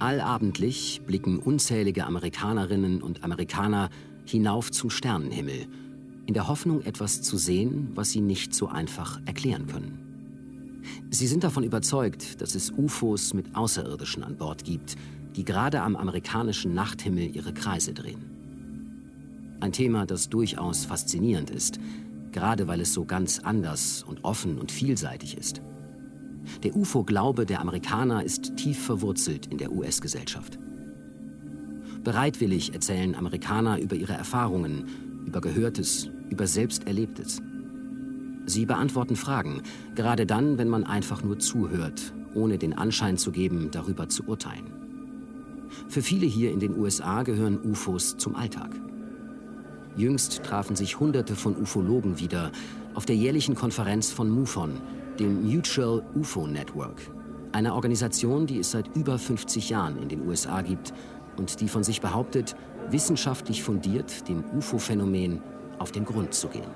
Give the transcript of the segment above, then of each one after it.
Allabendlich blicken unzählige Amerikanerinnen und Amerikaner hinauf zum Sternenhimmel, in der Hoffnung, etwas zu sehen, was sie nicht so einfach erklären können. Sie sind davon überzeugt, dass es UFOs mit Außerirdischen an Bord gibt, die gerade am amerikanischen Nachthimmel ihre Kreise drehen. Ein Thema, das durchaus faszinierend ist, gerade weil es so ganz anders und offen und vielseitig ist. Der UFO-Glaube der Amerikaner ist tief verwurzelt in der US-Gesellschaft. Bereitwillig erzählen Amerikaner über ihre Erfahrungen, über Gehörtes, über Selbsterlebtes. Sie beantworten Fragen, gerade dann, wenn man einfach nur zuhört, ohne den Anschein zu geben, darüber zu urteilen. Für viele hier in den USA gehören UFOs zum Alltag. Jüngst trafen sich Hunderte von Ufologen wieder auf der jährlichen Konferenz von MUFON, dem Mutual UFO Network, einer Organisation, die es seit über 50 Jahren in den USA gibt und die von sich behauptet, wissenschaftlich fundiert dem UFO-Phänomen auf den Grund zu gehen.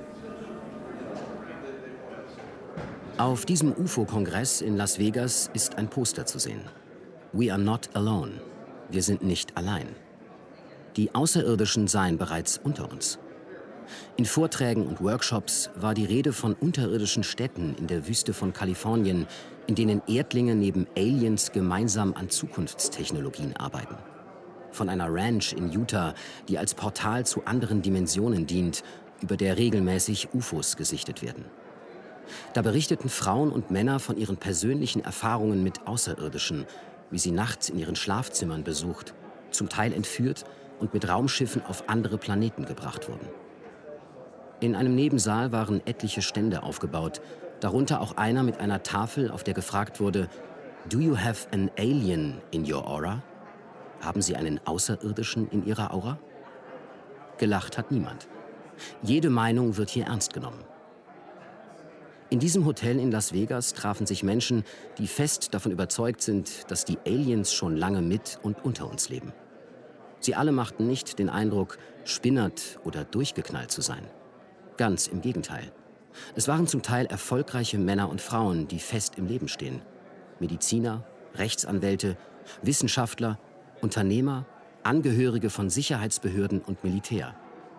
Auf diesem UFO-Kongress in Las Vegas ist ein Poster zu sehen. We are not alone. Wir sind nicht allein. Die Außerirdischen seien bereits unter uns. In Vorträgen und Workshops war die Rede von unterirdischen Städten in der Wüste von Kalifornien, in denen Erdlinge neben Aliens gemeinsam an Zukunftstechnologien arbeiten. Von einer Ranch in Utah, die als Portal zu anderen Dimensionen dient, über der regelmäßig UFOs gesichtet werden. Da berichteten Frauen und Männer von ihren persönlichen Erfahrungen mit Außerirdischen, wie sie nachts in ihren Schlafzimmern besucht, zum Teil entführt und mit Raumschiffen auf andere Planeten gebracht wurden. In einem Nebensaal waren etliche Stände aufgebaut, darunter auch einer mit einer Tafel, auf der gefragt wurde: Do you have an alien in your aura? Haben Sie einen Außerirdischen in Ihrer Aura? Gelacht hat niemand. Jede Meinung wird hier ernst genommen. In diesem Hotel in Las Vegas trafen sich Menschen, die fest davon überzeugt sind, dass die Aliens schon lange mit und unter uns leben. Sie alle machten nicht den Eindruck, spinnert oder durchgeknallt zu sein. Ganz im Gegenteil. Es waren zum Teil erfolgreiche Männer und Frauen, die fest im Leben stehen. Mediziner, Rechtsanwälte, Wissenschaftler, Unternehmer, Angehörige von Sicherheitsbehörden und Militär.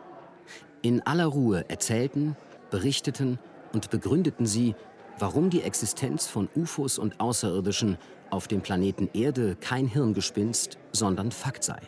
In aller Ruhe erzählten, berichteten und begründeten sie, warum die Existenz von UFOs und Außerirdischen auf dem Planeten Erde kein Hirngespinst, sondern Fakt sei.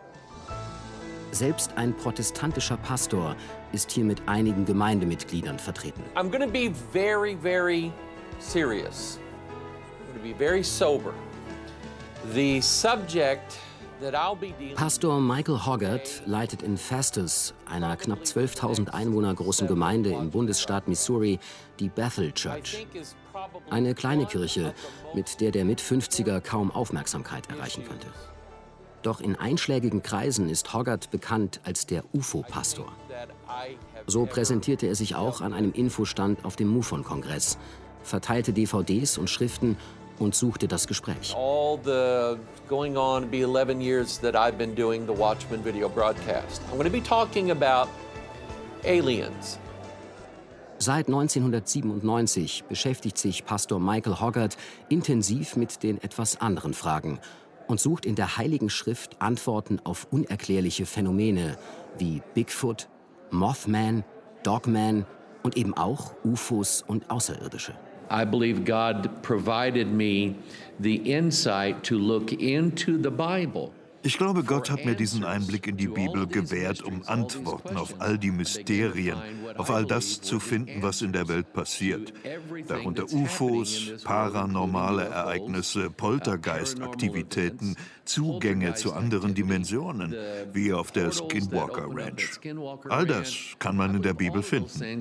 Selbst ein protestantischer Pastor ist hier mit einigen Gemeindemitgliedern vertreten. I'm going to be very, very serious. I'm going to be very sober. The subject that I'll be dealing with. Pastor Michael Hoggart leitet in Festus, einer knapp 12.000 Einwohner großen Gemeinde im Bundesstaat Missouri, die Bethel Church. Eine kleine Kirche, mit der der Mit-50er kaum Aufmerksamkeit erreichen könnte. Doch in einschlägigen Kreisen ist Hoggart bekannt als der UFO-Pastor. So präsentierte er sich auch an einem Infostand auf dem MUFON-Kongress, verteilte DVDs und Schriften und suchte das Gespräch. All the going on to be 11 years that I've been doing the Watchman video broadcast. I'm going to be talking about aliens. Seit 1997 beschäftigt sich Pastor Michael Hoggart intensiv mit den etwas anderen Fragen und sucht in der Heiligen Schrift Antworten auf unerklärliche Phänomene wie Bigfoot, Mothman, Dogman und eben auch UFOs und Außerirdische. I believe God provided me the insight to look into the Bible. Ich glaube, Gott hat mir diesen Einblick in die Bibel gewährt, um Antworten auf all die Mysterien, auf all das zu finden, was in der Welt passiert. Darunter UFOs, paranormale Ereignisse, Poltergeistaktivitäten, Zugänge zu anderen Dimensionen, wie auf der Skinwalker Ranch. All das kann man in der Bibel finden.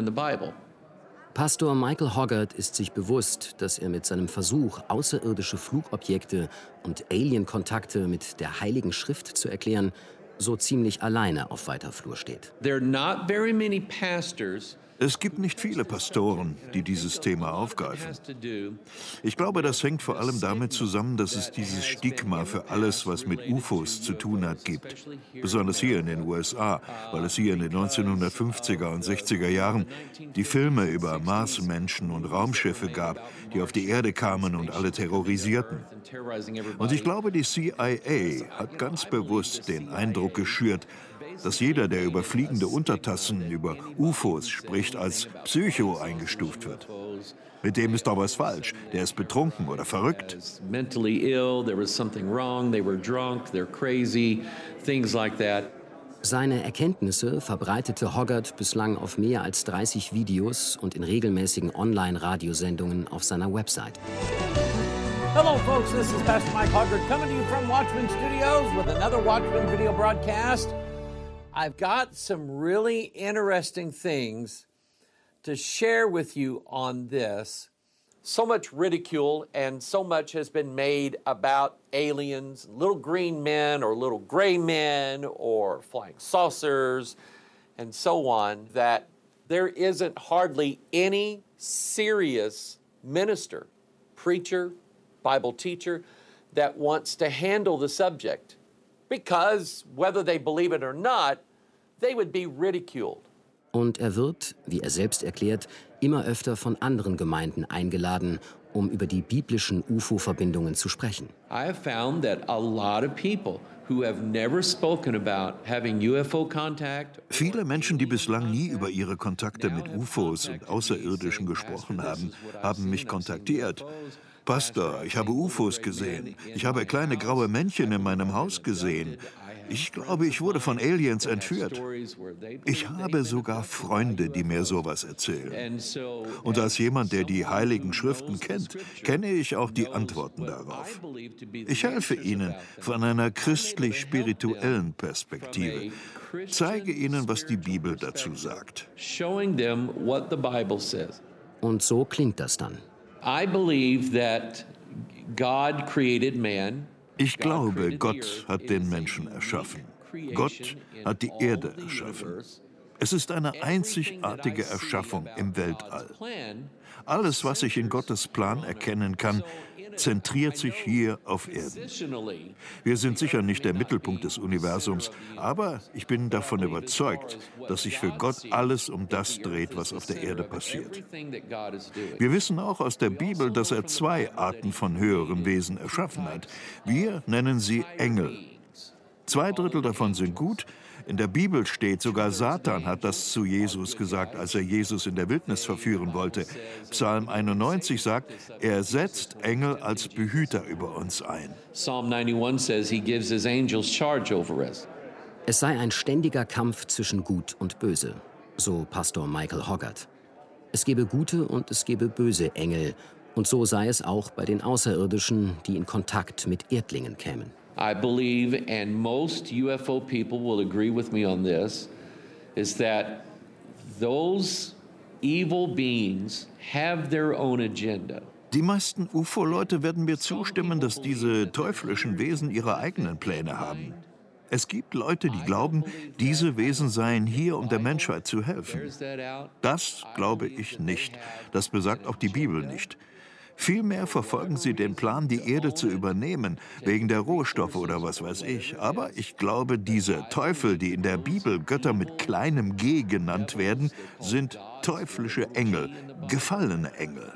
Pastor Michael Hoggart ist sich bewusst, dass er mit seinem Versuch, außerirdische Flugobjekte und Alien-Kontakte mit der Heiligen Schrift zu erklären, so ziemlich alleine auf weiter Flur steht. There are not very many pastors Es gibt nicht viele Pastoren, die dieses Thema aufgreifen. Ich glaube, das hängt vor allem damit zusammen, dass es dieses Stigma für alles, was mit UFOs zu tun hat, gibt. Besonders hier in den USA, weil es hier in den 1950er und 60er Jahren die Filme über Marsmenschen und Raumschiffe gab, die auf die Erde kamen und alle terrorisierten. Und ich glaube, die CIA hat ganz bewusst den Eindruck geschürt, dass jeder, der über fliegende Untertassen, über UFOs spricht, als Psycho eingestuft wird. Mit dem ist doch was falsch. Der ist betrunken oder verrückt. Seine Erkenntnisse verbreitete Hoggart bislang auf mehr als 30 Videos und in regelmäßigen Online-Radiosendungen auf seiner Website. Hello, folks. This is Pastor Mike Hoggart coming to you from Watchman Studios with another Watchman video broadcast. I've got some really interesting things to share with you on this. So much ridicule and so much has been made about aliens, little green men or little gray men or flying saucers and so on, that there isn't hardly any serious minister, preacher, Bible teacher that wants to handle the subject, because whether they believe it or not, they would be ridiculed. Und er wird, wie er selbst erklärt, immer öfter von anderen Gemeinden eingeladen, um über die biblischen UFO-Verbindungen zu sprechen. I have found that a lot of people who have never spoken about having UFO contact. Viele Menschen, die bislang nie über ihre Kontakte mit UFOs und Außerirdischen gesprochen haben, haben mich kontaktiert. Pastor, ich habe UFOs gesehen. Ich habe kleine graue Männchen in meinem Haus gesehen. Ich glaube, ich wurde von Aliens entführt. Ich habe sogar Freunde, die mir sowas erzählen. Und als jemand, der die Heiligen Schriften kennt, kenne ich auch die Antworten darauf. Ich helfe ihnen von einer christlich-spirituellen Perspektive. Zeige ihnen, was die Bibel dazu sagt. Und so klingt das dann. Ich glaube, Gott hat den Menschen erschaffen. Gott hat die Erde erschaffen. Es ist eine einzigartige Erschaffung im Weltall. Alles, was ich in Gottes Plan erkennen kann, zentriert sich hier auf Erden. Wir sind sicher nicht der Mittelpunkt des Universums, aber ich bin davon überzeugt, dass sich für Gott alles um das dreht, was auf der Erde passiert. Wir wissen auch aus der Bibel, dass er 2 Arten von höheren Wesen erschaffen hat. Wir nennen sie Engel. 2/3 davon sind gut. In der Bibel steht, sogar Satan hat das zu Jesus gesagt, als er Jesus in der Wildnis verführen wollte. Psalm 91 sagt, er setzt Engel als Behüter über uns ein. Psalm 91 says he gives his angels charge over us. Es sei ein ständiger Kampf zwischen Gut und Böse, so Pastor Michael Hoggart. Es gebe gute und es gebe böse Engel. Und so sei es auch bei den Außerirdischen, die in Kontakt mit Erdlingen kämen. I believe, and most UFO people will agree with me on this, is that those evil beings have their own agenda. Die meisten UFO-Leute werden mir zustimmen, dass diese teuflischen Wesen ihre eigenen Pläne haben. Es gibt Leute, die glauben, diese Wesen seien hier, um der Menschheit zu helfen. Das glaube ich nicht. Das besagt auch die Bibel nicht. Vielmehr verfolgen sie den Plan, die Erde zu übernehmen, wegen der Rohstoffe oder was weiß ich. Aber ich glaube, diese Teufel, die in der Bibel Götter mit kleinem G genannt werden, sind teuflische Engel, gefallene Engel.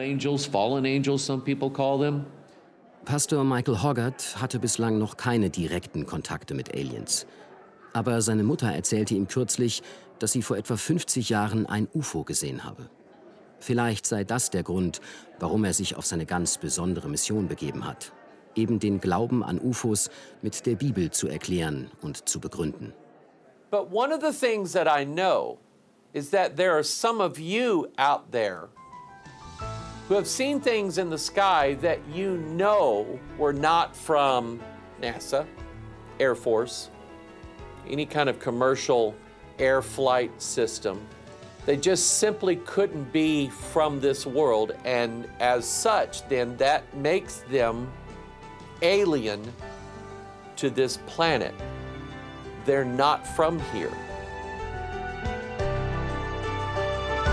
Pastor Michael Hoggart hatte bislang noch keine direkten Kontakte mit Aliens. Aber seine Mutter erzählte ihm kürzlich, dass sie vor etwa 50 Jahren ein UFO gesehen habe. Vielleicht sei das der Grund, warum er sich auf seine ganz besondere Mission begeben hat, eben den Glauben an UFOs mit der Bibel zu erklären und zu begründen. But one of the things that I know is that there are some of you out there who have seen things in the sky that you know were not from NASA, Air Force, any kind of commercial air flight system. They just simply couldn't be from this world, and as such, then that makes them alien to this planet. They're not from here.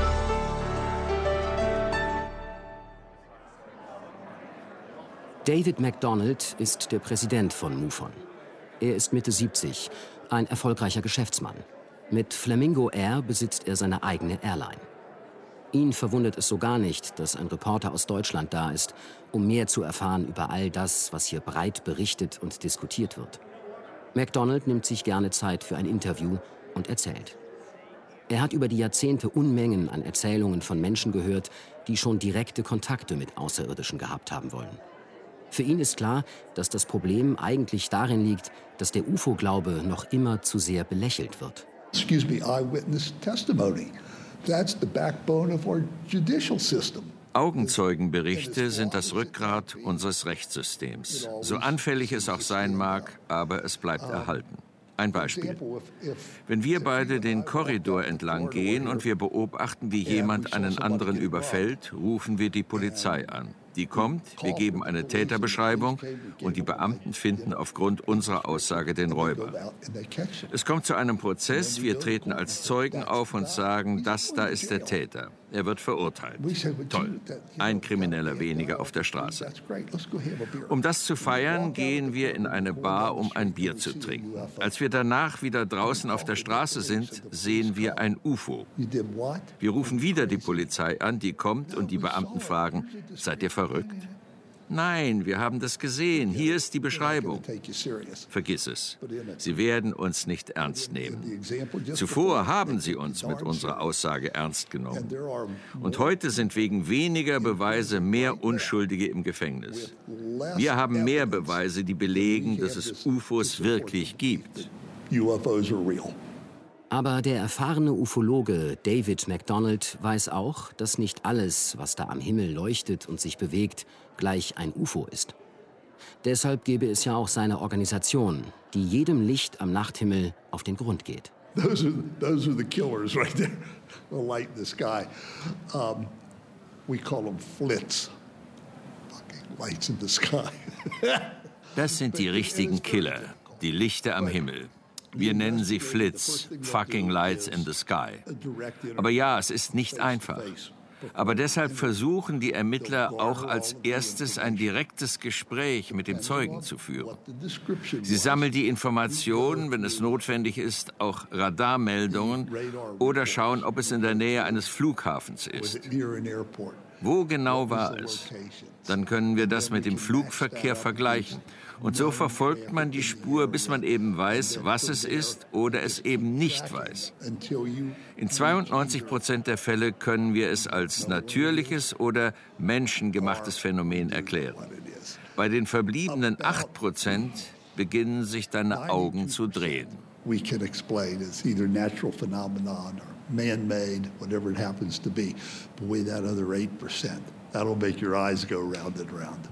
David MacDonald ist der Präsident von MUFON. Er ist Mitte 70, ein erfolgreicher Geschäftsmann. Mit Flamingo Air besitzt er seine eigene Airline. Ihn verwundert es so gar nicht, dass ein Reporter aus Deutschland da ist, um mehr zu erfahren über all das, was hier breit berichtet und diskutiert wird. MacDonald nimmt sich gerne Zeit für ein Interview und erzählt. Er hat über die Jahrzehnte Unmengen an Erzählungen von Menschen gehört, die schon direkte Kontakte mit Außerirdischen gehabt haben wollen. Für ihn ist klar, dass das Problem eigentlich darin liegt, dass der UFO-Glaube noch immer zu sehr belächelt wird. Excuse me, eyewitness testimony. That's the backbone of our judicial system. Augenzeugenberichte sind das Rückgrat unseres Rechtssystems. So anfällig es auch sein mag, aber es bleibt erhalten. Ein Beispiel. Wenn wir beide den Korridor entlang gehen und wir beobachten, wie jemand einen anderen überfällt, rufen wir die Polizei an. Die kommt, wir geben eine Täterbeschreibung und die Beamten finden aufgrund unserer Aussage den Räuber. Es kommt zu einem Prozess, wir treten als Zeugen auf und sagen, das da ist der Täter. Er wird verurteilt. Toll, ein Krimineller weniger auf der Straße. Um das zu feiern, gehen wir in eine Bar, um ein Bier zu trinken. Als wir danach wieder draußen auf der Straße sind, sehen wir ein UFO. Wir rufen wieder die Polizei an, die kommt und die Beamten fragen, seid ihr verrückt? Nein, wir haben das gesehen. Hier ist die Beschreibung. Vergiss es. Sie werden uns nicht ernst nehmen. Zuvor haben sie uns mit unserer Aussage ernst genommen. Und heute sind wegen weniger Beweise mehr Unschuldige im Gefängnis. Wir haben mehr Beweise, die belegen, dass es UFOs wirklich gibt. Aber der erfahrene Ufologe David MacDonald weiß auch, dass nicht alles, was da am Himmel leuchtet und sich bewegt, gleich ein UFO ist. Deshalb gäbe es ja auch seine Organisation, die jedem Licht am Nachthimmel auf den Grund geht. Those are the killers right there. The light in the sky. We call them flits. Fucking lights in the sky. Das sind die richtigen Killer, die Lichter am Himmel. Wir nennen sie Flits, fucking lights in the sky. Aber ja, es ist nicht einfach. Aber deshalb versuchen die Ermittler auch als erstes ein direktes Gespräch mit dem Zeugen zu führen. Sie sammeln die Informationen, wenn es notwendig ist, auch Radarmeldungen oder schauen, ob es in der Nähe eines Flughafens ist. Wo genau war es? Dann können wir das mit dem Flugverkehr vergleichen. Und so verfolgt man die Spur, bis man eben weiß, was es ist oder es eben nicht weiß. In 92% der Fälle können wir es als natürliches oder menschengemachtes Phänomen erklären. Bei den verbliebenen 8% beginnen sich deine Augen zu drehen. We can explain it's either natural phenomenon or man-made, whatever it happens to be. But with that other 8%, that'll make your eyes go round and round.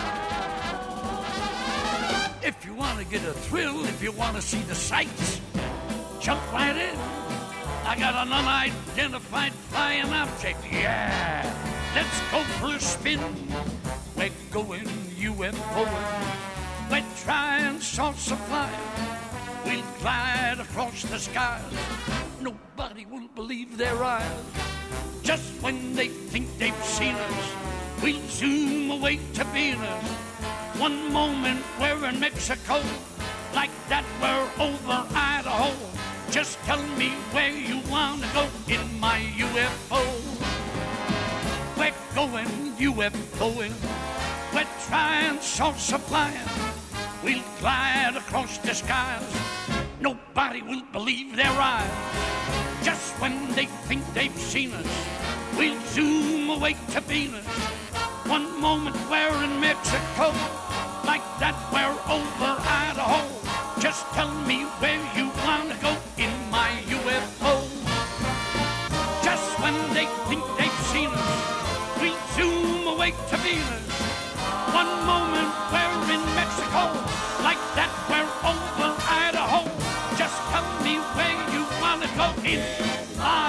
If you want to get a thrill, if you want to see the sights, jump right in. I got an unidentified flying object, yeah. Let's go for a spin. We're going UFOing. We're trying saucer flying. We'll glide across the skies. Nobody will believe their eyes. Just when they think they've seen us, we'll zoom away to Venus. One moment we're in Mexico, like that we're over Idaho. Just tell me where you want to go in my UFO. We're going UFOing. We're trying saucer flying. We'll glide across the skies. Nobody will believe their eyes. Just when they think they've seen us, we'll zoom away to Venus. One moment we're in Mexico, like that we're over Idaho. Just tell me where you want to go in my UFO. Just when they think they've seen us, we'll zoom away to Venus. One moment we're in Mexico, like that we're over Idaho. Just tell me where you want to go in my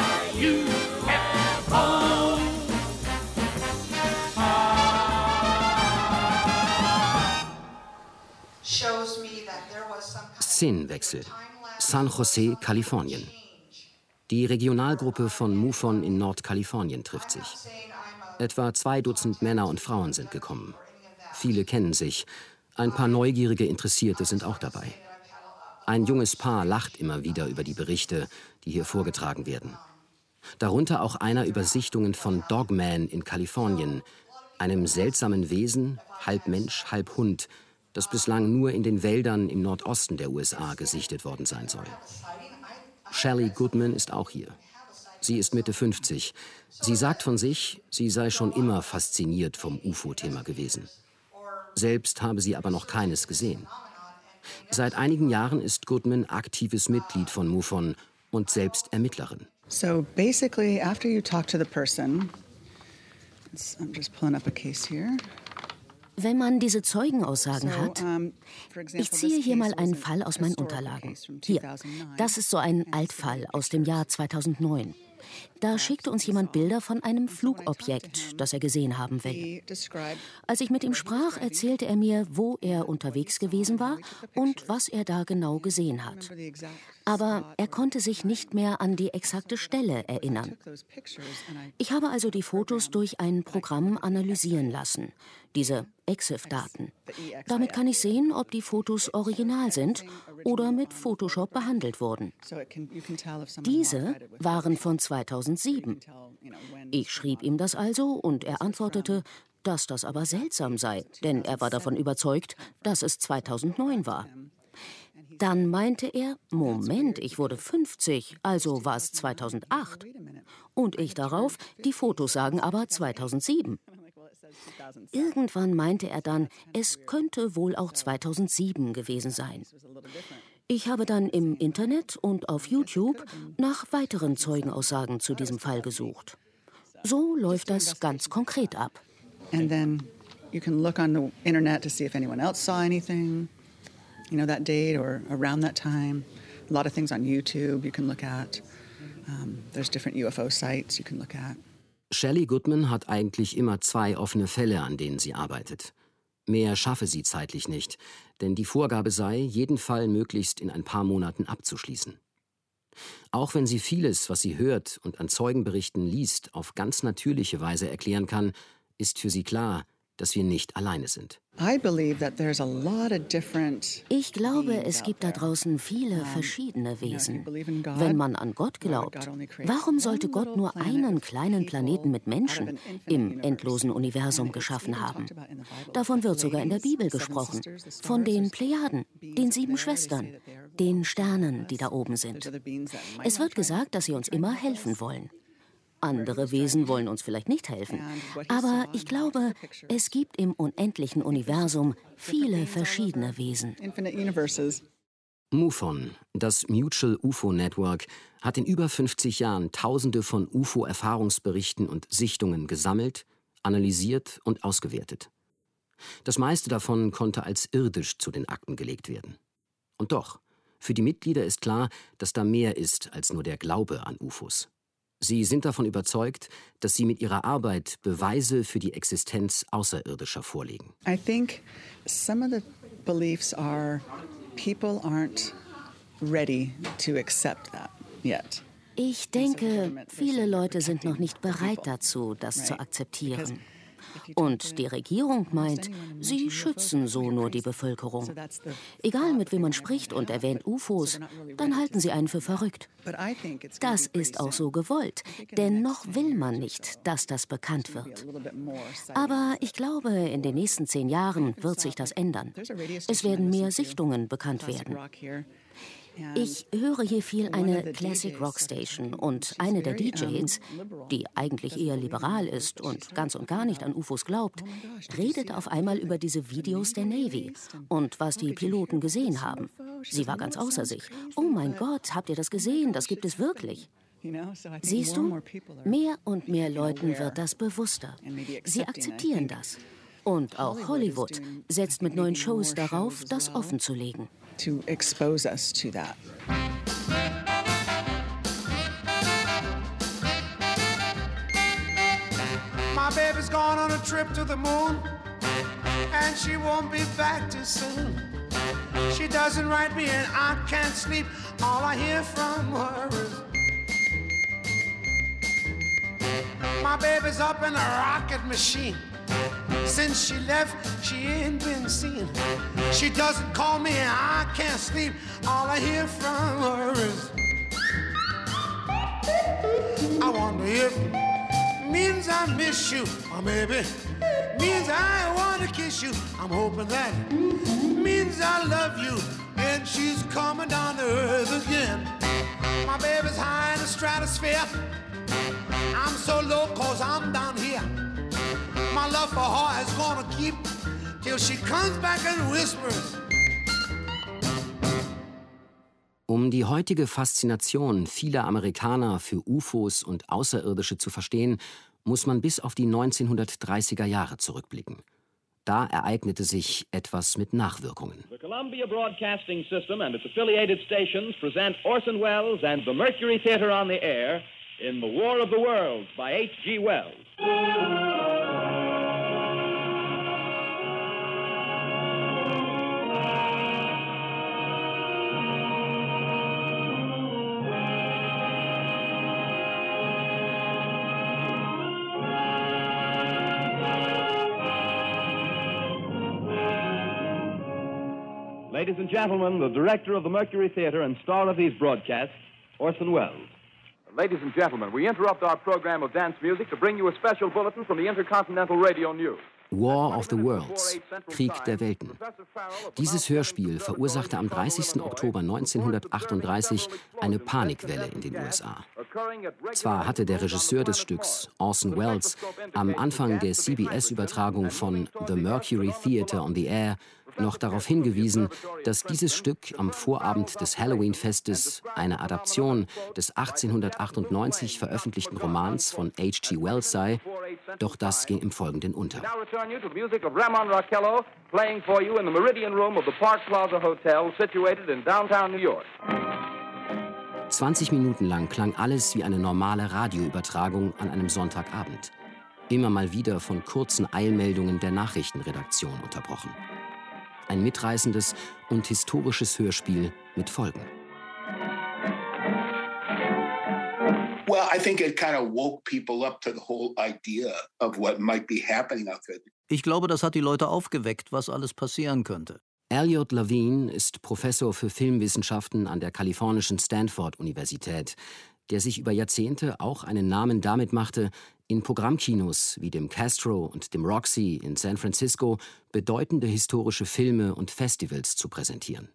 UFO. Szenenwechsel. San Jose, Kalifornien. Die Regionalgruppe von MUFON in Nordkalifornien trifft sich. Etwa 2 Dutzend Männer und Frauen sind gekommen. Viele kennen sich. Ein paar neugierige Interessierte sind auch dabei. Ein junges Paar lacht immer wieder über die Berichte, die hier vorgetragen werden. Darunter auch einer über Sichtungen von Dogman in Kalifornien, einem seltsamen Wesen, halb Mensch, halb Hund, das bislang nur in den Wäldern im Nordosten der USA gesichtet worden sein soll. Shelley Goodman ist auch hier. Sie ist Mitte 50. Sie sagt von sich, sie sei schon immer fasziniert vom UFO-Thema gewesen. Selbst habe sie aber noch keines gesehen. Seit einigen Jahren ist Goodman aktives Mitglied von MUFON und selbst Ermittlerin. So basically, after you talk to the person, I'm just pulling up a case here. Wenn man diese Zeugenaussagen hat, ich ziehe hier mal einen Fall aus meinen Unterlagen. Hier, das ist so ein Altfall aus dem Jahr 2009. Da schickte uns jemand Bilder von einem Flugobjekt, das er gesehen haben will. Als ich mit ihm sprach, erzählte er mir, wo er unterwegs gewesen war und was er da genau gesehen hat. Aber er konnte sich nicht mehr an die exakte Stelle erinnern. Ich habe also die Fotos durch ein Programm analysieren lassen, diese EXIF-Daten. Damit kann ich sehen, ob die Fotos original sind oder mit Photoshop behandelt wurden. Diese waren von 2007. Ich schrieb ihm das also und er antwortete, dass das aber seltsam sei, denn er war davon überzeugt, dass es 2009 war. Dann meinte er, Moment, ich wurde 50, also war es 2008. Und ich darauf, die Fotos sagen aber 2007. Irgendwann meinte er dann, es könnte wohl auch 2007 gewesen sein. Ich habe dann im Internet und auf YouTube nach weiteren Zeugenaussagen zu diesem Fall gesucht. So läuft das ganz konkret ab. And then you can look on the internet to see if anyone else saw anything, that date or around that time. A lot of things on YouTube you can look at. There's different UFO sites you can look at. Shelley Goodman hat eigentlich immer 2 offene Fälle, an denen sie arbeitet. Mehr schaffe sie zeitlich nicht, denn die Vorgabe sei, jeden Fall möglichst in ein paar Monaten abzuschließen. Auch wenn sie vieles, was sie hört und an Zeugenberichten liest, auf ganz natürliche Weise erklären kann, ist für sie klar, dass wir nicht alleine sind. Ich glaube, es gibt da draußen viele verschiedene Wesen. Wenn man an Gott glaubt, warum sollte Gott nur einen kleinen Planeten mit Menschen im endlosen Universum geschaffen haben? Davon wird sogar in der Bibel gesprochen. Von den Plejaden, den 7 Schwestern, den Sternen, die da oben sind. Es wird gesagt, dass sie uns immer helfen wollen. Andere Wesen wollen uns vielleicht nicht helfen. Aber ich glaube, es gibt im unendlichen Universum viele verschiedene Wesen. MUFON, das Mutual UFO Network, hat in über 50 Jahren Tausende von UFO-Erfahrungsberichten und Sichtungen gesammelt, analysiert und ausgewertet. Das meiste davon konnte als irdisch zu den Akten gelegt werden. Und doch, für die Mitglieder ist klar, dass da mehr ist als nur der Glaube an UFOs. Sie sind davon überzeugt, dass sie mit ihrer Arbeit Beweise für die Existenz Außerirdischer vorlegen. I think some of the beliefs are people aren't ready to accept that yet. Ich denke, viele Leute sind noch nicht bereit dazu, das zu akzeptieren. Und die Regierung meint, sie schützen so nur die Bevölkerung. Egal mit wem man spricht und erwähnt UFOs, dann halten sie einen für verrückt. Das ist auch so gewollt, denn noch will man nicht, dass das bekannt wird. Aber ich glaube, in den nächsten 10 Jahren wird sich das ändern. Es werden mehr Sichtungen bekannt werden. Ich höre hier viel eine Classic Rock Station und eine der DJs, die eigentlich eher liberal ist und ganz und gar nicht an UFOs glaubt, redet auf einmal über diese Videos der Navy und was die Piloten gesehen haben. Sie war ganz außer sich. Oh mein Gott, habt ihr das gesehen? Das gibt es wirklich. Siehst du, mehr und mehr Leuten wird das bewusster. Sie akzeptieren das. Und auch Hollywood setzt mit neuen Shows darauf, das offenzulegen. To expose us to that. My baby's gone on a trip to the moon, and she won't be back too soon. She doesn't write me and I can't sleep. All I hear from her is my baby's up in a rocket machine. Since she left, she ain't been seen. She doesn't call me and I can't sleep. All I hear from her is I wonder if it means I miss you, or maybe means I want to kiss you. I'm hoping that means I love you, and she's coming down to earth again. My baby's high in the stratosphere. I'm so low 'cause I'm down here. My love for her is gonna keep till she comes back and whispers. Um die heutige Faszination vieler Amerikaner für UFOs und Außerirdische zu verstehen, muss man bis auf die 1930er Jahre zurückblicken. Da ereignete sich etwas mit Nachwirkungen. The Columbia Broadcasting System and its affiliated stations present Orson Welles and the Mercury Theater on the air in The War of the Worlds by H.G. Wells. Ladies and gentlemen, the director of the Mercury Theater and star of these broadcasts, Orson Welles. Ladies and gentlemen, we interrupt our program of dance music to bring you a special bulletin from the Intercontinental Radio News. War of the Worlds, Krieg der Welten. Dieses Hörspiel verursachte am 30. Oktober 1938 eine Panikwelle in den USA. Zwar hatte der Regisseur des Stücks, Orson Welles, am Anfang der CBS-Übertragung von The Mercury Theater on the Air noch darauf hingewiesen, dass dieses Stück am Vorabend des Halloween-Festes eine Adaption des 1898 veröffentlichten Romans von H.G. Wells sei, doch das ging im Folgenden unter. 20 Minuten lang klang alles wie eine normale Radioübertragung an einem Sonntagabend. Immer mal wieder von kurzen Eilmeldungen der Nachrichtenredaktion unterbrochen. Ein mitreißendes und historisches Hörspiel mit Folgen. Well, I think it kind of woke people up to the whole idea of what might be happening out there. Ich glaube, das hat die Leute aufgeweckt, was alles passieren könnte. Elliot Levine ist Professor für Filmwissenschaften an der kalifornischen Stanford-Universität, der sich über Jahrzehnte auch einen Namen damit machte, in Programmkinos wie dem Castro und dem Roxy in San Francisco bedeutende historische Filme und Festivals zu präsentieren.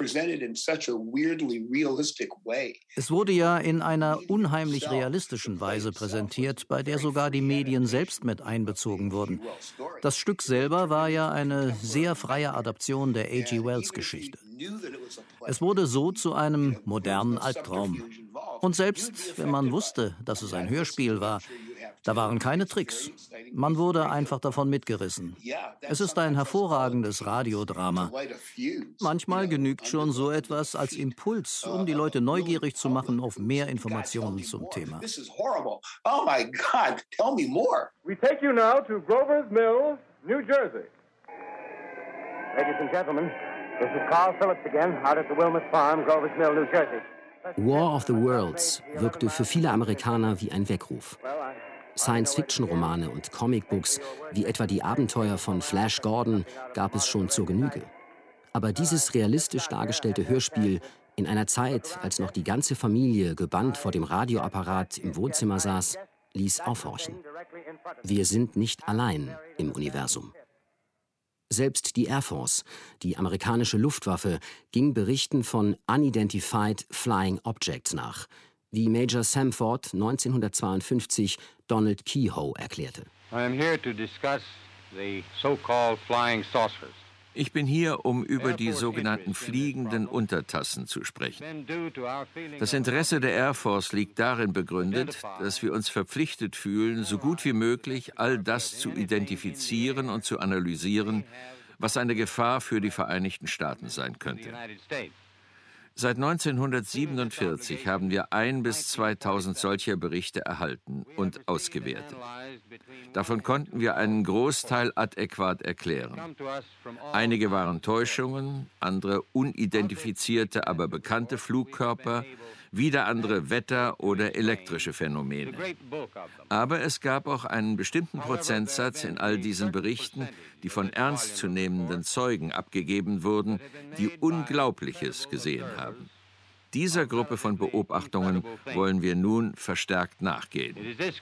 Es wurde ja in einer unheimlich realistischen Weise präsentiert, bei der sogar die Medien selbst mit einbezogen wurden. Das Stück selber war ja eine sehr freie Adaption der H.G. Wells-Geschichte. Es wurde so zu einem modernen Albtraum. Und selbst wenn man wusste, dass es ein Hörspiel war, da waren keine Tricks. Man wurde einfach davon mitgerissen. Es ist ein hervorragendes Radiodrama. Manchmal genügt schon so etwas als Impuls, um die Leute neugierig zu machen auf mehr Informationen zum Thema. Oh my God, tell me more. We take you now to Grover's Mills, New Jersey. Ladies and gentlemen, this is Carl Phillips again, out at the Wilmot Farm, Grover's Mill, New Jersey. War of the Worlds wirkte für viele Amerikaner wie ein Weckruf. Science-Fiction-Romane und Comicbooks, wie etwa die Abenteuer von Flash Gordon, gab es schon zur Genüge. Aber dieses realistisch dargestellte Hörspiel in einer Zeit, als noch die ganze Familie gebannt vor dem Radioapparat im Wohnzimmer saß, ließ aufhorchen. Wir sind nicht allein im Universum. Selbst die Air Force, die amerikanische Luftwaffe, ging Berichten von Unidentified Flying Objects nach, wie Major Sam Ford 1952 Donald Keyhoe erklärte. Ich bin hier, um über die sogenannten fliegenden Untertassen zu sprechen. Das Interesse der Air Force liegt darin begründet, dass wir uns verpflichtet fühlen, so gut wie möglich all das zu identifizieren und zu analysieren, was eine Gefahr für die Vereinigten Staaten sein könnte. Seit 1947 haben wir 1.000 bis 2.000 solcher Berichte erhalten und ausgewertet. Davon konnten wir einen Großteil adäquat erklären. Einige waren Täuschungen, andere unidentifizierte, aber bekannte Flugkörper, wieder andere Wetter- oder elektrische Phänomene. Aber es gab auch einen bestimmten Prozentsatz in all diesen Berichten, die von ernstzunehmenden Zeugen abgegeben wurden, die Unglaubliches gesehen haben. Dieser Gruppe von Beobachtungen wollen wir nun verstärkt nachgehen.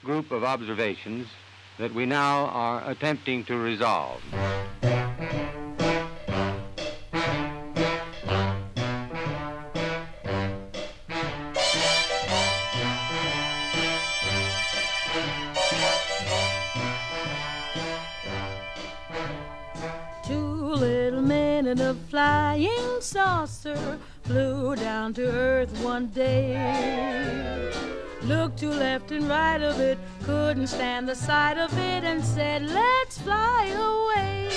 A flying saucer flew down to earth one day. Looked to left and right of it, couldn't stand the sight of it, and said, let's fly away.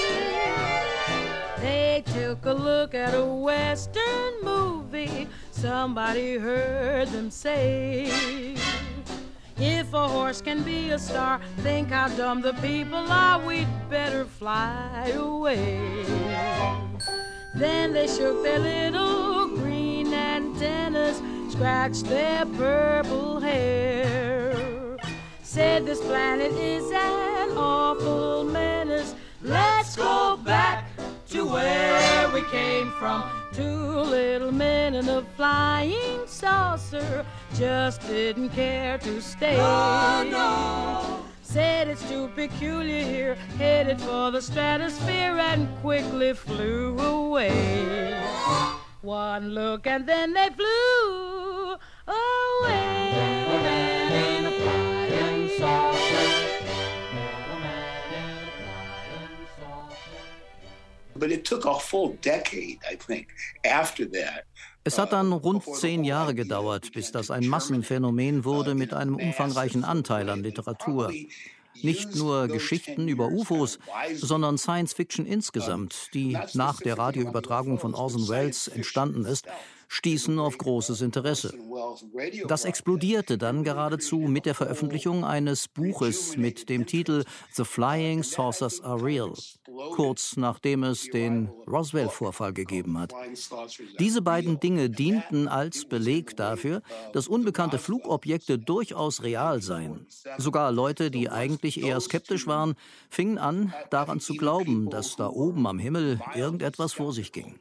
They took a look at a Western movie, somebody heard them say. If a horse can be a star, think how dumb the people are, we'd better fly away. Then they shook their little green antennas, scratched their purple hair, said this planet is an awful menace, let's go back to where we came from. Two little men in a flying saucer just didn't care to stay. Oh, no. Said it's too peculiar here, headed for the stratosphere, and quickly flew away. One look and then they flew away. Little man in a flying saucer. Little man in a flying saucer. But it took a full decade, I think, after that. Es hat dann rund 10 Jahre gedauert, bis das ein Massenphänomen wurde mit einem umfangreichen Anteil an Literatur. Nicht nur Geschichten über UFOs, sondern Science Fiction insgesamt, die nach der Radioübertragung von Orson Welles entstanden ist, stießen auf großes Interesse. Das explodierte dann geradezu mit der Veröffentlichung eines Buches mit dem Titel The Flying Saucers Are Real, kurz nachdem es den Roswell-Vorfall gegeben hat. Diese beiden Dinge dienten als Beleg dafür, dass unbekannte Flugobjekte durchaus real seien. Sogar Leute, die eigentlich eher skeptisch waren, fingen an, daran zu glauben, dass da oben am Himmel irgendetwas vor sich ging.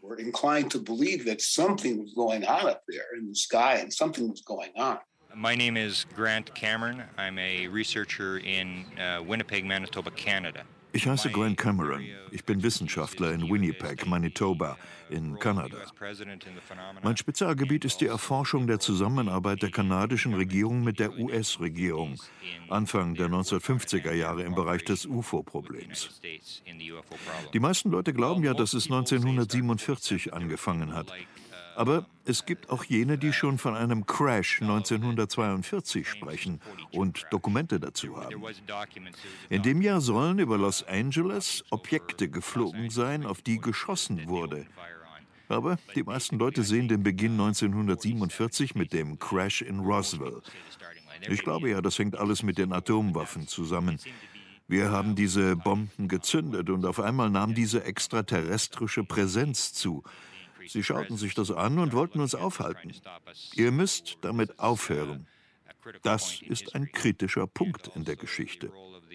Going on up there in the sky, and something was going on. My name is Grant Cameron. I'm a researcher in Winnipeg, Manitoba, Canada. Ich heiße Grant Cameron. Ich bin Wissenschaftler in Winnipeg, Manitoba, in Kanada. Mein Spezialgebiet ist die Erforschung der Zusammenarbeit der kanadischen Regierung mit der US-Regierung, Anfang der 1950er Jahre im Bereich des UFO-Problems. Die meisten Leute glauben ja, dass es 1947 angefangen hat. Aber es gibt auch jene, die schon von einem Crash 1942 sprechen und Dokumente dazu haben. In dem Jahr sollen über Los Angeles Objekte geflogen sein, auf die geschossen wurde. Aber die meisten Leute sehen den Beginn 1947 mit dem Crash in Roswell. Ich glaube ja, das hängt alles mit den Atomwaffen zusammen. Wir haben diese Bomben gezündet und auf einmal nahm diese extraterrestrische Präsenz zu. Sie schauten sich das an und wollten uns aufhalten. Ihr müsst damit aufhören. Das ist ein kritischer Punkt in der Geschichte.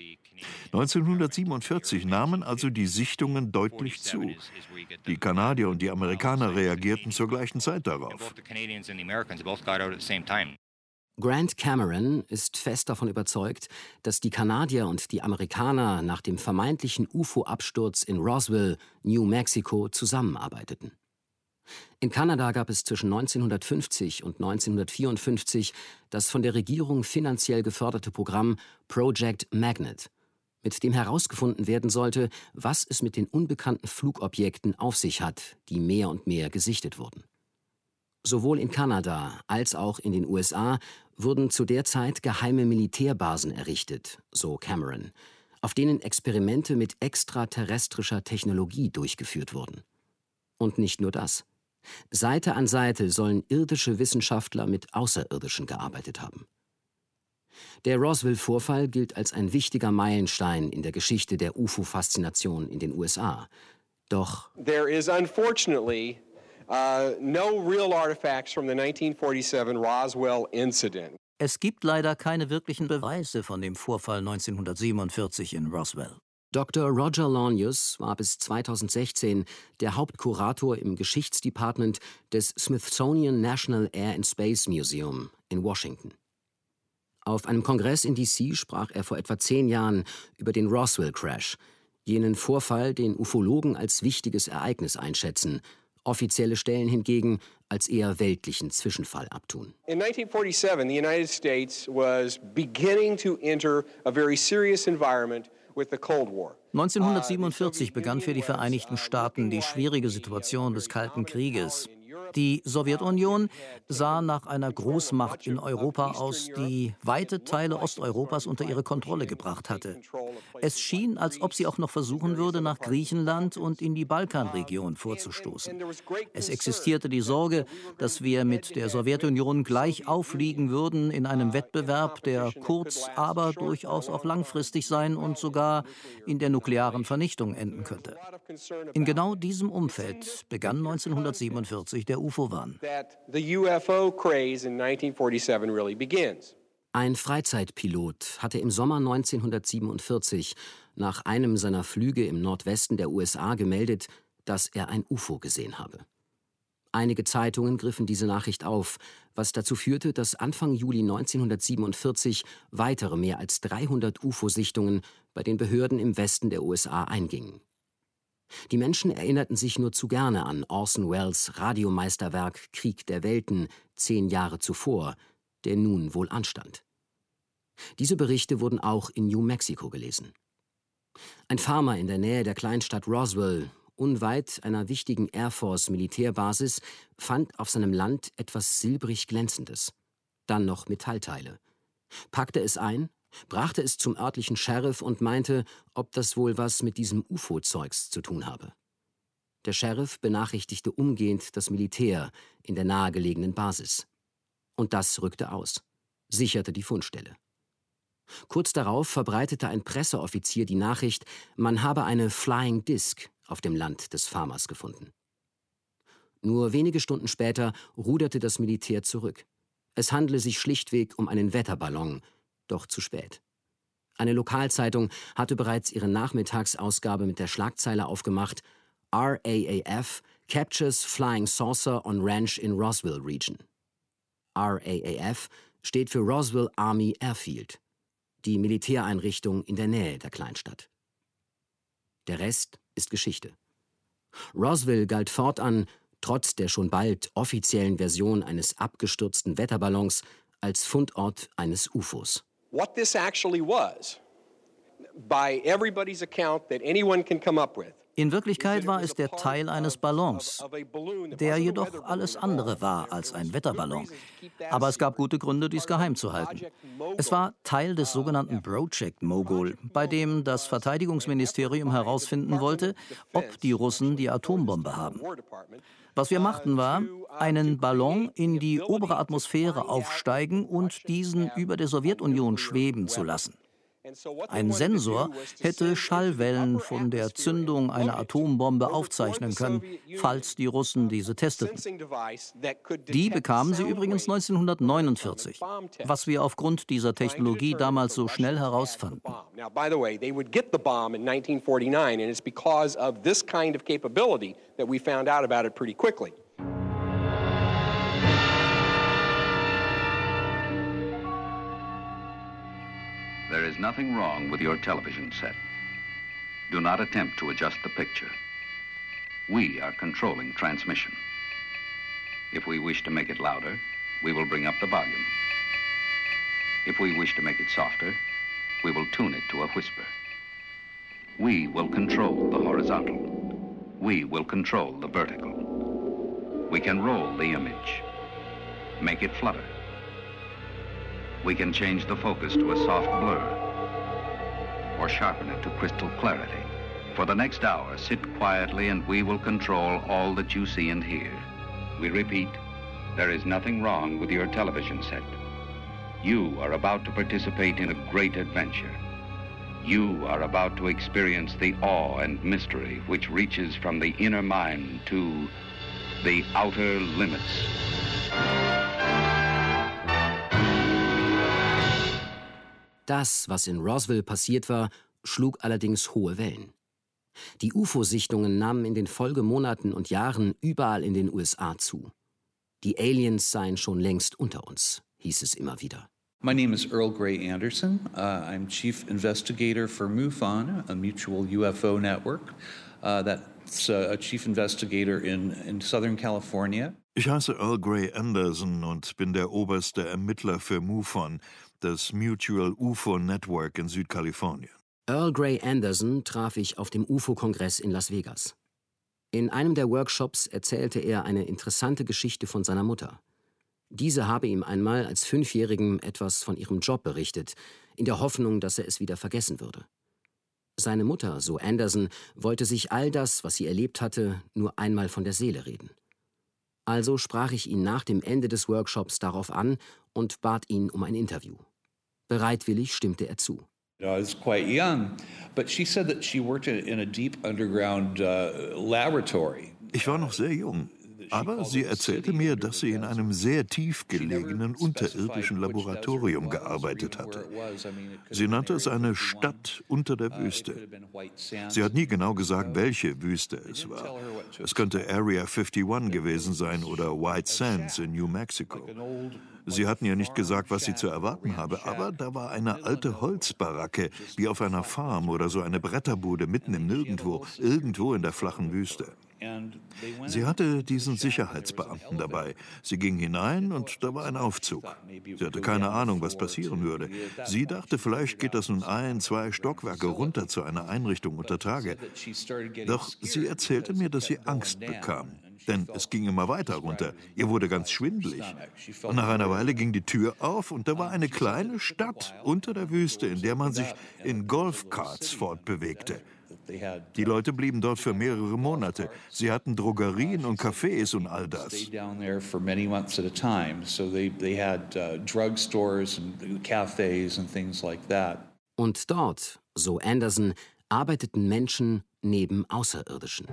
1947 nahmen also die Sichtungen deutlich zu. Die Kanadier und die Amerikaner reagierten zur gleichen Zeit darauf. Grant Cameron ist fest davon überzeugt, dass die Kanadier und die Amerikaner nach dem vermeintlichen UFO-Absturz in Roswell, New Mexico, zusammenarbeiteten. In Kanada gab es zwischen 1950 und 1954 das von der Regierung finanziell geförderte Programm Project Magnet, mit dem herausgefunden werden sollte, was es mit den unbekannten Flugobjekten auf sich hat, die mehr und mehr gesichtet wurden. Sowohl in Kanada als auch in den USA wurden zu der Zeit geheime Militärbasen errichtet, so Cameron, auf denen Experimente mit extraterrestrischer Technologie durchgeführt wurden. Und nicht nur das. Seite an Seite sollen irdische Wissenschaftler mit Außerirdischen gearbeitet haben. Der Roswell-Vorfall gilt als ein wichtiger Meilenstein in der Geschichte der UFO-Faszination in den USA. Doch there is unfortunately no real artifacts from the 1947 Roswell incident. Es gibt leider keine wirklichen Beweise von dem Vorfall 1947 in Roswell. Dr. Roger Launius war bis 2016 der Hauptkurator im Geschichtsdepartment des Smithsonian National Air and Space Museum in Washington. Auf einem Kongress in D.C. sprach er vor etwa 10 Jahren über den Roswell-Crash, jenen Vorfall, den Ufologen als wichtiges Ereignis einschätzen, offizielle Stellen hingegen als eher weltlichen Zwischenfall abtun. In 1947, the United States was beginning to enter a very serious environment with the Cold War. 1947 begann für die Vereinigten Staaten die schwierige Situation des Kalten Krieges. Die Sowjetunion sah nach einer Großmacht in Europa aus, die weite Teile Osteuropas unter ihre Kontrolle gebracht hatte. Es schien, als ob sie auch noch versuchen würde, nach Griechenland und in die Balkanregion vorzustoßen. Es existierte die Sorge, dass wir mit der Sowjetunion gleich aufliegen würden in einem Wettbewerb, der kurz-, aber durchaus auch langfristig sein und sogar in der nuklearen Vernichtung enden könnte. In genau diesem Umfeld begann 1947 der UFO-Wahn. Ein Freizeitpilot hatte im Sommer 1947 nach einem seiner Flüge im Nordwesten der USA gemeldet, dass er ein UFO gesehen habe. Einige Zeitungen griffen diese Nachricht auf, was dazu führte, dass Anfang Juli 1947 weitere mehr als 300 UFO-Sichtungen bei den Behörden im Westen der USA eingingen. Die Menschen erinnerten sich nur zu gerne an Orson Welles' Radiomeisterwerk Krieg der Welten 10 Jahre zuvor, der nun wohl anstand. Diese Berichte wurden auch in New Mexico gelesen. Ein Farmer in der Nähe der Kleinstadt Roswell, unweit einer wichtigen Air Force-Militärbasis, fand auf seinem Land etwas silbrig Glänzendes, dann noch Metallteile, packte es ein, brachte es zum örtlichen Sheriff und meinte, ob das wohl was mit diesem UFO-Zeugs zu tun habe. Der Sheriff benachrichtigte umgehend das Militär in der nahegelegenen Basis. Und das rückte aus, sicherte die Fundstelle. Kurz darauf verbreitete ein Presseoffizier die Nachricht, man habe eine Flying Disc auf dem Land des Farmers gefunden. Nur wenige Stunden später ruderte das Militär zurück. Es handle sich schlichtweg um einen Wetterballon, doch zu spät. Eine Lokalzeitung hatte bereits ihre Nachmittagsausgabe mit der Schlagzeile aufgemacht: RAAF captures Flying Saucer on Ranch in Roswell Region. RAAF steht für Roswell Army Airfield, die Militäreinrichtung in der Nähe der Kleinstadt. Der Rest ist Geschichte. Roswell galt fortan, trotz der schon bald offiziellen Version eines abgestürzten Wetterballons, als Fundort eines UFOs. What this actually was, by everybody's account that anyone can come up with. In Wirklichkeit war es der Teil eines Ballons, der jedoch alles andere war als ein Wetterballon. Aber es gab gute Gründe, dies geheim zu halten. Es war Teil des sogenannten Project Mogul, bei dem das Verteidigungsministerium herausfinden wollte, ob die Russen die Atombombe haben. Was wir machten war, einen Ballon in die obere Atmosphäre aufsteigen und diesen über der Sowjetunion schweben zu lassen. Ein Sensor hätte Schallwellen von der Zündung einer Atombombe aufzeichnen können, falls die Russen diese testeten. Die bekamen sie übrigens 1949, was wir aufgrund dieser Technologie damals so schnell herausfanden. There is nothing wrong with your television set. Do not attempt to adjust the picture. We are controlling transmission. If we wish to make it louder, we will bring up the volume. If we wish to make it softer, we will tune it to a whisper. We will control the horizontal. We will control the vertical. We can roll the image, make it flutter. We can change the focus to a soft blur or sharpen it to crystal clarity. For the next hour, sit quietly and we will control all that you see and hear. We repeat, there is nothing wrong with your television set. You are about to participate in a great adventure. You are about to experience the awe and mystery which reaches from the inner mind to the outer limits. Das, was in Roswell passiert war, schlug allerdings hohe Wellen. Die UFO-Sichtungen nahmen in den Folgemonaten und Jahren überall in den USA zu. Die Aliens seien schon längst unter uns, hieß es immer wieder. My name is Earl Grey Anderson. I'm Chief Investigator for MUFON, a mutual UFO network. That's a Chief Investigator in Southern California. Ich heiße Earl Grey Anderson und bin der oberste Ermittler für MUFON, das Mutual UFO Network in Südkalifornien. Earl Grey Anderson traf ich auf dem UFO-Kongress in Las Vegas. In einem der Workshops erzählte er eine interessante Geschichte von seiner Mutter. Diese habe ihm einmal als 5-Jährigem etwas von ihrem Job berichtet, in der Hoffnung, dass er es wieder vergessen würde. Seine Mutter, so Anderson, wollte sich all das, was sie erlebt hatte, nur einmal von der Seele reden. Also sprach ich ihn nach dem Ende des Workshops darauf an und bat ihn um ein Interview. Bereitwillig stimmte er zu. I was quite young, but she said that she worked in a deep underground laboratory. Ich war noch sehr jung, aber sie erzählte mir, dass sie in einem sehr tief gelegenen unterirdischen Laboratorium gearbeitet hatte. Sie nannte es eine Stadt unter der Wüste. Sie hat nie genau gesagt, welche Wüste es war. Es könnte Area 51 gewesen sein oder White Sands in New Mexico. Sie hatten ihr nicht gesagt, was sie zu erwarten habe, aber da war eine alte Holzbaracke, wie auf einer Farm oder so eine Bretterbude mitten im Nirgendwo, irgendwo in der flachen Wüste. Sie hatte diesen Sicherheitsbeamten dabei. Sie ging hinein und da war ein Aufzug. Sie hatte keine Ahnung, was passieren würde. Sie dachte, vielleicht geht das nun 1-2 Stockwerke runter zu einer Einrichtung unter Tage. Doch sie erzählte mir, dass sie Angst bekam. Denn es ging immer weiter runter. Ihr wurde ganz schwindelig. Und nach einer Weile ging die Tür auf und da war eine kleine Stadt unter der Wüste, in der man sich in Golfkarts fortbewegte. Die Leute blieben dort für mehrere Monate. Sie hatten Drogerien und Cafés und all das. Und dort, so Anderson, arbeiteten Menschen neben Außerirdischen.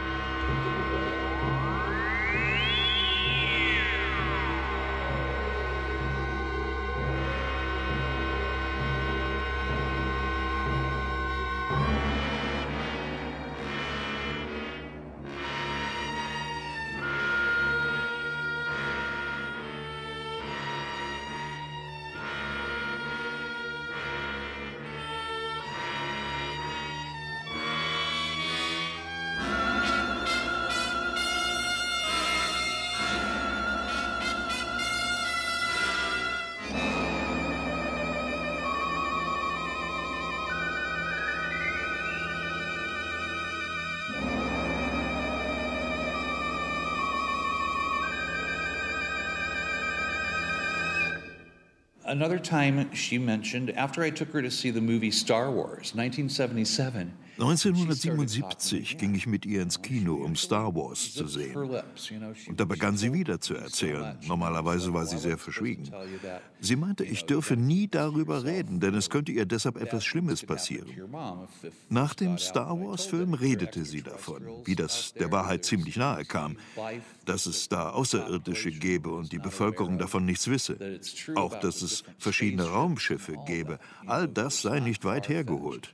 Another time she mentioned, after I took her to see the movie Star Wars, 1977. 1977 ging ich mit ihr ins Kino, um Star Wars zu sehen. Und da begann sie wieder zu erzählen. Normalerweise war sie sehr verschwiegen. Sie meinte, ich dürfe nie darüber reden, denn es könnte ihr deshalb etwas Schlimmes passieren. Nach dem Star Wars-Film redete sie davon, wie das der Wahrheit ziemlich nahe kam, dass es da Außerirdische gäbe und die Bevölkerung davon nichts wisse. Auch, dass es verschiedene Raumschiffe gäbe. All das sei nicht weit hergeholt.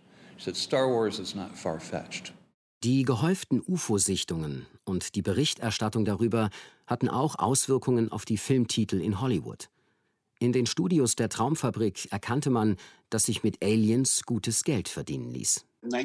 Die gehäuften UFO-Sichtungen und die Berichterstattung darüber hatten auch Auswirkungen auf die Filmtitel in Hollywood. In den Studios der Traumfabrik erkannte man, dass sich mit Aliens gutes Geld verdienen ließ.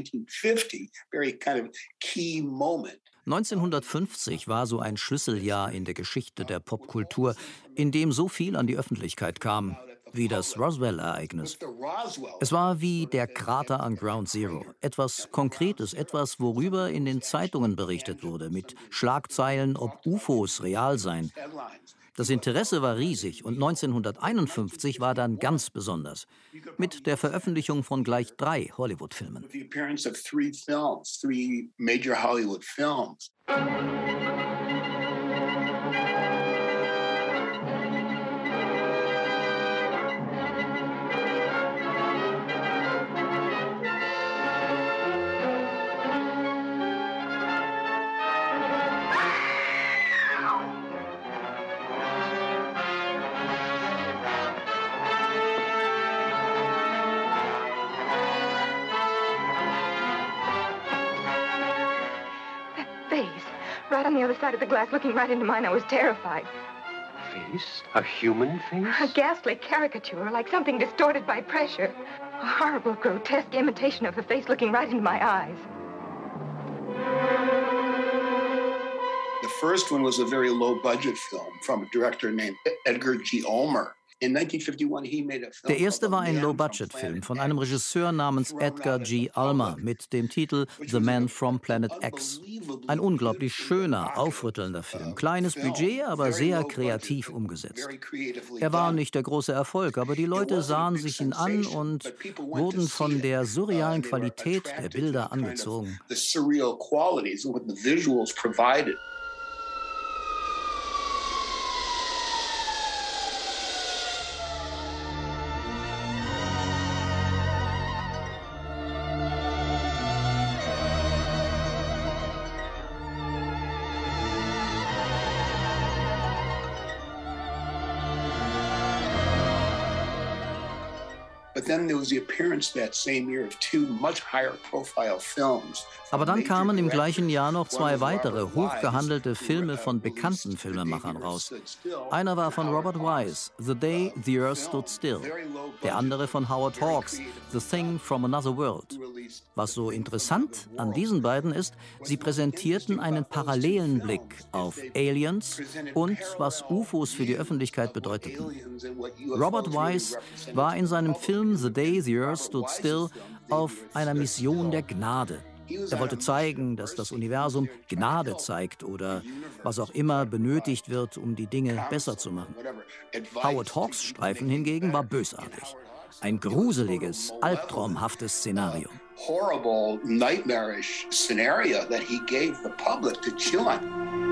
1950 war so ein Schlüsseljahr in der Geschichte der Popkultur, in dem so viel an die Öffentlichkeit kam, wie das Roswell-Ereignis. Es war wie der Krater an Ground Zero. Etwas Konkretes, etwas, worüber in den Zeitungen berichtet wurde, mit Schlagzeilen, ob UFOs real seien. Das Interesse war riesig und 1951 war dann ganz besonders. Mit der Veröffentlichung von gleich 3 Hollywood-Filmen. on the other side of the glass looking right into mine, I was terrified. Face? A human face? A ghastly caricature, like something distorted by pressure. A horrible, grotesque imitation of the face looking right into my eyes. The first one was a very low-budget film from a director named Edgar G. Ulmer. Der erste war ein Low-Budget-Film von einem Regisseur namens Edgar G. Ulmer mit dem Titel The Man from Planet X. Ein unglaublich schöner, aufrüttelnder Film. Kleines Budget, aber sehr kreativ umgesetzt. Er war nicht der große Erfolg, aber die Leute sahen sich ihn an und wurden von der surrealen Qualität der Bilder angezogen. Aber dann kamen im gleichen Jahr noch 2 weitere hochgehandelte Filme von bekannten Filmemachern raus. Einer war von Robert Wise, The Day the Earth Stood Still. Der andere von Howard Hawks, The Thing from Another World. Was so interessant an diesen beiden ist, sie präsentierten einen parallelen Blick auf Aliens und was UFOs für die Öffentlichkeit bedeuteten. Robert Wise war in seinem Film The Day the Earth Stood Still auf einer Mission der Gnade. Er wollte zeigen, dass das Universum Gnade zeigt oder was auch immer benötigt wird, um die Dinge besser zu machen. Howard Hawks' Streifen hingegen war bösartig. Ein gruseliges, albtraumhaftes Szenario. Horrible, nightmarish scenario that he gave the public to chew on.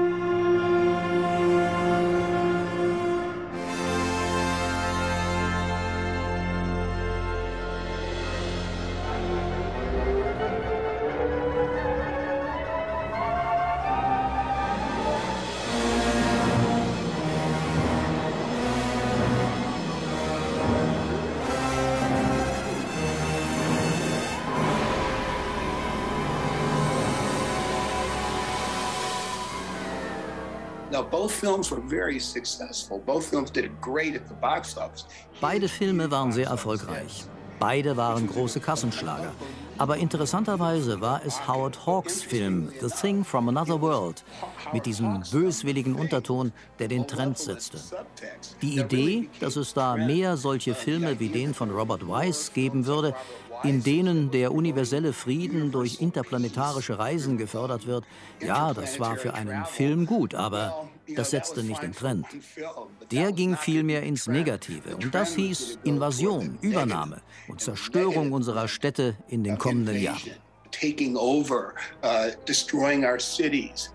Beide Filme waren sehr erfolgreich. Beide waren große Kassenschlager. Aber interessanterweise war es Howard Hawks' Film The Thing from Another World mit diesem böswilligen Unterton, der den Trend setzte. Die Idee, dass es da mehr solche Filme wie den von Robert Wise geben würde, in denen der universelle Frieden durch interplanetarische Reisen gefördert wird, ja, das war für einen Film gut, aber das setzte nicht den Trend. Der ging vielmehr ins Negative und das hieß Invasion, Übernahme und Zerstörung unserer Städte in den kommenden Jahren. Taking over, destroying our cities.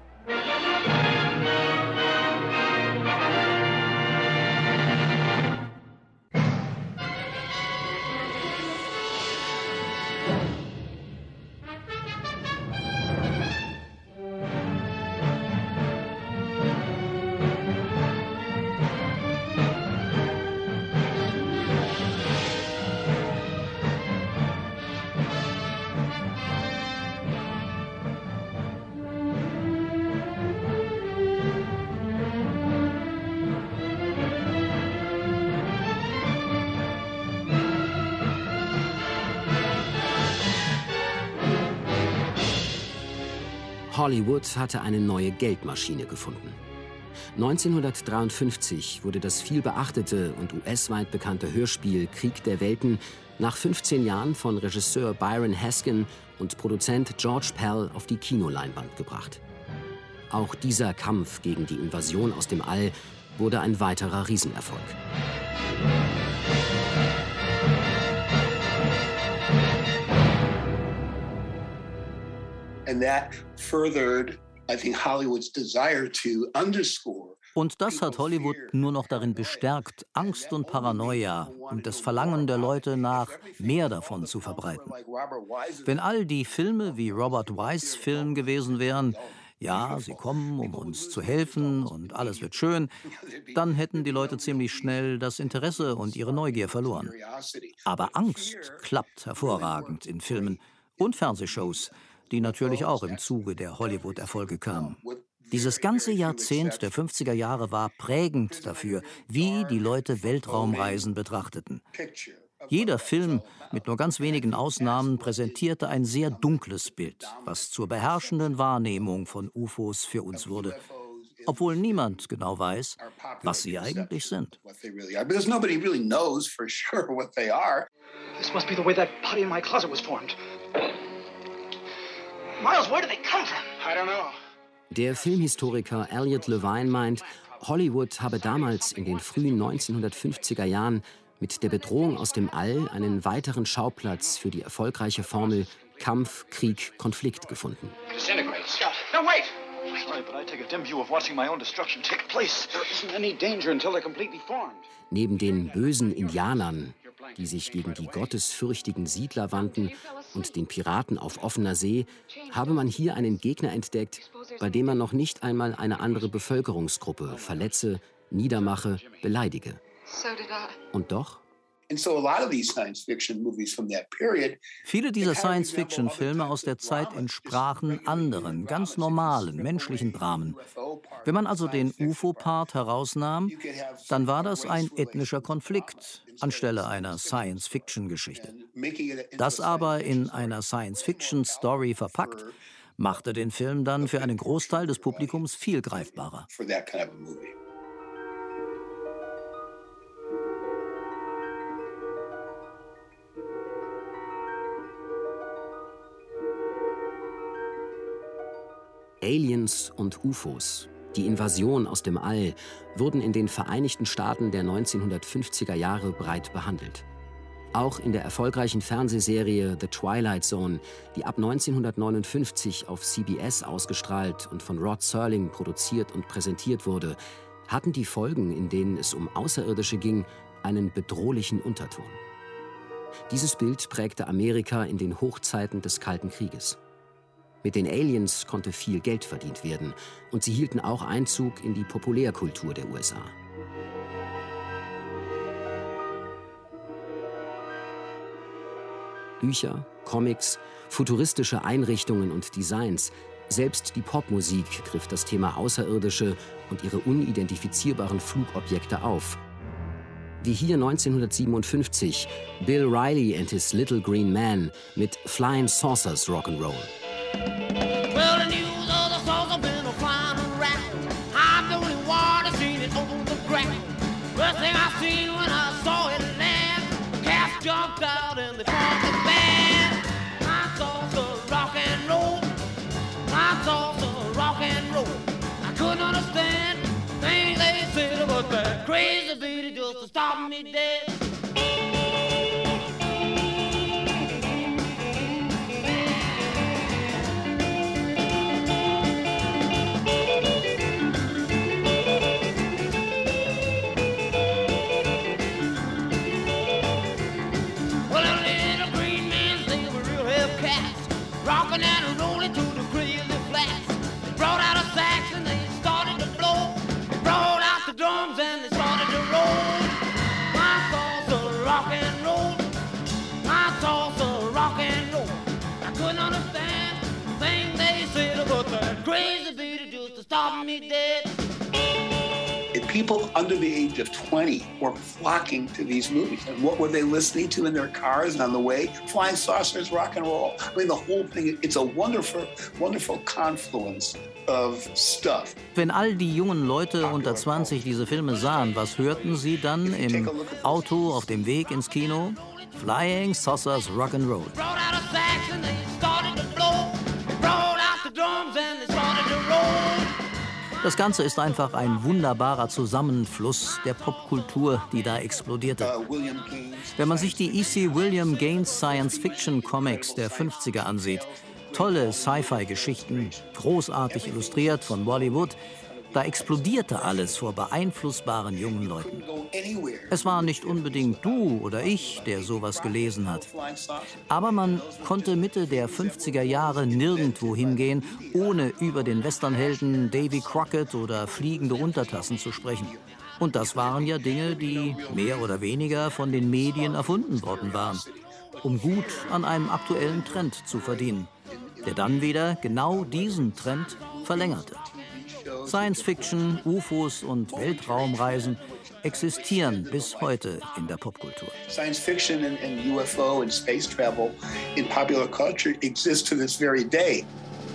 Hollywood hatte eine neue Geldmaschine gefunden. 1953 wurde das vielbeachtete und US-weit bekannte Hörspiel Krieg der Welten nach 15 Jahren von Regisseur Byron Haskin und Produzent George Pell auf die Kinoleinwand gebracht. Auch dieser Kampf gegen die Invasion aus dem All wurde ein weiterer Riesenerfolg. And that furthered, I think, Hollywood's desire to underscore. Und das hat Hollywood nur noch darin bestärkt, Angst und Paranoia und das Verlangen der Leute nach mehr davon zu verbreiten. Wenn all die Filme wie Robert Wise' Film gewesen wären, ja, sie kommen, um uns zu helfen und alles wird schön, dann hätten die Leute ziemlich schnell das Interesse und ihre Neugier verloren. Aber Angst klappt hervorragend in Filmen und Fernsehshows, die natürlich auch im Zuge der Hollywood-Erfolge kamen. Dieses ganze Jahrzehnt der 50er Jahre war prägend dafür, wie die Leute Weltraumreisen betrachteten. Jeder Film, mit nur ganz wenigen Ausnahmen, präsentierte ein sehr dunkles Bild, was zur beherrschenden Wahrnehmung von UFOs für uns wurde. Obwohl niemand genau weiß, was sie eigentlich sind. Because nobody really knows for sure what they are. This must be the way that body in my closet was formed. Miles, where do they come from? I don't know. Der Filmhistoriker Elliot Levine meint, Hollywood habe damals in den frühen 1950er Jahren mit der Bedrohung aus dem All einen weiteren Schauplatz für die erfolgreiche Formel Kampf, Krieg, Konflikt gefunden. Disintegrates. No, wait! Sorry, but I take a dim view of watching my own destruction take place. There isn't any danger until they're completely formed. Neben den bösen Indianern, die sich gegen die gottesfürchtigen Siedler wandten, und den Piraten auf offener See, habe man hier einen Gegner entdeckt, bei dem man noch nicht einmal eine andere Bevölkerungsgruppe verletze, niedermache, beleidige. Und doch? Viele dieser Science-Fiction-Filme aus der Zeit entsprachen anderen, ganz normalen, menschlichen Dramen. Wenn man also den UFO-Part herausnahm, dann war das ein ethnischer Konflikt anstelle einer Science-Fiction-Geschichte. Das aber in einer Science-Fiction-Story verpackt, machte den Film dann für einen Großteil des Publikums viel greifbarer. Aliens und UFOs, die Invasion aus dem All, wurden in den Vereinigten Staaten der 1950er Jahre breit behandelt. Auch in der erfolgreichen Fernsehserie The Twilight Zone, die ab 1959 auf CBS ausgestrahlt und von Rod Serling produziert und präsentiert wurde, hatten die Folgen, in denen es um Außerirdische ging, einen bedrohlichen Unterton. Dieses Bild prägte Amerika in den Hochzeiten des Kalten Krieges. Mit den Aliens konnte viel Geld verdient werden und sie hielten auch Einzug in die Populärkultur der USA. Bücher, Comics, futuristische Einrichtungen und Designs, selbst die Popmusik griff das Thema Außerirdische und ihre unidentifizierbaren Flugobjekte auf. Wie hier 1957 Bill Riley and his Little Green Man mit Flying Saucers Rock'n'Roll. Well, the news of the saucer been flying around. I've been in water, seen it on the ground. First thing I seen when I saw it land, cats jumped out and they formed the band. My saucer rock and roll, my saucer rock and roll. I couldn't understand things they said about that crazy beat just to stop me dead. Rocking and rolling to the crazy flats. They brought out a sax and they started to blow. They brought out the drums and they started to roll. My saucer rock and roll. My saucer rock and roll. I couldn't understand the thing they said about that crazy beat just to stop me dead. People under the age of 20 were flocking to these movies. And what were they listening to in their cars on the way? Flying Saucers, rock and roll. I mean, the whole thing, it's a wonderful, wonderful confluence of stuff. Wenn all die jungen Leute unter 20 diese Filme sahen, was hörten sie dann im Auto auf dem Weg ins Kino? Flying Saucers, rock and roll. Brought out a sax and they started to blow. Brought out the drums and they started to roll. Das Ganze ist einfach ein wunderbarer Zusammenfluss der Popkultur, die da explodierte. Wenn man sich die E.C. William Gaines Science-Fiction-Comics der 50er ansieht, tolle Sci-Fi-Geschichten, großartig illustriert von Wally Wood, da explodierte alles vor beeinflussbaren jungen Leuten. Es war nicht unbedingt du oder ich, der sowas gelesen hat. Aber man konnte Mitte der 50er Jahre nirgendwo hingehen, ohne über den Westernhelden Davy Crockett oder fliegende Untertassen zu sprechen. Und das waren ja Dinge, die mehr oder weniger von den Medien erfunden worden waren, um gut an einem aktuellen Trend zu verdienen, der dann wieder genau diesen Trend verlängerte. Science Fiction, UFOs und Weltraumreisen existieren bis heute in der Popkultur. Science fiction and UFO and space travel in popular culture exists to this very day.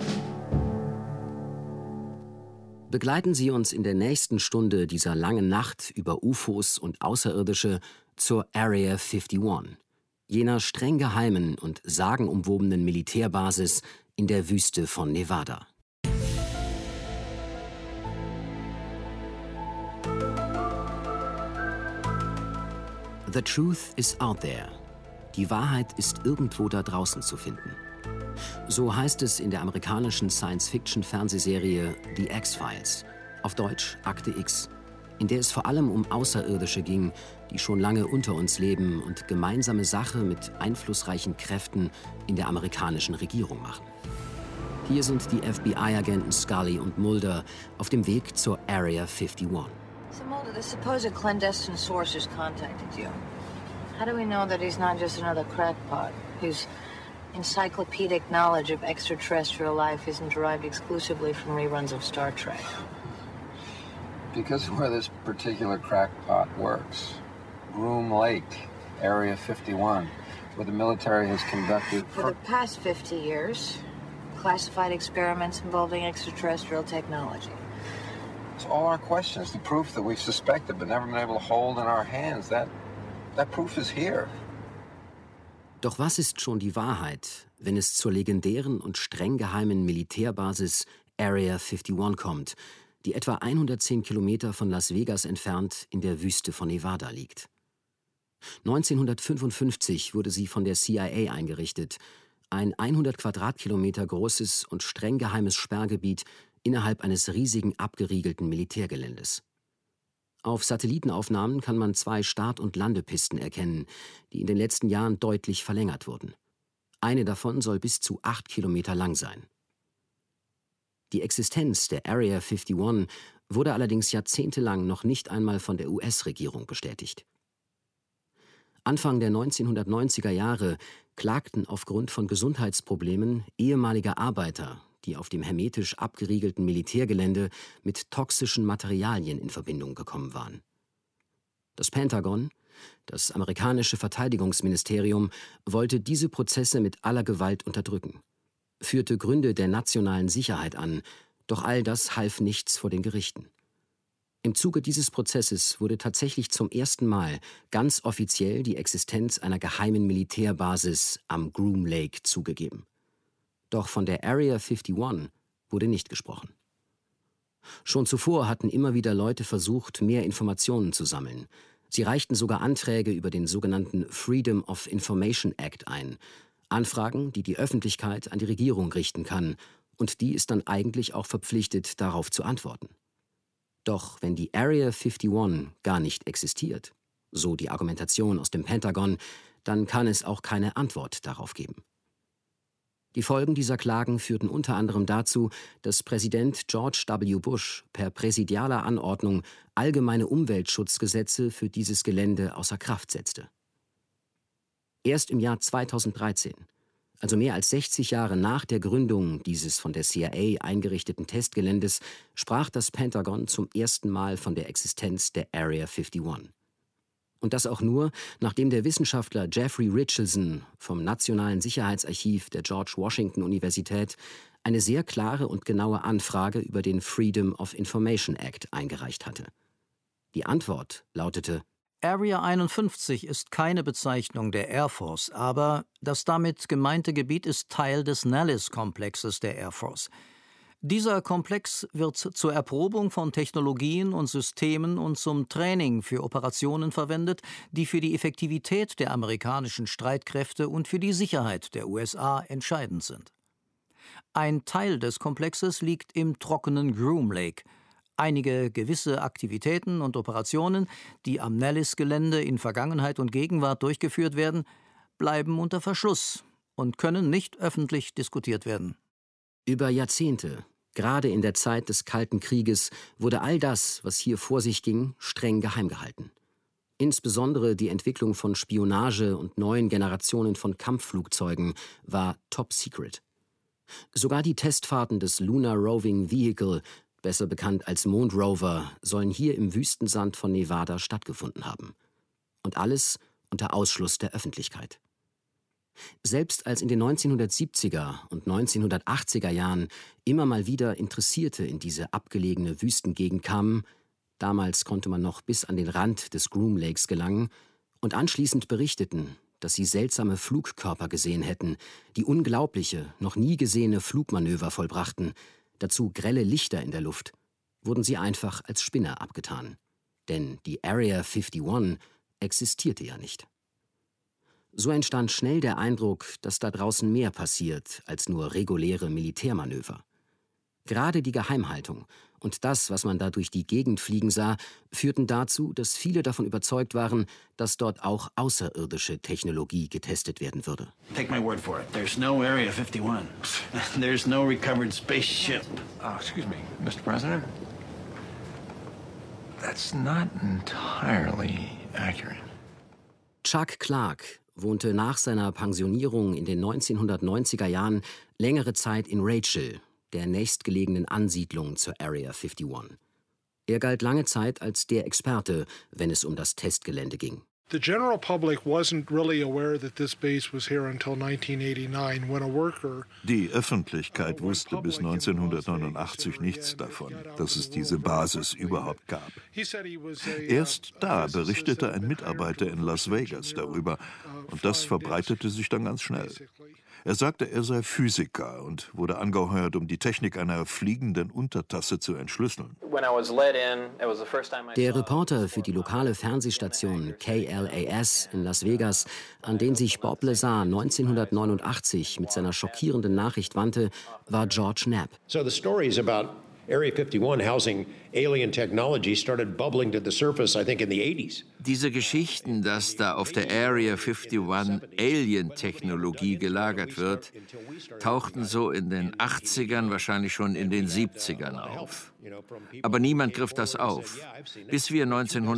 Begleiten Sie uns in der nächsten Stunde dieser langen Nacht über UFOs und Außerirdische zur Area 51, jener streng geheimen und sagenumwobenen Militärbasis in der Wüste von Nevada. The truth is out there. Die Wahrheit ist irgendwo da draußen zu finden. So heißt es in der amerikanischen Science-Fiction-Fernsehserie The X-Files, auf Deutsch Akte X, in der es vor allem um Außerirdische ging, die schon lange unter uns leben und gemeinsame Sache mit einflussreichen Kräften in der amerikanischen Regierung machen. Hier sind die FBI-Agenten Scully und Mulder auf dem Weg zur Area 51. So Mulder, the supposed clandestine source has contacted you. How do we know that he's not just another crackpot whose encyclopedic knowledge of extraterrestrial life isn't derived exclusively from reruns of Star Trek? Because of where this particular crackpot works. Groom Lake, Area 51, where the military has conducted... For the past 50 years, classified experiments involving extraterrestrial technology. So all our questions, the proof that we've suspected but never been able to hold in our hands, that proof is here. Doch was ist schon die Wahrheit, wenn es zur legendären und streng geheimen Militärbasis Area 51 kommt, die etwa 110 Kilometer von Las Vegas entfernt in der Wüste von Nevada liegt? 1955 wurde sie von der CIA eingerichtet, ein 100 Quadratkilometer großes und streng geheimes Sperrgebiet innerhalb eines riesigen abgeriegelten Militärgeländes. Auf Satellitenaufnahmen kann man 2 Start- und Landepisten erkennen, die in den letzten Jahren deutlich verlängert wurden. Eine davon soll bis zu 8 Kilometer lang sein. Die Existenz der Area 51 wurde allerdings jahrzehntelang noch nicht einmal von der US-Regierung bestätigt. Anfang der 1990er Jahre klagten aufgrund von Gesundheitsproblemen ehemalige Arbeiter, die auf dem hermetisch abgeriegelten Militärgelände mit toxischen Materialien in Verbindung gekommen waren. Das Pentagon, das amerikanische Verteidigungsministerium, wollte diese Prozesse mit aller Gewalt unterdrücken, führte Gründe der nationalen Sicherheit an, doch all das half nichts vor den Gerichten. Im Zuge dieses Prozesses wurde tatsächlich zum ersten Mal ganz offiziell die Existenz einer geheimen Militärbasis am Groom Lake zugegeben. Doch von der Area 51 wurde nicht gesprochen. Schon zuvor hatten immer wieder Leute versucht, mehr Informationen zu sammeln. Sie reichten sogar Anträge über den sogenannten Freedom of Information Act ein. Anfragen, die die Öffentlichkeit an die Regierung richten kann. Und die ist dann eigentlich auch verpflichtet, darauf zu antworten. Doch wenn die Area 51 gar nicht existiert, so die Argumentation aus dem Pentagon, dann kann es auch keine Antwort darauf geben. Die Folgen dieser Klagen führten unter anderem dazu, dass Präsident George W. Bush per präsidialer Anordnung allgemeine Umweltschutzgesetze für dieses Gelände außer Kraft setzte. Erst im Jahr 2013, also mehr als 60 Jahre nach der Gründung dieses von der CIA eingerichteten Testgeländes, sprach das Pentagon zum ersten Mal von der Existenz der Area 51. Und das auch nur, nachdem der Wissenschaftler Jeffrey Richardson vom Nationalen Sicherheitsarchiv der George Washington Universität eine sehr klare und genaue Anfrage über den Freedom of Information Act eingereicht hatte. Die Antwort lautete: Area 51 ist keine Bezeichnung der Air Force, aber das damit gemeinte Gebiet ist Teil des Nellis-Komplexes der Air Force. Dieser Komplex wird zur Erprobung von Technologien und Systemen und zum Training für Operationen verwendet, die für die Effektivität der amerikanischen Streitkräfte und für die Sicherheit der USA entscheidend sind. Ein Teil des Komplexes liegt im trockenen Groom Lake. Einige gewisse Aktivitäten und Operationen, die am Nellis-Gelände in Vergangenheit und Gegenwart durchgeführt werden, bleiben unter Verschluss und können nicht öffentlich diskutiert werden. Über Jahrzehnte, gerade in der Zeit des Kalten Krieges, wurde all das, was hier vor sich ging, streng geheim gehalten. Insbesondere die Entwicklung von Spionage und neuen Generationen von Kampfflugzeugen war top secret. Sogar die Testfahrten des Lunar Roving Vehicle, besser bekannt als Mondrover, sollen hier im Wüstensand von Nevada stattgefunden haben. Und alles unter Ausschluss der Öffentlichkeit. Selbst als in den 1970er und 1980er Jahren immer mal wieder Interessierte in diese abgelegene Wüstengegend kamen, damals konnte man noch bis an den Rand des Groom Lakes gelangen, und anschließend berichteten, dass sie seltsame Flugkörper gesehen hätten, die unglaubliche, noch nie gesehene Flugmanöver vollbrachten, dazu grelle Lichter in der Luft, wurden sie einfach als Spinner abgetan. Denn die Area 51 existierte ja nicht. So entstand schnell der Eindruck, dass da draußen mehr passiert als nur reguläre Militärmanöver. Gerade die Geheimhaltung und das, was man da durch die Gegend fliegen sah, führten dazu, dass viele davon überzeugt waren, dass dort auch außerirdische Technologie getestet werden würde. Take my word for it. There's no Area 51. There's no recovered spaceship. Oh, excuse me, Mr. President. That's not entirely accurate. Chuck Clark wohnte nach seiner Pensionierung in den 1990er Jahren längere Zeit in Rachel, der nächstgelegenen Ansiedlung zur Area 51. Er galt lange Zeit als der Experte, wenn es um das Testgelände ging. The general public wasn't really aware that this base was here until 1989, when a worker. Die Öffentlichkeit wusste bis 1989 nichts davon, dass es diese Basis überhaupt gab. Erst da berichtete ein Mitarbeiter in Las Vegas darüber, und das verbreitete sich dann ganz schnell. Er sagte, er sei Physiker und wurde angeheuert, um die Technik einer fliegenden Untertasse zu entschlüsseln. Der Reporter für die lokale Fernsehstation KLAS in Las Vegas, an den sich Bob Lazar 1989 mit seiner schockierenden Nachricht wandte, war George Knapp. So the stories about Area 51 housing alien technology started bubbling to the surface, I think, in the 80s. Diese Geschichten, dass da auf der Area 51 Alien-Technologie gelagert wird, tauchten so in den 80ern, wahrscheinlich schon in den 70ern auf. Aber niemand griff das auf, bis wir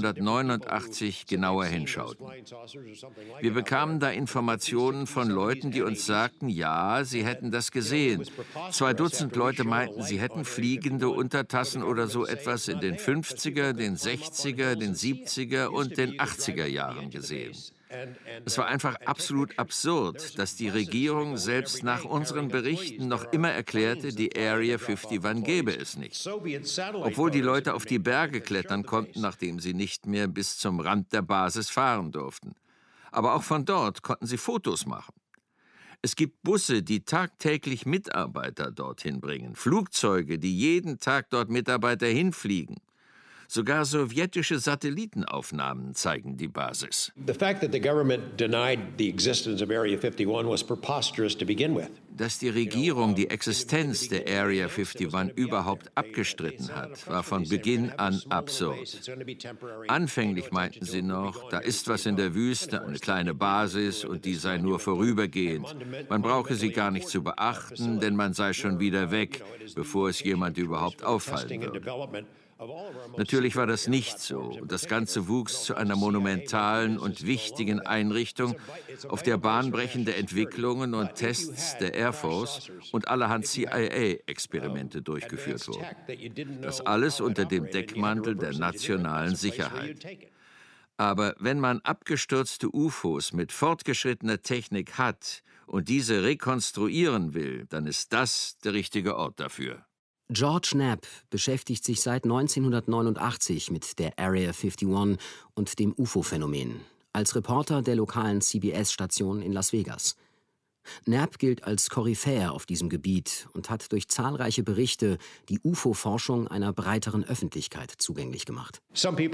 1989 genauer hinschauten. Wir bekamen da Informationen von Leuten, die uns sagten, ja, sie hätten das gesehen. 2 Dutzend Leute meinten, sie hätten fliegende Untertassen oder so etwas in den 50er, den 60er, den 70er und den 80er Jahren gesehen. Es war einfach absolut absurd, dass die Regierung selbst nach unseren Berichten noch immer erklärte, die Area 51 gäbe es nicht. Obwohl die Leute auf die Berge klettern konnten, nachdem sie nicht mehr bis zum Rand der Basis fahren durften. Aber auch von dort konnten sie Fotos machen. Es gibt Busse, die tagtäglich Mitarbeiter dorthin bringen, Flugzeuge, die jeden Tag dort Mitarbeiter hinfliegen. Sogar sowjetische Satellitenaufnahmen zeigen die Basis. The fact that the government denied the existence of Area 51 was preposterous to begin with. Dass die Regierung die Existenz der Area 51 überhaupt abgestritten hat, war von Beginn an absurd. Anfänglich meinten sie noch, da ist was in der Wüste, eine kleine Basis und die sei nur vorübergehend. Man brauche sie gar nicht zu beachten, denn man sei schon wieder weg, bevor es jemand überhaupt auffallen würde. Natürlich war das nicht so. Das Ganze wuchs zu einer monumentalen und wichtigen Einrichtung, auf der bahnbrechende Entwicklungen und Tests der Air Force und allerhand CIA-Experimente durchgeführt wurden. Das alles unter dem Deckmantel der nationalen Sicherheit. Aber wenn man abgestürzte UFOs mit fortgeschrittener Technik hat und diese rekonstruieren will, dann ist das der richtige Ort dafür. George Knapp beschäftigt sich seit 1989 mit der Area 51 und dem UFO-Phänomen, als Reporter der lokalen CBS-Station in Las Vegas. Knapp gilt als Koryphäe auf diesem Gebiet und hat durch zahlreiche Berichte die UFO-Forschung einer breiteren Öffentlichkeit zugänglich gemacht.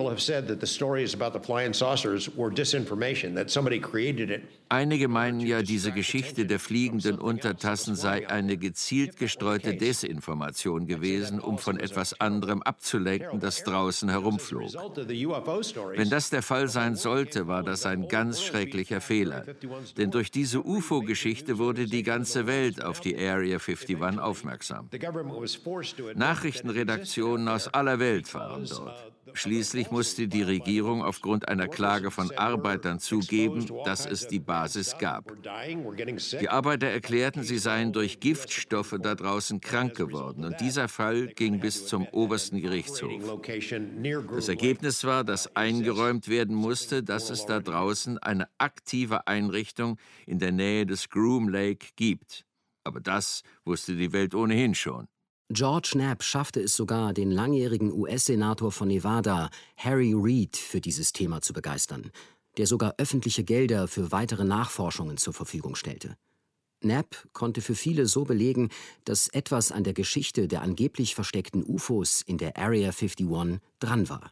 Einige meinen ja, diese Geschichte der fliegenden Untertassen sei eine gezielt gestreute Desinformation gewesen, um von etwas anderem abzulenken, das draußen herumflog. Wenn das der Fall sein sollte, war das ein ganz schrecklicher Fehler. Denn durch diese UFO-Geschichte wurde die ganze Welt auf die Area 51 aufmerksam. Nachrichtenredaktionen aus aller Welt waren dort. Schließlich musste die Regierung aufgrund einer Klage von Arbeitern zugeben, dass es die Basis gab. Die Arbeiter erklärten, sie seien durch Giftstoffe da draußen krank geworden. Und dieser Fall ging bis zum obersten Gerichtshof. Das Ergebnis war, dass eingeräumt werden musste, dass es da draußen eine aktive Einrichtung in der Nähe des Groom Lake gibt. Aber das wusste die Welt ohnehin schon. George Knapp schaffte es sogar, den langjährigen US-Senator von Nevada, Harry Reid, für dieses Thema zu begeistern, der sogar öffentliche Gelder für weitere Nachforschungen zur Verfügung stellte. Knapp konnte für viele so belegen, dass etwas an der Geschichte der angeblich versteckten UFOs in der Area 51 dran war.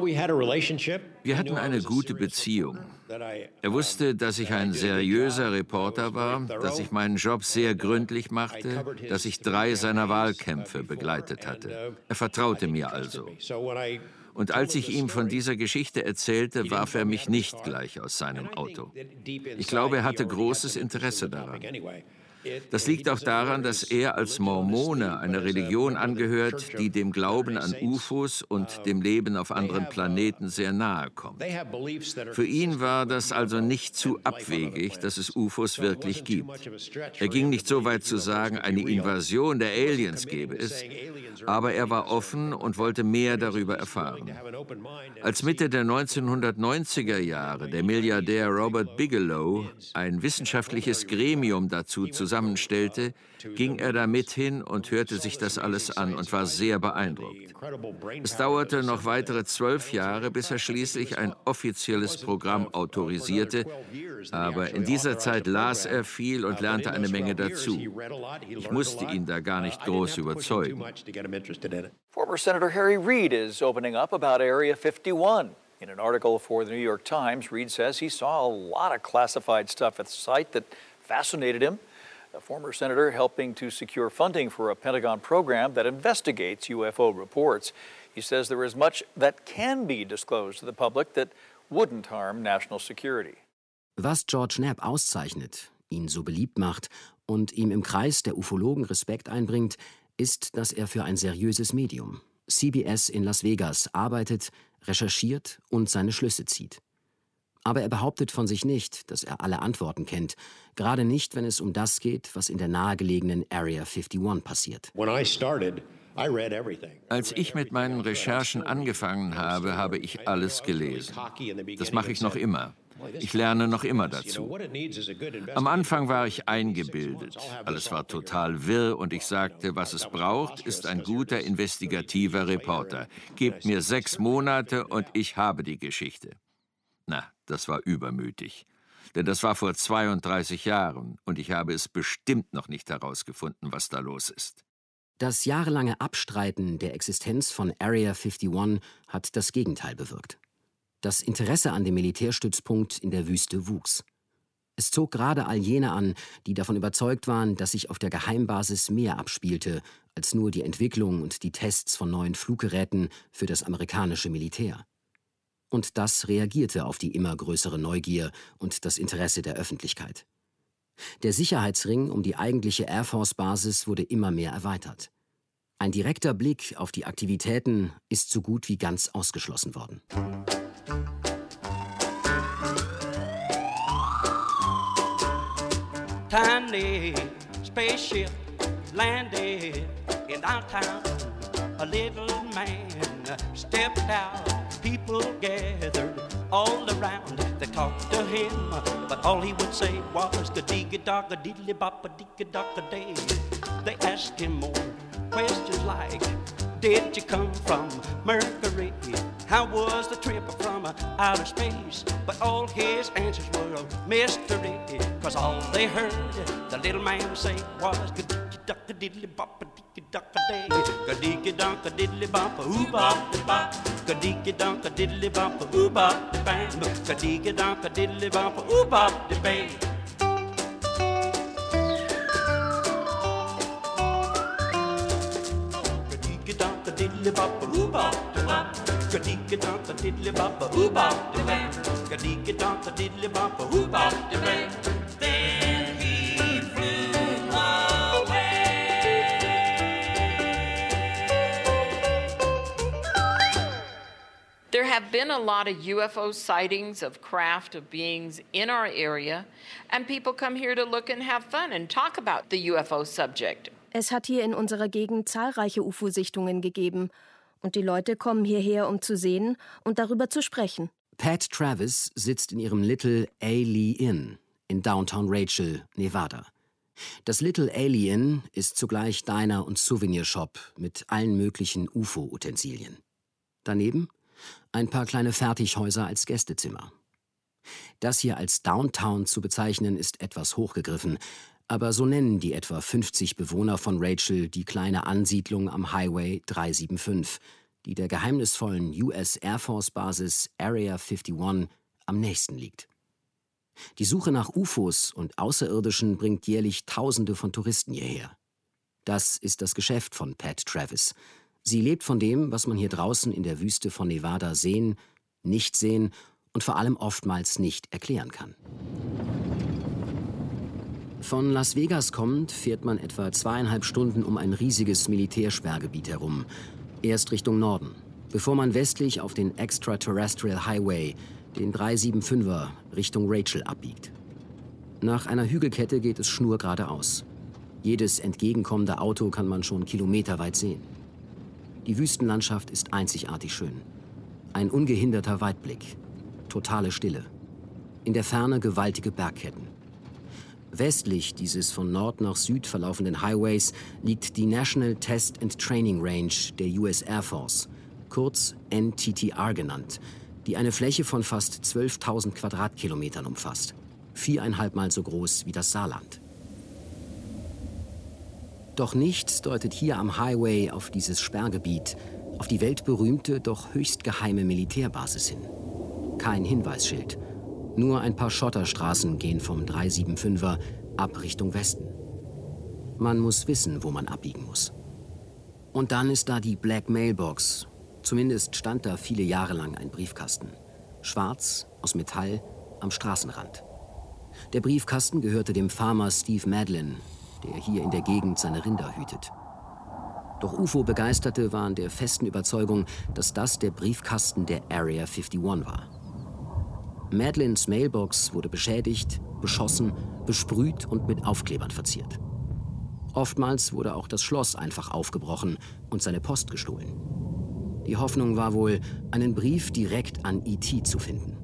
Wir hatten eine gute Beziehung. Er wusste, dass ich ein seriöser Reporter war, dass ich meinen Job sehr gründlich machte, dass ich 3 seiner Wahlkämpfe begleitet hatte. Er vertraute mir also. Und als ich ihm von dieser Geschichte erzählte, warf er mich nicht gleich aus seinem Auto. Ich glaube, er hatte großes Interesse daran. Das liegt auch daran, dass er als Mormone einer Religion angehört, die dem Glauben an UFOs und dem Leben auf anderen Planeten sehr nahe kommt. Für ihn war das also nicht zu abwegig, dass es UFOs wirklich gibt. Er ging nicht so weit zu sagen, eine Invasion der Aliens gebe es, aber er war offen und wollte mehr darüber erfahren. Als Mitte der 1990er Jahre der Milliardär Robert Bigelow ein wissenschaftliches Gremium dazu zusammenstellte, ging er da mit hin und hörte sich das alles an und war sehr beeindruckt. Es dauerte noch weitere 12 Jahre, bis er schließlich ein offizielles Programm autorisierte, aber in dieser Zeit las er viel und lernte eine Menge dazu. Ich musste ihn da gar nicht groß überzeugen. Former Senator Harry Reid is opening up about Area 51. In an article for the New York Times, Reid says he saw a lot of classified stuff at the site that fascinated him. A former senator helping to secure funding for a Pentagon program that investigates UFO reports. He says there is much that can be disclosed to the public that wouldn't harm national security. Was George Knapp auszeichnet, ihn so beliebt macht und ihm im Kreis der Ufologen Respekt einbringt, ist, dass er für ein seriöses Medium, CBS in Las Vegas, arbeitet, recherchiert und seine Schlüsse zieht. Aber er behauptet von sich nicht, dass er alle Antworten kennt, gerade nicht, wenn es um das geht, was in der nahegelegenen Area 51 passiert. Als ich mit meinen Recherchen angefangen habe, habe ich alles gelesen. Das mache ich noch immer. Ich lerne noch immer dazu. Am Anfang war ich eingebildet. Alles war total wirr und ich sagte, was es braucht, ist ein guter investigativer Reporter. Gebt mir 6 Monate und ich habe die Geschichte. Na, das war übermütig. Denn das war vor 32 Jahren und ich habe es bestimmt noch nicht herausgefunden, was da los ist. Das jahrelange Abstreiten der Existenz von Area 51 hat das Gegenteil bewirkt. Das Interesse an dem Militärstützpunkt in der Wüste wuchs. Es zog gerade all jene an, die davon überzeugt waren, dass sich auf der Geheimbasis mehr abspielte, als nur die Entwicklung und die Tests von neuen Fluggeräten für das amerikanische Militär. Und das reagierte auf die immer größere Neugier und das Interesse der Öffentlichkeit. Der Sicherheitsring um die eigentliche Air Force-Basis wurde immer mehr erweitert. Ein direkter Blick auf die Aktivitäten ist so gut wie ganz ausgeschlossen worden. Tiny spaceship landed in downtown. A little man stepped out. People gathered all around. They talked to him, but all he would say was ga-dee-ga-dog-ga-diddly-bop-a-dee-ga-dog-a-day. They asked him more questions like, did you come from Mercury? How was the trip from outer space? But all his answers were a mystery, 'cause all they heard the little man say was ga-dee-ga-dog-ga-diddly-bop-a-dee-ga-dog-a-day. Ga-dee-ga-dog-ga-diddly-bop-a-oo-bop-de-bop. Ga-dee-ga-dog-ga-diddly-bop-a-oo-bop-de-bam. Ga-dee-ga-dog-ga-diddly-bop-a-oo-bop-de-bam. Ga-dee-ga-dog-ga-diddly-bop-a-oo-bop-de-bop. Ga-dee-ga-dog-ga-diddly-bop-a-oo-bop-de-bam. Ga-dee-ga-dog-ga-diddly-bop-a-oo-bop-de-bam. Then he flew away. have been a lot of UFO sightings of craft, of beings in our area, and people come here to look and have fun and talk about the UFO subject. Es hat hier in unserer Gegend zahlreiche UFO-Sichtungen gegeben. Und die Leute kommen hierher, um zu sehen und darüber zu sprechen. Pat Travis sitzt in ihrem Little A-Lee Inn in Downtown Rachel, Nevada. Das Little A-Lee Inn ist zugleich Diner und Souvenirshop mit allen möglichen UFO-Utensilien. Daneben ein paar kleine Fertighäuser als Gästezimmer. Das hier als Downtown zu bezeichnen, ist etwas hochgegriffen, aber so nennen die etwa 50 Bewohner von Rachel die kleine Ansiedlung am Highway 375, die der geheimnisvollen US Air Force Basis Area 51 am nächsten liegt. Die Suche nach UFOs und Außerirdischen bringt jährlich Tausende von Touristen hierher. Das ist das Geschäft von Pat Travis. Sie lebt von dem, was man hier draußen in der Wüste von Nevada sehen, nicht sehen und vor allem oftmals nicht erklären kann. Von Las Vegas kommend fährt man etwa 2,5 Stunden um ein riesiges Militärsperrgebiet herum, erst Richtung Norden, bevor man westlich auf den Extraterrestrial Highway, den 375er, Richtung Rachel abbiegt. Nach einer Hügelkette geht es schnurgeradeaus. Jedes entgegenkommende Auto kann man schon kilometerweit sehen. Die Wüstenlandschaft ist einzigartig schön. Ein ungehinderter Weitblick, totale Stille. In der Ferne gewaltige Bergketten. Westlich dieses von Nord nach Süd verlaufenden Highways liegt die National Test and Training Range der US Air Force, kurz NTTR genannt, die eine Fläche von fast 12.000 Quadratkilometern umfasst, 4,5 Mal so groß wie das Saarland. Doch nichts deutet hier am Highway auf dieses Sperrgebiet, auf die weltberühmte, doch höchst geheime Militärbasis hin. Kein Hinweisschild. Nur ein paar Schotterstraßen gehen vom 375er ab Richtung Westen. Man muss wissen, wo man abbiegen muss. Und dann ist da die Black Mailbox. Zumindest stand da viele Jahre lang ein Briefkasten. Schwarz, aus Metall, am Straßenrand. Der Briefkasten gehörte dem Farmer Steve Madlin, der hier in der Gegend seine Rinder hütet. Doch UFO-Begeisterte waren der festen Überzeugung, dass das der Briefkasten der Area 51 war. Madlins Mailbox wurde beschädigt, beschossen, besprüht und mit Aufklebern verziert. Oftmals wurde auch das Schloss einfach aufgebrochen und seine Post gestohlen. Die Hoffnung war wohl, einen Brief direkt an E.T. zu finden.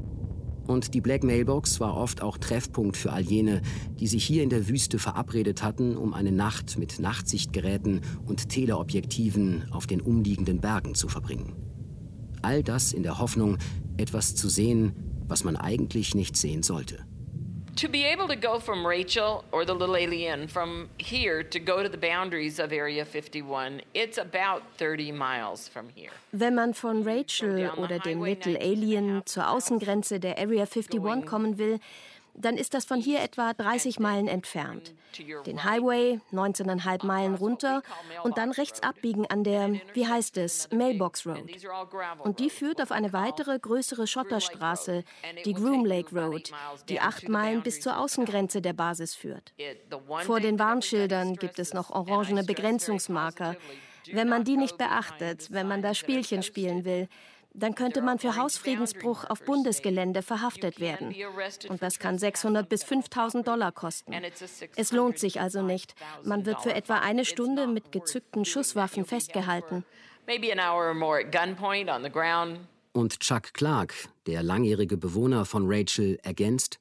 Und die Black Mailbox war oft auch Treffpunkt für all jene, die sich hier in der Wüste verabredet hatten, um eine Nacht mit Nachtsichtgeräten und Teleobjektiven auf den umliegenden Bergen zu verbringen. All das in der Hoffnung, etwas zu sehen, was man eigentlich nicht sehen sollte. To be able to go from Rachel or the Little Alien from here to go to the boundaries of Area 51, it's about 30 miles from here. Wenn man von Rachel oder dem Little Alien zur Außengrenze der Area 51 kommen will, dann ist das von hier etwa 30 Meilen entfernt. Den Highway 19,5 Meilen runter und dann rechts abbiegen an der, wie heißt es, Mailbox Road. Und die führt auf eine weitere, größere Schotterstraße, die Groom Lake Road, die 8 Meilen bis zur Außengrenze der Basis führt. Vor den Warnschildern gibt es noch orangene Begrenzungsmarker. Wenn man die nicht beachtet, wenn man da Spielchen spielen will, dann könnte man für Hausfriedensbruch auf Bundesgelände verhaftet werden. Und das kann $600 bis $5.000 kosten. Es lohnt sich also nicht. Man wird für etwa eine Stunde mit gezückten Schusswaffen festgehalten. Und Chuck Clark, der langjährige Bewohner von Rachel, ergänzt: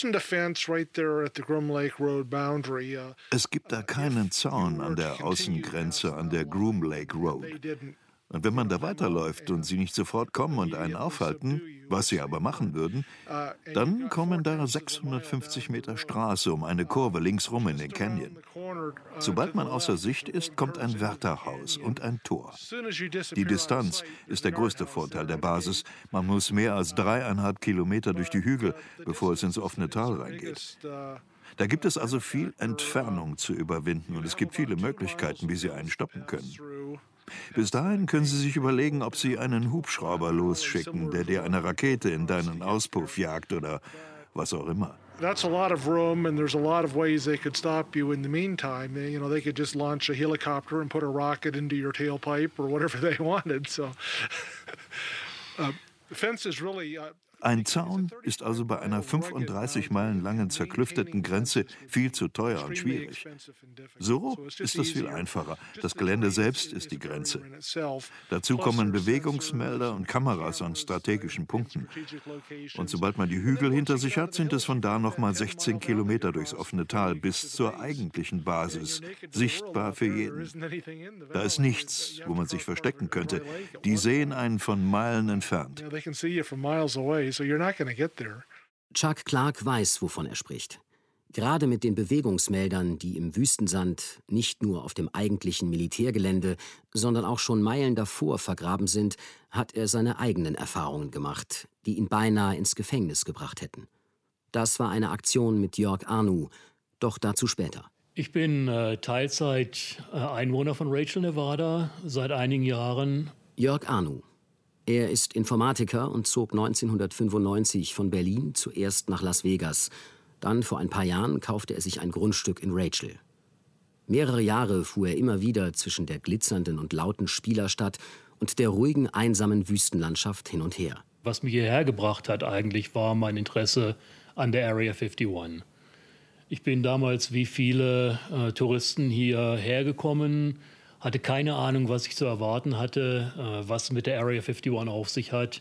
Es gibt da keinen Zaun an der Außengrenze an der Groom Lake Road. Und wenn man da weiterläuft und sie nicht sofort kommen und einen aufhalten, was sie aber machen würden, dann kommen da 650 Meter Straße um eine Kurve linksrum in den Canyon. Sobald man außer Sicht ist, kommt ein Wärterhaus und ein Tor. Die Distanz ist der größte Vorteil der Basis. Man muss mehr als 3,5 Kilometer durch die Hügel, bevor es ins offene Tal reingeht. Da gibt es also viel Entfernung zu überwinden und es gibt viele Möglichkeiten, wie Sie einen stoppen können. Bis dahin können Sie sich überlegen, ob Sie einen Hubschrauber losschicken, der dir eine Rakete in deinen Auspuff jagt oder was auch immer. That's a lot of room, and there's a lot of ways they could stop you in the meantime. They could just launch a helicopter and put a rocket into your tailpipe or whatever they wanted. So, Ein Zaun ist also bei einer 35 Meilen langen zerklüfteten Grenze viel zu teuer und schwierig. So ist das viel einfacher. Das Gelände selbst ist die Grenze. Dazu kommen Bewegungsmelder und Kameras an strategischen Punkten. Und sobald man die Hügel hinter sich hat, sind es von da nochmal 16 Kilometer durchs offene Tal bis zur eigentlichen Basis, sichtbar für jeden. Da ist nichts, wo man sich verstecken könnte. Die sehen einen von Meilen entfernt. Chuck Clark weiß, wovon er spricht. Gerade mit den Bewegungsmeldern, die im Wüstensand nicht nur auf dem eigentlichen Militärgelände, sondern auch schon Meilen davor vergraben sind, hat er seine eigenen Erfahrungen gemacht, die ihn beinahe ins Gefängnis gebracht hätten. Das war eine Aktion mit Jörg Anu, doch dazu später. Ich bin Teilzeit-Einwohner von Rachel, Nevada, seit einigen Jahren. Jörg Anu. Er ist Informatiker und zog 1995 von Berlin zuerst nach Las Vegas. Dann, vor ein paar Jahren, kaufte er sich ein Grundstück in Rachel. Mehrere Jahre fuhr er immer wieder zwischen der glitzernden und lauten Spielerstadt und der ruhigen, einsamen Wüstenlandschaft hin und her. Was mich hierher gebracht hat eigentlich, war mein Interesse an der Area 51. Ich bin damals wie viele Touristen hierher gekommen, hatte keine Ahnung, was ich zu erwarten hatte, was mit der Area 51 auf sich hat.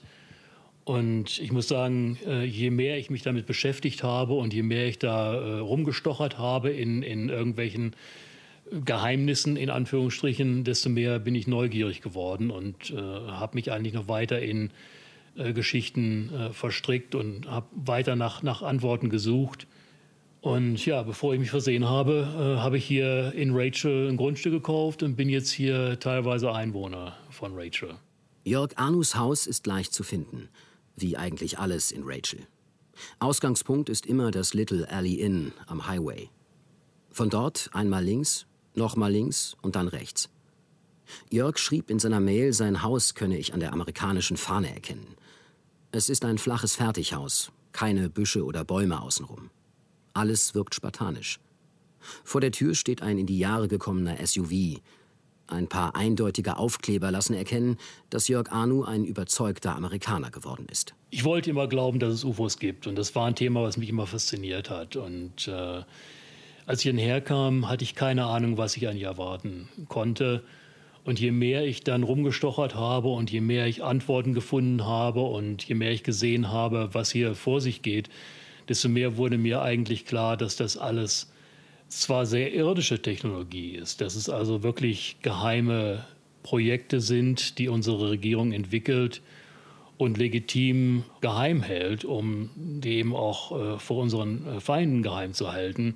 Und ich muss sagen, je mehr ich mich damit beschäftigt habe und je mehr ich da rumgestochert habe in irgendwelchen Geheimnissen, in Anführungsstrichen, desto mehr bin ich neugierig geworden und habe mich eigentlich noch weiter in Geschichten verstrickt und habe weiter nach Antworten gesucht. Und ja, bevor ich mich versehen habe, habe ich hier in Rachel ein Grundstück gekauft und bin jetzt hier teilweise Einwohner von Rachel. Jörg Anus Haus ist leicht zu finden, wie eigentlich alles in Rachel. Ausgangspunkt ist immer das Little Alley Inn am Highway. Von dort einmal links, nochmal links und dann rechts. Jörg schrieb in seiner Mail, sein Haus könne ich an der amerikanischen Fahne erkennen. Es ist ein flaches Fertighaus, keine Büsche oder Bäume außenrum. Alles wirkt spartanisch. Vor der Tür steht ein in die Jahre gekommener SUV. Ein paar eindeutige Aufkleber lassen erkennen, dass Jörg Anu ein überzeugter Amerikaner geworden ist. Ich wollte immer glauben, dass es UFOs gibt. Und das war ein Thema, was mich immer fasziniert hat. Und als ich hierher kam, hatte ich keine Ahnung, was ich an ihr erwarten konnte. Und je mehr ich dann rumgestochert habe und je mehr ich Antworten gefunden habe und je mehr ich gesehen habe, was hier vor sich geht, desto mehr wurde mir eigentlich klar, dass das alles zwar sehr irdische Technologie ist, dass es also wirklich geheime Projekte sind, die unsere Regierung entwickelt und legitim geheim hält, um die eben auch vor unseren Feinden geheim zu halten.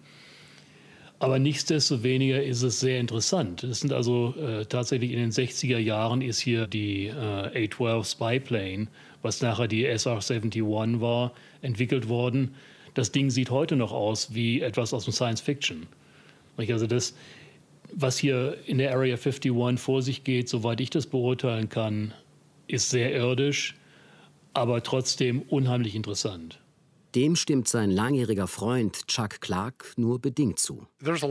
Aber nichtsdestoweniger ist es sehr interessant. Es sind also tatsächlich in den 60er Jahren ist hier die A-12 Spy Plane, was nachher die SR-71 war, entwickelt worden. Das Ding sieht heute noch aus wie etwas aus dem Science-Fiction. Also das, was hier in der Area 51 vor sich geht, soweit ich das beurteilen kann, ist sehr irdisch, aber trotzdem unheimlich interessant. Dem stimmt sein langjähriger Freund Chuck Clark nur bedingt zu.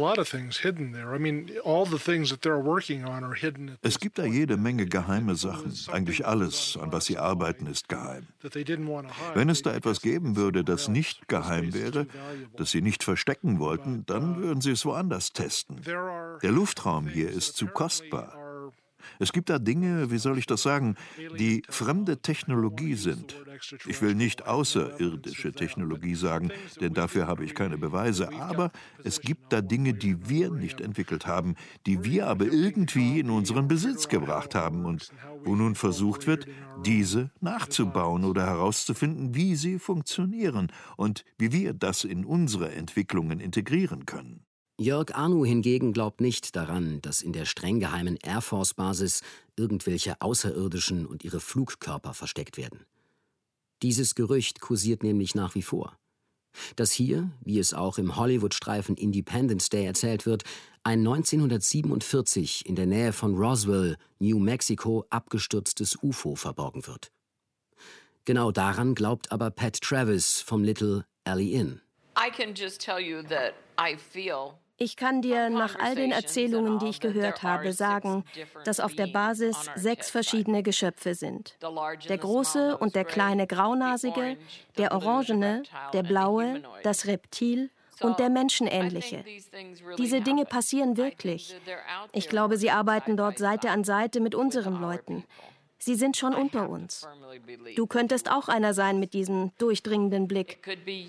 Es gibt da jede Menge geheime Sachen. Eigentlich alles, an was sie arbeiten, ist geheim. Wenn es da etwas geben würde, das nicht geheim wäre, das sie nicht verstecken wollten, dann würden sie es woanders testen. Der Luftraum hier ist zu kostbar. Es gibt da Dinge, wie soll ich das sagen, die fremde Technologie sind. Ich will nicht außerirdische Technologie sagen, denn dafür habe ich keine Beweise. Aber es gibt da Dinge, die wir nicht entwickelt haben, die wir aber irgendwie in unseren Besitz gebracht haben und wo nun versucht wird, diese nachzubauen oder herauszufinden, wie sie funktionieren und wie wir das in unsere Entwicklungen integrieren können. Jörg Anu hingegen glaubt nicht daran, dass in der streng geheimen Air Force-Basis irgendwelche Außerirdischen und ihre Flugkörper versteckt werden. Dieses Gerücht kursiert nämlich nach wie vor. Dass hier, wie es auch im Hollywood-Streifen Independence Day erzählt wird, ein 1947 in der Nähe von Roswell, New Mexico, abgestürztes UFO verborgen wird. Genau daran glaubt aber Pat Travis vom Little Alley Inn. I can just tell you that I feel Ich kann dir nach all den Erzählungen, die ich gehört habe, sagen, dass auf der Basis 6 verschiedene Geschöpfe sind. Der große und der kleine Graunasige, der orangene, der blaue, das Reptil und der menschenähnliche. Diese Dinge passieren wirklich. Ich glaube, sie arbeiten dort Seite an Seite mit unseren Leuten. Sie sind schon unter uns. Du könntest auch einer sein mit diesem durchdringenden Blick.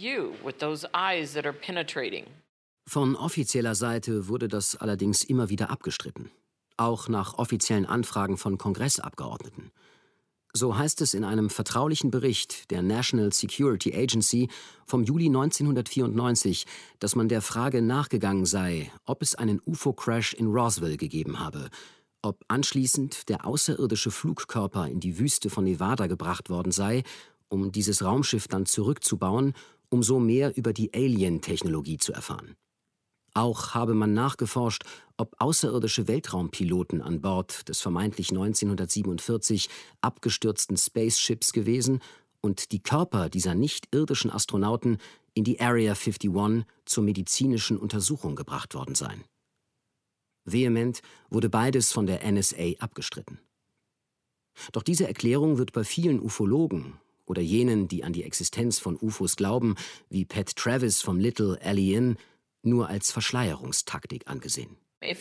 Von offizieller Seite wurde das allerdings immer wieder abgestritten. Auch nach offiziellen Anfragen von Kongressabgeordneten. So heißt es in einem vertraulichen Bericht der National Security Agency vom Juli 1994, dass man der Frage nachgegangen sei, ob es einen UFO-Crash in Roswell gegeben habe, ob anschließend der außerirdische Flugkörper in die Wüste von Nevada gebracht worden sei, um dieses Raumschiff dann zurückzubauen, um so mehr über die Alien-Technologie zu erfahren. Auch habe man nachgeforscht, ob außerirdische Weltraumpiloten an Bord des vermeintlich 1947 abgestürzten Spaceships gewesen und die Körper dieser nicht-irdischen Astronauten in die Area 51 zur medizinischen Untersuchung gebracht worden seien. Vehement wurde beides von der NSA abgestritten. Doch diese Erklärung wird bei vielen Ufologen oder jenen, die an die Existenz von UFOs glauben, wie Pat Travis vom Little Alien, nur als Verschleierungstaktik angesehen.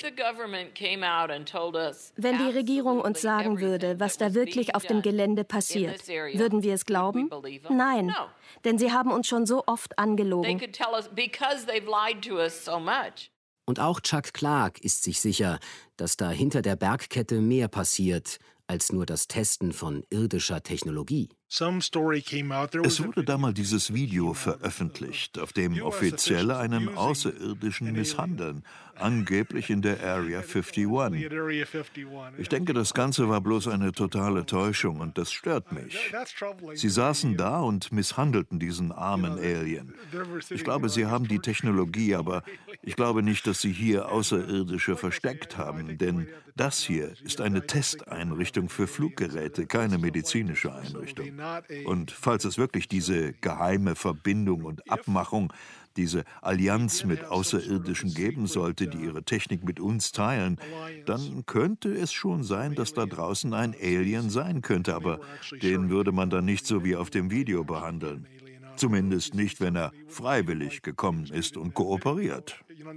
Wenn die Regierung uns sagen würde, was da wirklich auf dem Gelände passiert, würden wir es glauben? Nein, denn sie haben uns schon so oft angelogen. Und auch Chuck Clark ist sich sicher, dass da hinter der Bergkette mehr passiert, als nur das Testen von irdischer Technologie. Es wurde da mal dieses Video veröffentlicht, auf dem Offizielle einen Außerirdischen misshandeln, angeblich in der Area 51. Ich denke, das Ganze war bloß eine totale Täuschung und das stört mich. Sie saßen da und misshandelten diesen armen Alien. Ich glaube, sie haben die Technologie, aber ich glaube nicht, dass sie hier Außerirdische versteckt haben, denn das hier ist eine Testeinrichtung für Fluggeräte, keine medizinische Einrichtung. Und falls es wirklich diese geheime Verbindung und Abmachung, diese Allianz mit Außerirdischen geben sollte, die ihre Technik mit uns teilen, dann könnte es schon sein, dass da draußen ein Alien sein könnte, aber den würde man dann nicht so wie auf dem Video behandeln. Zumindest nicht, wenn er freiwillig gekommen ist und kooperiert.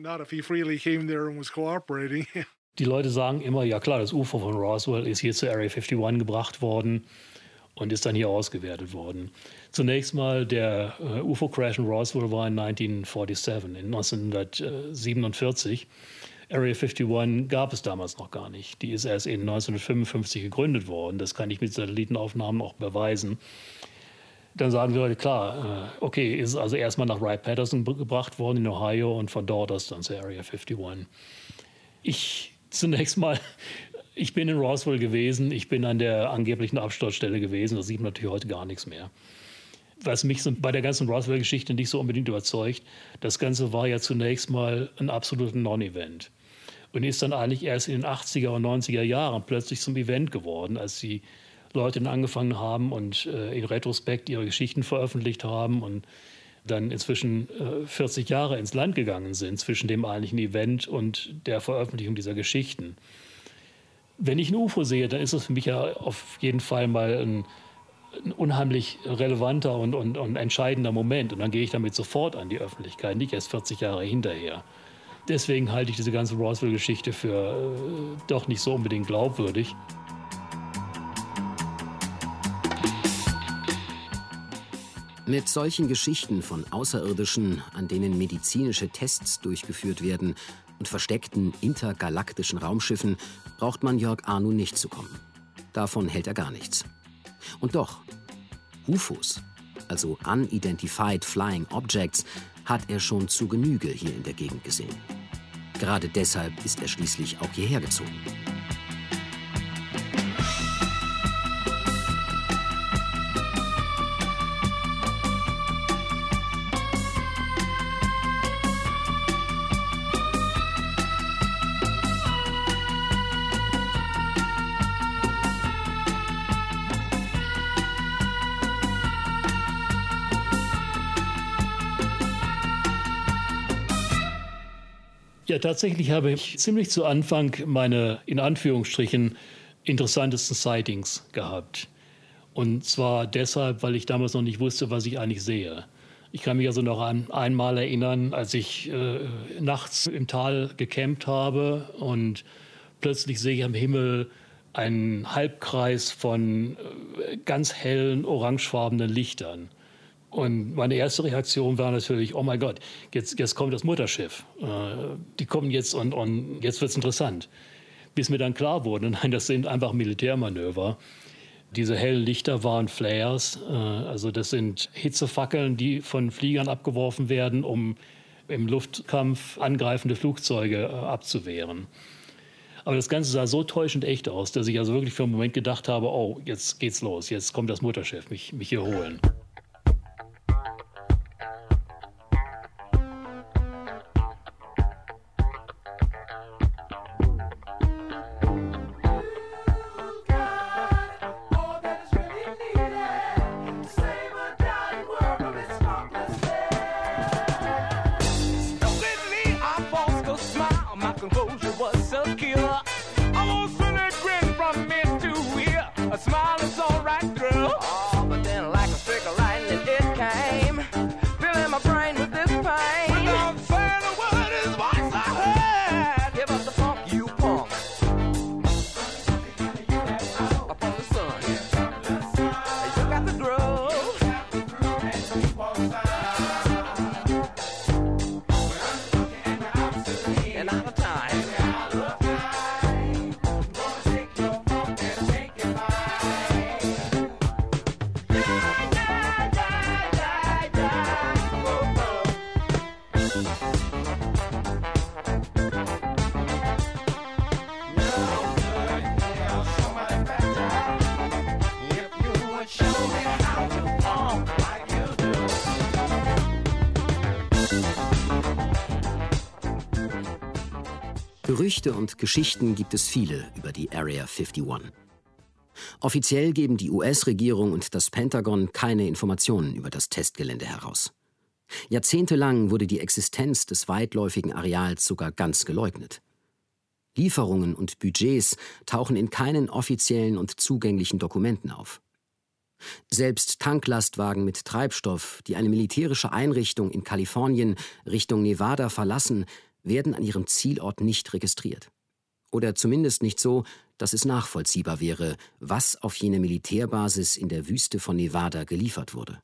Die Leute sagen immer, ja klar, das UFO von Roswell ist hier zur Area 51 gebracht worden und ist dann hier ausgewertet worden. Zunächst mal, der UFO-Crash in Roswell war in 1947. Area 51 gab es damals noch gar nicht. Die ist erst in 1955 gegründet worden. Das kann ich mit Satellitenaufnahmen auch beweisen. Dann sagen die Leute, klar, okay, ist also erstmal nach Wright-Patterson gebracht worden in Ohio und von dort aus dann zur Area 51. Ich bin in Roswell gewesen, ich bin an der angeblichen Absturzstelle gewesen, da sieht man natürlich heute gar nichts mehr. Was mich so bei der ganzen Roswell-Geschichte nicht so unbedingt überzeugt, das Ganze war ja zunächst mal ein absoluter Non-Event und ist dann eigentlich erst in den 80er und 90er Jahren plötzlich zum Event geworden, als die Leute dann angefangen haben und in Retrospekt ihre Geschichten veröffentlicht haben und dann inzwischen 40 Jahre ins Land gegangen sind zwischen dem eigentlichen Event und der Veröffentlichung dieser Geschichten. Wenn ich ein UFO sehe, dann ist das für mich ja auf jeden Fall mal ein unheimlich relevanter und entscheidender Moment. Und dann gehe ich damit sofort an die Öffentlichkeit, nicht erst 40 Jahre hinterher. Deswegen halte ich diese ganze Roswell-Geschichte für doch nicht so unbedingt glaubwürdig. Mit solchen Geschichten von Außerirdischen, an denen medizinische Tests durchgeführt werden, und versteckten intergalaktischen Raumschiffen braucht man Jörg Arnow nicht zu kommen. Davon hält er gar nichts. Und doch, UFOs, also Unidentified Flying Objects, hat er schon zu Genüge hier in der Gegend gesehen. Gerade deshalb ist er schließlich auch hierher gezogen. Ja, tatsächlich habe ich ziemlich zu Anfang meine, in Anführungsstrichen, interessantesten Sightings gehabt. Und zwar deshalb, weil ich damals noch nicht wusste, was ich eigentlich sehe. Ich kann mich also noch an einmal erinnern, als ich nachts im Tal gecampt habe und plötzlich sehe ich am Himmel einen Halbkreis von ganz hellen, orangefarbenen Lichtern. Und meine erste Reaktion war natürlich, oh mein Gott, jetzt kommt das Mutterschiff. Die kommen jetzt und jetzt wird es interessant. Bis mir dann klar wurde, nein, das sind einfach Militärmanöver. Diese hellen Lichter waren Flares, also das sind Hitzefackeln, die von Fliegern abgeworfen werden, um im Luftkampf angreifende Flugzeuge abzuwehren. Aber das Ganze sah so täuschend echt aus, dass ich also wirklich für einen Moment gedacht habe, oh, jetzt geht's los, jetzt kommt das Mutterschiff mich hier holen. Gerüchte und Geschichten gibt es viele über die Area 51. Offiziell geben die US-Regierung und das Pentagon keine Informationen über das Testgelände heraus. Jahrzehntelang wurde die Existenz des weitläufigen Areals sogar ganz geleugnet. Lieferungen und Budgets tauchen in keinen offiziellen und zugänglichen Dokumenten auf. Selbst Tanklastwagen mit Treibstoff, die eine militärische Einrichtung in Kalifornien Richtung Nevada verlassen, werden an ihrem Zielort nicht registriert. Oder zumindest nicht so, dass es nachvollziehbar wäre, was auf jene Militärbasis in der Wüste von Nevada geliefert wurde.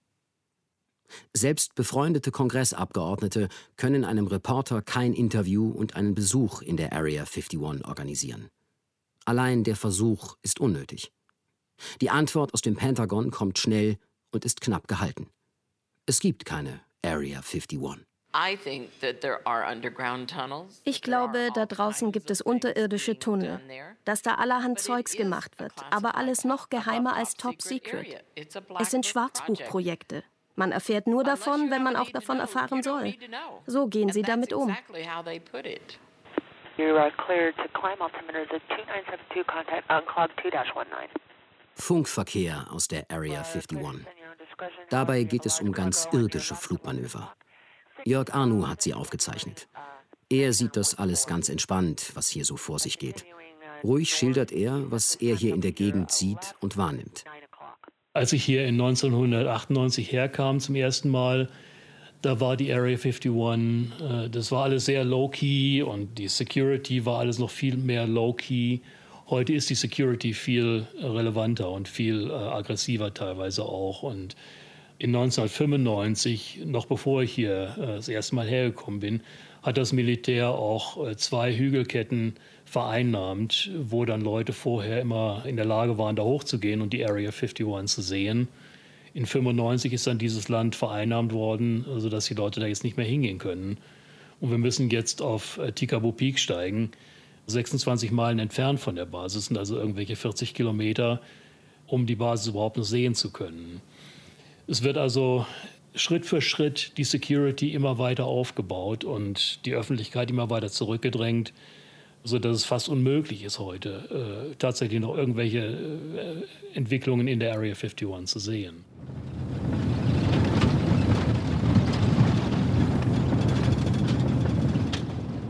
Selbst befreundete Kongressabgeordnete können einem Reporter kein Interview und einen Besuch in der Area 51 organisieren. Allein der Versuch ist unnötig. Die Antwort aus dem Pentagon kommt schnell und ist knapp gehalten. Es gibt keine Area 51. Ich glaube, da draußen gibt es unterirdische Tunnel, dass da allerhand Zeugs gemacht wird, aber alles noch geheimer als Top Secret. Es sind Schwarzbuchprojekte. Man erfährt nur davon, wenn man auch davon erfahren soll. So gehen sie damit um. Funkverkehr aus der Area 51. Dabei geht es um ganz irdische Flugmanöver. Jörg Arnoux hat sie aufgezeichnet. Er sieht das alles ganz entspannt, was hier so vor sich geht. Ruhig schildert er, was er hier in der Gegend sieht und wahrnimmt. Als ich hier in 1998 herkam zum ersten Mal, da war die Area 51, das war alles sehr low-key und die Security war alles noch viel mehr low-key. Heute ist die Security viel relevanter und viel aggressiver teilweise auch. Und in 1995, noch bevor ich hier das erste Mal hergekommen bin, hat das Militär auch 2 Hügelketten vereinnahmt, wo dann Leute vorher immer in der Lage waren, da hochzugehen und die Area 51 zu sehen. In 1995 ist dann dieses Land vereinnahmt worden, sodass die Leute da jetzt nicht mehr hingehen können. Und wir müssen jetzt auf Tikaboo Peak steigen, 26 Meilen entfernt von der Basis, sind also irgendwelche 40 Kilometer, um die Basis überhaupt noch sehen zu können. Es wird also Schritt für Schritt die Security immer weiter aufgebaut und die Öffentlichkeit immer weiter zurückgedrängt, sodass es fast unmöglich ist, heute tatsächlich noch irgendwelche Entwicklungen in der Area 51 zu sehen.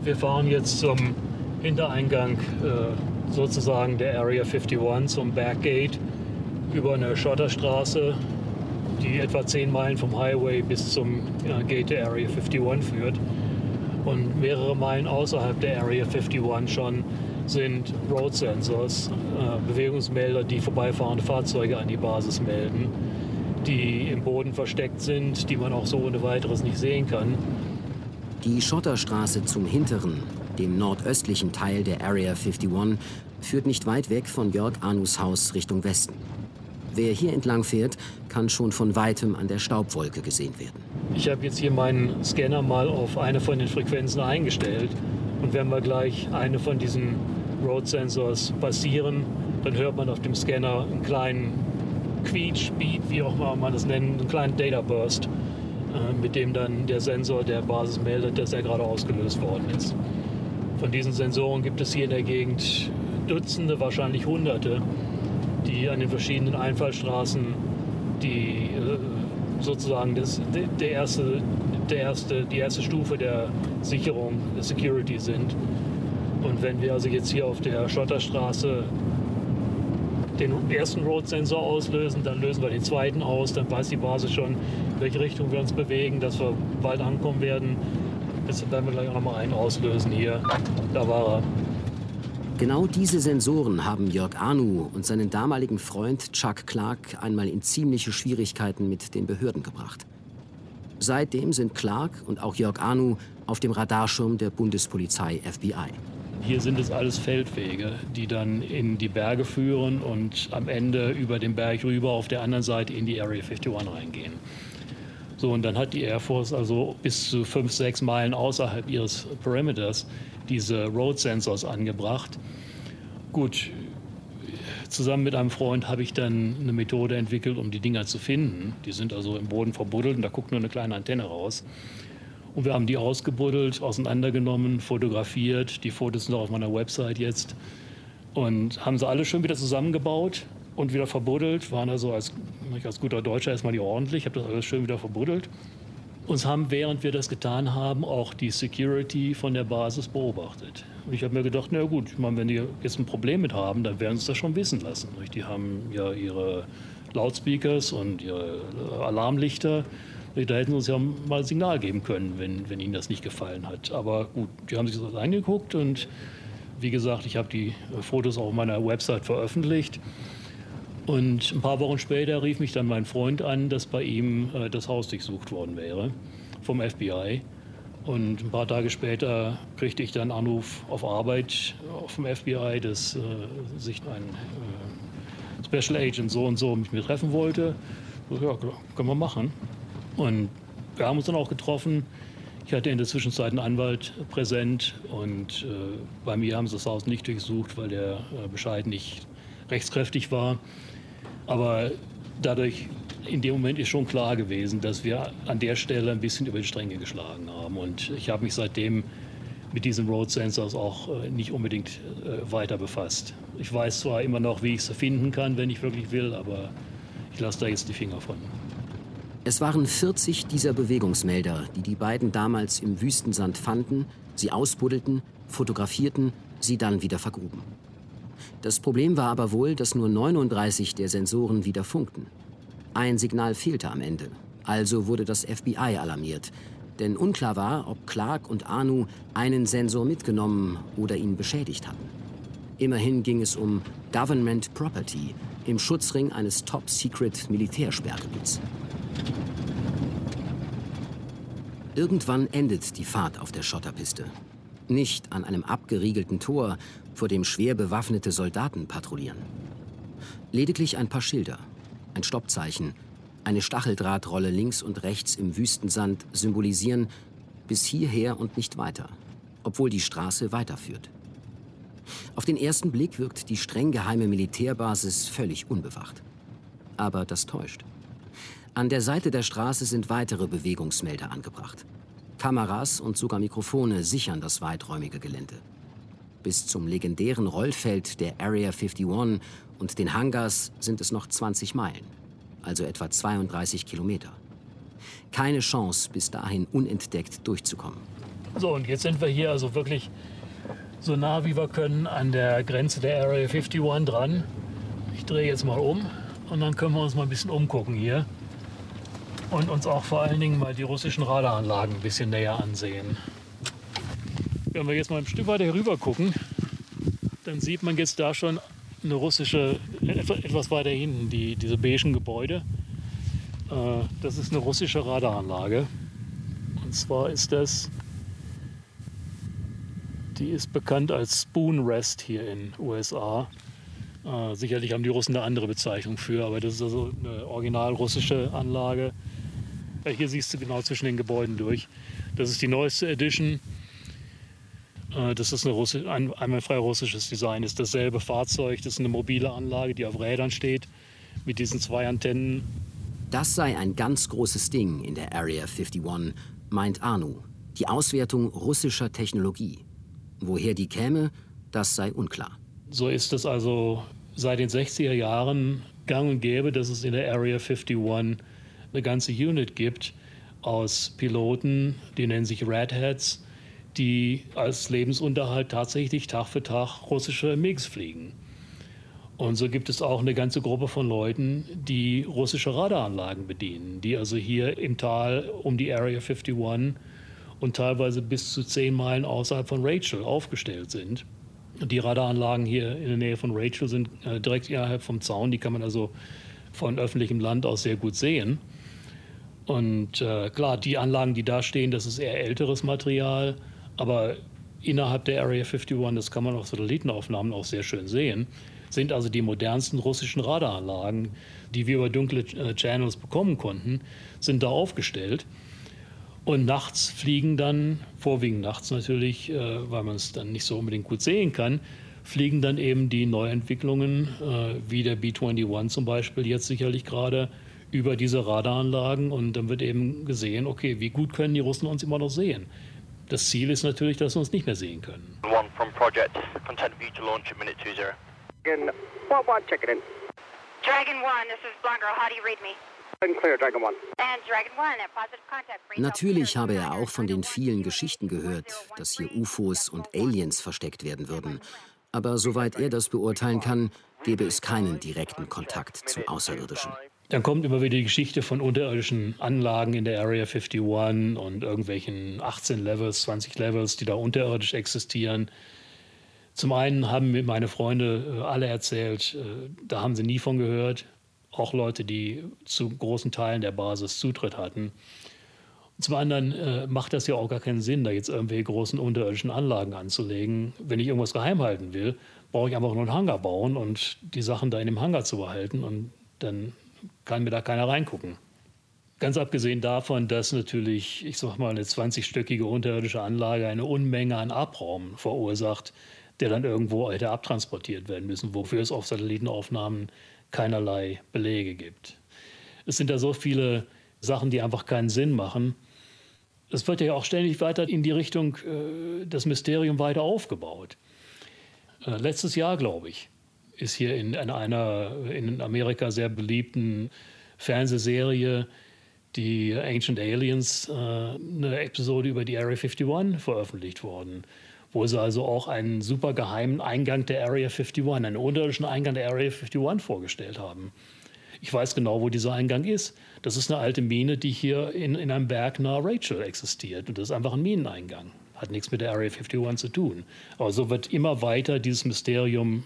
Wir fahren jetzt zum Hintereingang sozusagen der Area 51, zum Backgate, über eine Schotterstraße, die etwa 10 Meilen vom Highway bis zum Gate der Area 51 führt. Und mehrere Meilen außerhalb der Area 51 schon sind Road Sensors, Bewegungsmelder, die vorbeifahrende Fahrzeuge an die Basis melden, die im Boden versteckt sind, die man auch so ohne weiteres nicht sehen kann. Die Schotterstraße zum hinteren, dem nordöstlichen Teil der Area 51 führt nicht weit weg von Jörg Anus Haus Richtung Westen. Wer hier entlang fährt, kann schon von weitem an der Staubwolke gesehen werden. Ich habe jetzt hier meinen Scanner mal auf eine von den Frequenzen eingestellt. Und wenn wir gleich eine von diesen Road Sensors passieren, dann hört man auf dem Scanner einen kleinen Quietsch, Beat, wie auch immer man das nennt, einen kleinen Data Burst, mit dem dann der Sensor der Basis meldet, dass er gerade ausgelöst worden ist. Von diesen Sensoren gibt es hier in der Gegend Dutzende, wahrscheinlich Hunderte, die an den verschiedenen Einfallstraßen die sozusagen die erste Stufe der Sicherung, der Security sind. Und wenn wir also jetzt hier auf der Schotterstraße den ersten Road-Sensor auslösen, dann lösen wir den zweiten aus, dann weiß die Basis schon, in welche Richtung wir uns bewegen, dass wir bald ankommen werden. Jetzt werden wir gleich auch noch mal einen auslösen hier. Da war er. Genau diese Sensoren haben Jörg Anu und seinen damaligen Freund Chuck Clark einmal in ziemliche Schwierigkeiten mit den Behörden gebracht. Seitdem sind Clark und auch Jörg Anu auf dem Radarschirm der Bundespolizei FBI. Hier sind es alles Feldwege, die dann in die Berge führen und am Ende über den Berg rüber auf der anderen Seite in die Area 51 reingehen. So, und dann hat die Air Force also bis zu 5-6 Meilen außerhalb ihres Perimeters diese Road Sensors angebracht. Gut, zusammen mit einem Freund habe ich dann eine Methode entwickelt, um die Dinger zu finden. Die sind also im Boden verbuddelt und da guckt nur eine kleine Antenne raus. Und wir haben die ausgebuddelt, auseinandergenommen, fotografiert. Die Fotos sind auch auf meiner Website jetzt. Und haben sie alle schön wieder zusammengebaut und wieder verbuddelt. Waren also als guter Deutscher erstmal nicht ordentlich. Ich habe das alles schön wieder verbuddelt. Und haben, während wir das getan haben, auch die Security von der Basis beobachtet. Und ich habe mir gedacht, na gut, ich meine, wenn die jetzt ein Problem mit haben, dann werden sie es das schon wissen lassen. Die haben ja ihre Loudspeakers und ihre Alarmlichter. Da hätten sie uns ja mal ein Signal geben können, wenn ihnen das nicht gefallen hat. Aber gut, die haben sich das angeguckt und wie gesagt, ich habe die Fotos auch auf meiner Website veröffentlicht. Und ein paar Wochen später rief mich dann mein Freund an, dass bei ihm das Haus durchsucht worden wäre vom FBI. Und ein paar Tage später kriegte ich dann einen Anruf auf Arbeit vom FBI, dass sich ein Special Agent so und so mit mir treffen wollte. So, ja, können wir machen. Und wir haben uns dann auch getroffen. Ich hatte in der Zwischenzeit einen Anwalt präsent und bei mir haben sie das Haus nicht durchsucht, weil der Bescheid nicht rechtskräftig war. Aber dadurch, in dem Moment ist schon klar gewesen, dass wir an der Stelle ein bisschen über die Stränge geschlagen haben. Und ich habe mich seitdem mit diesen Road Sensors auch nicht unbedingt weiter befasst. Ich weiß zwar immer noch, wie ich sie finden kann, wenn ich wirklich will, aber ich lasse da jetzt die Finger von. Es waren 40 dieser Bewegungsmelder, die die beiden damals im Wüstensand fanden, sie ausbuddelten, fotografierten, sie dann wieder vergruben. Das Problem war aber wohl, dass nur 39 der Sensoren wieder funkten. Ein Signal fehlte am Ende, also wurde das FBI alarmiert. Denn unklar war, ob Clark und Anu einen Sensor mitgenommen oder ihn beschädigt hatten. Immerhin ging es um Government Property im Schutzring eines Top-Secret-Militärsperrgebiets. Irgendwann endet die Fahrt auf der Schotterpiste. Nicht an einem abgeriegelten Tor, vor dem schwer bewaffnete Soldaten patrouillieren. Lediglich ein paar Schilder, ein Stoppzeichen, eine Stacheldrahtrolle links und rechts im Wüstensand symbolisieren bis hierher und nicht weiter, obwohl die Straße weiterführt. Auf den ersten Blick wirkt die streng geheime Militärbasis völlig unbewacht. Aber das täuscht. An der Seite der Straße sind weitere Bewegungsmelder angebracht. Kameras und sogar Mikrofone sichern das weiträumige Gelände. Bis zum legendären Rollfeld der Area 51 und den Hangars sind es noch 20 Meilen, also etwa 32 Kilometer. Keine Chance, bis dahin unentdeckt durchzukommen. So, und jetzt sind wir hier also wirklich so nah wie wir können an der Grenze der Area 51 dran. Ich drehe jetzt mal um und dann können wir uns mal ein bisschen umgucken hier. Und uns auch vor allen Dingen mal die russischen Radaranlagen ein bisschen näher ansehen. Wenn wir jetzt mal ein Stück weiter hier rüber gucken, dann sieht man jetzt da schon eine russische, etwas weiter hinten, diese beigen Gebäude. Das ist eine russische Radaranlage. Und zwar ist die ist bekannt als Spoon Rest hier in den USA. Sicherlich haben die Russen eine andere Bezeichnung für, aber das ist also eine original russische Anlage. Hier siehst du genau zwischen den Gebäuden durch. Das ist die neueste Edition. Das ist ein einwandfrei russisches Design. Das ist dasselbe Fahrzeug. Das ist eine mobile Anlage, die auf Rädern steht, mit diesen 2 Antennen. Das sei ein ganz großes Ding in der Area 51, meint Anu. Die Auswertung russischer Technologie. Woher die käme, das sei unklar. So ist es also seit den 60er Jahren gang und gäbe, dass es in der Area 51 eine ganze Unit gibt aus Piloten, die nennen sich Red Hats, die als Lebensunterhalt tatsächlich Tag für Tag russische MiGs fliegen. Und so gibt es auch eine ganze Gruppe von Leuten, die russische Radaranlagen bedienen, die also hier im Tal um die Area 51 und teilweise bis zu 10 Meilen außerhalb von Rachel aufgestellt sind. Die Radaranlagen hier in der Nähe von Rachel sind direkt innerhalb vom Zaun, die kann man also von öffentlichem Land aus sehr gut sehen. Und klar, die Anlagen, die da stehen, das ist eher älteres Material, aber innerhalb der Area 51, das kann man auf Satellitenaufnahmen auch sehr schön sehen, sind also die modernsten russischen Radaranlagen, die wir über dunkle Channels bekommen konnten, sind da aufgestellt. Und nachts fliegen dann, vorwiegend nachts natürlich, weil man es dann nicht so unbedingt gut sehen kann, fliegen dann eben die Neuentwicklungen, wie der B-21 zum Beispiel jetzt sicherlich gerade, über diese Radaranlagen. Und dann wird eben gesehen, okay, wie gut können die Russen uns immer noch sehen? Das Ziel ist natürlich, dass sie uns nicht mehr sehen können. One from project, content view to launch at minute 20. Dragon 1, check it in. Dragon 1, this is Blanco. How do you read me? Clear, Dragon 1. And Dragon 1, positive contact. Natürlich habe er auch von den vielen Geschichten gehört, dass hier UFOs und Aliens versteckt werden würden. Aber soweit er das beurteilen kann, gäbe es keinen direkten Kontakt zu Außerirdischen. Dann kommt immer wieder die Geschichte von unterirdischen Anlagen in der Area 51 und irgendwelchen 18 Levels, 20 Levels, die da unterirdisch existieren. Zum einen haben mir meine Freunde alle erzählt, da haben sie nie von gehört. Auch Leute, die zu großen Teilen der Basis Zutritt hatten. Und zum anderen macht das ja auch gar keinen Sinn, da jetzt irgendwelche großen unterirdischen Anlagen anzulegen. Wenn ich irgendwas geheim halten will, brauche ich einfach nur einen Hangar bauen und die Sachen da in dem Hangar zu behalten. Und dann kann mir da keiner reingucken. Ganz abgesehen davon, dass natürlich, ich sag mal, eine 20-stöckige unterirdische Anlage eine Unmenge an Abraum verursacht, der dann irgendwo hätte abtransportiert werden müssen, wofür es auf Satellitenaufnahmen keinerlei Belege gibt. Es sind da so viele Sachen, die einfach keinen Sinn machen. Es wird ja auch ständig weiter in die Richtung das Mysterium weiter aufgebaut. Letztes Jahr, glaube ich, ist hier in einer in Amerika sehr beliebten Fernsehserie, die Ancient Aliens, eine Episode über die Area 51 veröffentlicht worden, wo sie also auch einen super geheimen Eingang der Area 51, einen unterirdischen Eingang der Area 51 vorgestellt haben. Ich weiß genau, wo dieser Eingang ist. Das ist eine alte Mine, die hier in einem Berg nahe Rachel existiert. Und das ist einfach ein Mineneingang. Hat nichts mit der Area 51 zu tun. Aber so wird immer weiter in dieses Mysterium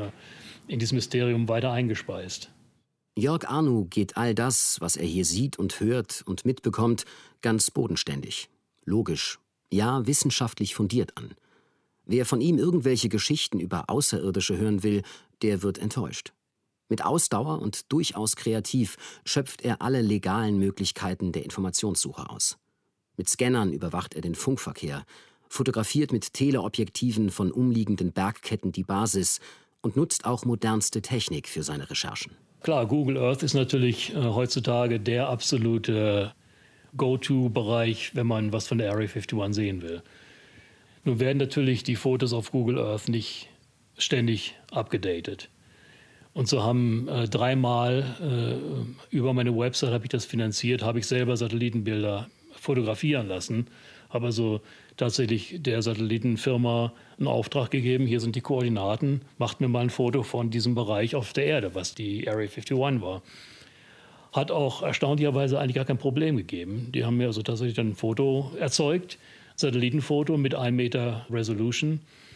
weiter eingespeist. Jörg Anu geht all das, was er hier sieht und hört und mitbekommt, ganz bodenständig, logisch, ja wissenschaftlich fundiert an. Wer von ihm irgendwelche Geschichten über Außerirdische hören will, der wird enttäuscht. Mit Ausdauer und durchaus kreativ schöpft er alle legalen Möglichkeiten der Informationssuche aus. Mit Scannern überwacht er den Funkverkehr, fotografiert mit Teleobjektiven von umliegenden Bergketten die Basis und nutzt auch modernste Technik für seine Recherchen. Klar, Google Earth ist natürlich heutzutage der absolute Go-To-Bereich, wenn man was von der Area 51 sehen will. Nun werden natürlich die Fotos auf Google Earth nicht ständig abgedatet. Und so haben dreimal über meine Website habe ich das finanziert, habe ich selber Satellitenbilder fotografieren lassen. Habe also tatsächlich der Satellitenfirma einen Auftrag gegeben, hier sind die Koordinaten, macht mir mal ein Foto von diesem Bereich auf der Erde, was die Area 51 war. Hat auch erstaunlicherweise eigentlich gar kein Problem gegeben. Die haben mir also tatsächlich dann ein Foto erzeugt, Satellitenfoto mit 1 Meter Resolution.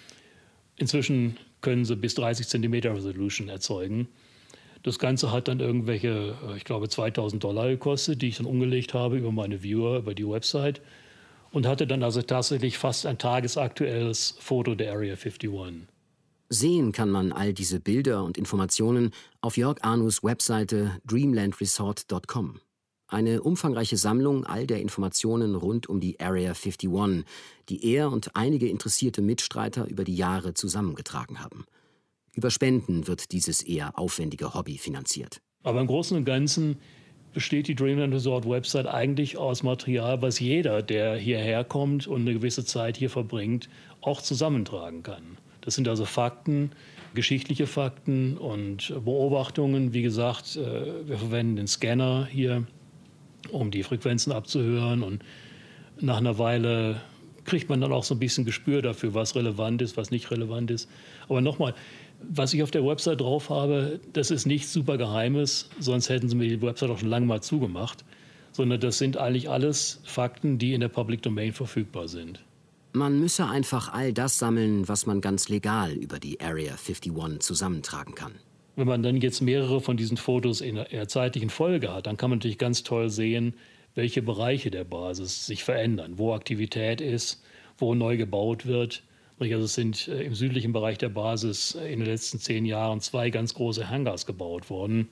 Inzwischen können sie bis 30 Zentimeter Resolution erzeugen. Das Ganze hat dann irgendwelche, ich glaube, $2.000 gekostet, die ich dann umgelegt habe über meine Viewer, über die Website. Und hatte dann also tatsächlich fast ein tagesaktuelles Foto der Area 51. Sehen kann man all diese Bilder und Informationen auf Jörg Arnus Webseite dreamlandresort.com. Eine umfangreiche Sammlung all der Informationen rund um die Area 51, die er und einige interessierte Mitstreiter über die Jahre zusammengetragen haben. Über Spenden wird dieses eher aufwendige Hobby finanziert. Aber im Großen und Ganzen besteht die Dreamland Resort Website eigentlich aus Material, was jeder, der hierher kommt und eine gewisse Zeit hier verbringt, auch zusammentragen kann. Das sind also Fakten, geschichtliche Fakten und Beobachtungen. Wie gesagt, wir verwenden den Scanner hier, um die Frequenzen abzuhören. Und nach einer Weile kriegt man dann auch so ein bisschen Gespür dafür, was relevant ist, was nicht relevant ist. Aber nochmal, was ich auf der Website drauf habe, das ist nichts super Geheimes, sonst hätten sie mir die Website auch schon lange mal zugemacht. Sondern das sind eigentlich alles Fakten, die in der Public Domain verfügbar sind. Man müsse einfach all das sammeln, was man ganz legal über die Area 51 zusammentragen kann. Wenn man dann jetzt mehrere von diesen Fotos in der zeitlichen Folge hat, dann kann man natürlich ganz toll sehen, welche Bereiche der Basis sich verändern, wo Aktivität ist, wo neu gebaut wird. Also es sind im südlichen Bereich der Basis in den letzten 10 Jahren 2 ganz große Hangars gebaut worden,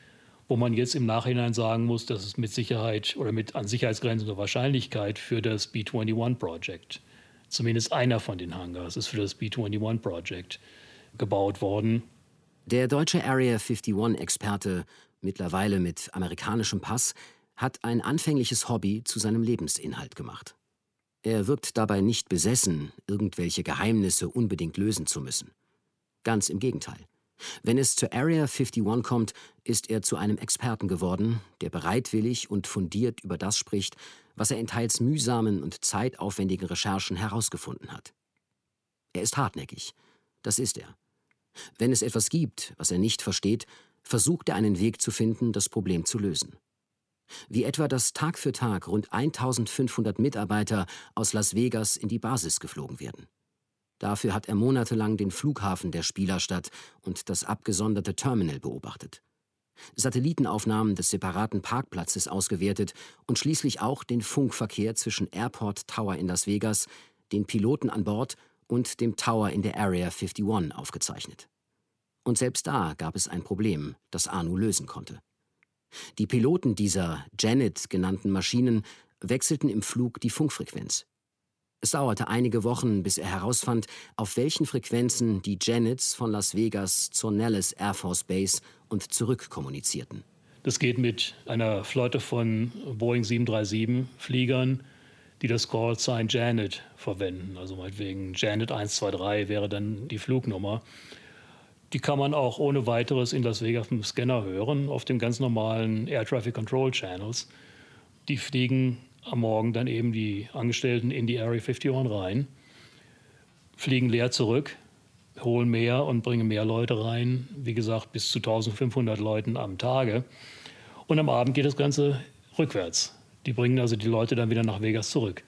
wo man jetzt im Nachhinein sagen muss, dass es mit Sicherheit oder mit an sicherheitsgrenzender Wahrscheinlichkeit für das B-21-Project, zumindest einer von den Hangars ist für das B-21-Project gebaut worden. Der deutsche Area 51-Experte, mittlerweile mit amerikanischem Pass, hat ein anfängliches Hobby zu seinem Lebensinhalt gemacht. Er wirkt dabei nicht besessen, irgendwelche Geheimnisse unbedingt lösen zu müssen. Ganz im Gegenteil. Wenn es zur Area 51 kommt, ist er zu einem Experten geworden, der bereitwillig und fundiert über das spricht, was er in teils mühsamen und zeitaufwendigen Recherchen herausgefunden hat. Er ist hartnäckig. Das ist er. Wenn es etwas gibt, was er nicht versteht, versucht er einen Weg zu finden, das Problem zu lösen. Wie etwa, dass Tag für Tag rund 1500 Mitarbeiter aus Las Vegas in die Basis geflogen werden. Dafür hat er monatelang den Flughafen der Spielerstadt und das abgesonderte Terminal beobachtet, Satellitenaufnahmen des separaten Parkplatzes ausgewertet und schließlich auch den Funkverkehr zwischen Airport Tower in Las Vegas, den Piloten an Bord und dem Tower in der Area 51 aufgezeichnet. Und selbst da gab es ein Problem, das Arnu lösen konnte. Die Piloten dieser Janet genannten Maschinen wechselten im Flug die Funkfrequenz. Es dauerte einige Wochen, bis er herausfand, auf welchen Frequenzen die Janets von Las Vegas zur Nellis Air Force Base und zurück kommunizierten. Das geht mit einer Flotte von Boeing 737-Fliegern, die das Call Sign Janet verwenden. Also meinetwegen Janet 123 wäre dann die Flugnummer. Die kann man auch ohne weiteres in Las Vegas mit dem Scanner hören, auf den ganz normalen Air Traffic Control Channels. Die fliegen am Morgen dann eben die Angestellten in die Area 51 rein, fliegen leer zurück, holen mehr und bringen mehr Leute rein. Wie gesagt, bis zu 1500 Leuten am Tage. Und am Abend geht das Ganze rückwärts. Die bringen also die Leute dann wieder nach Vegas zurück.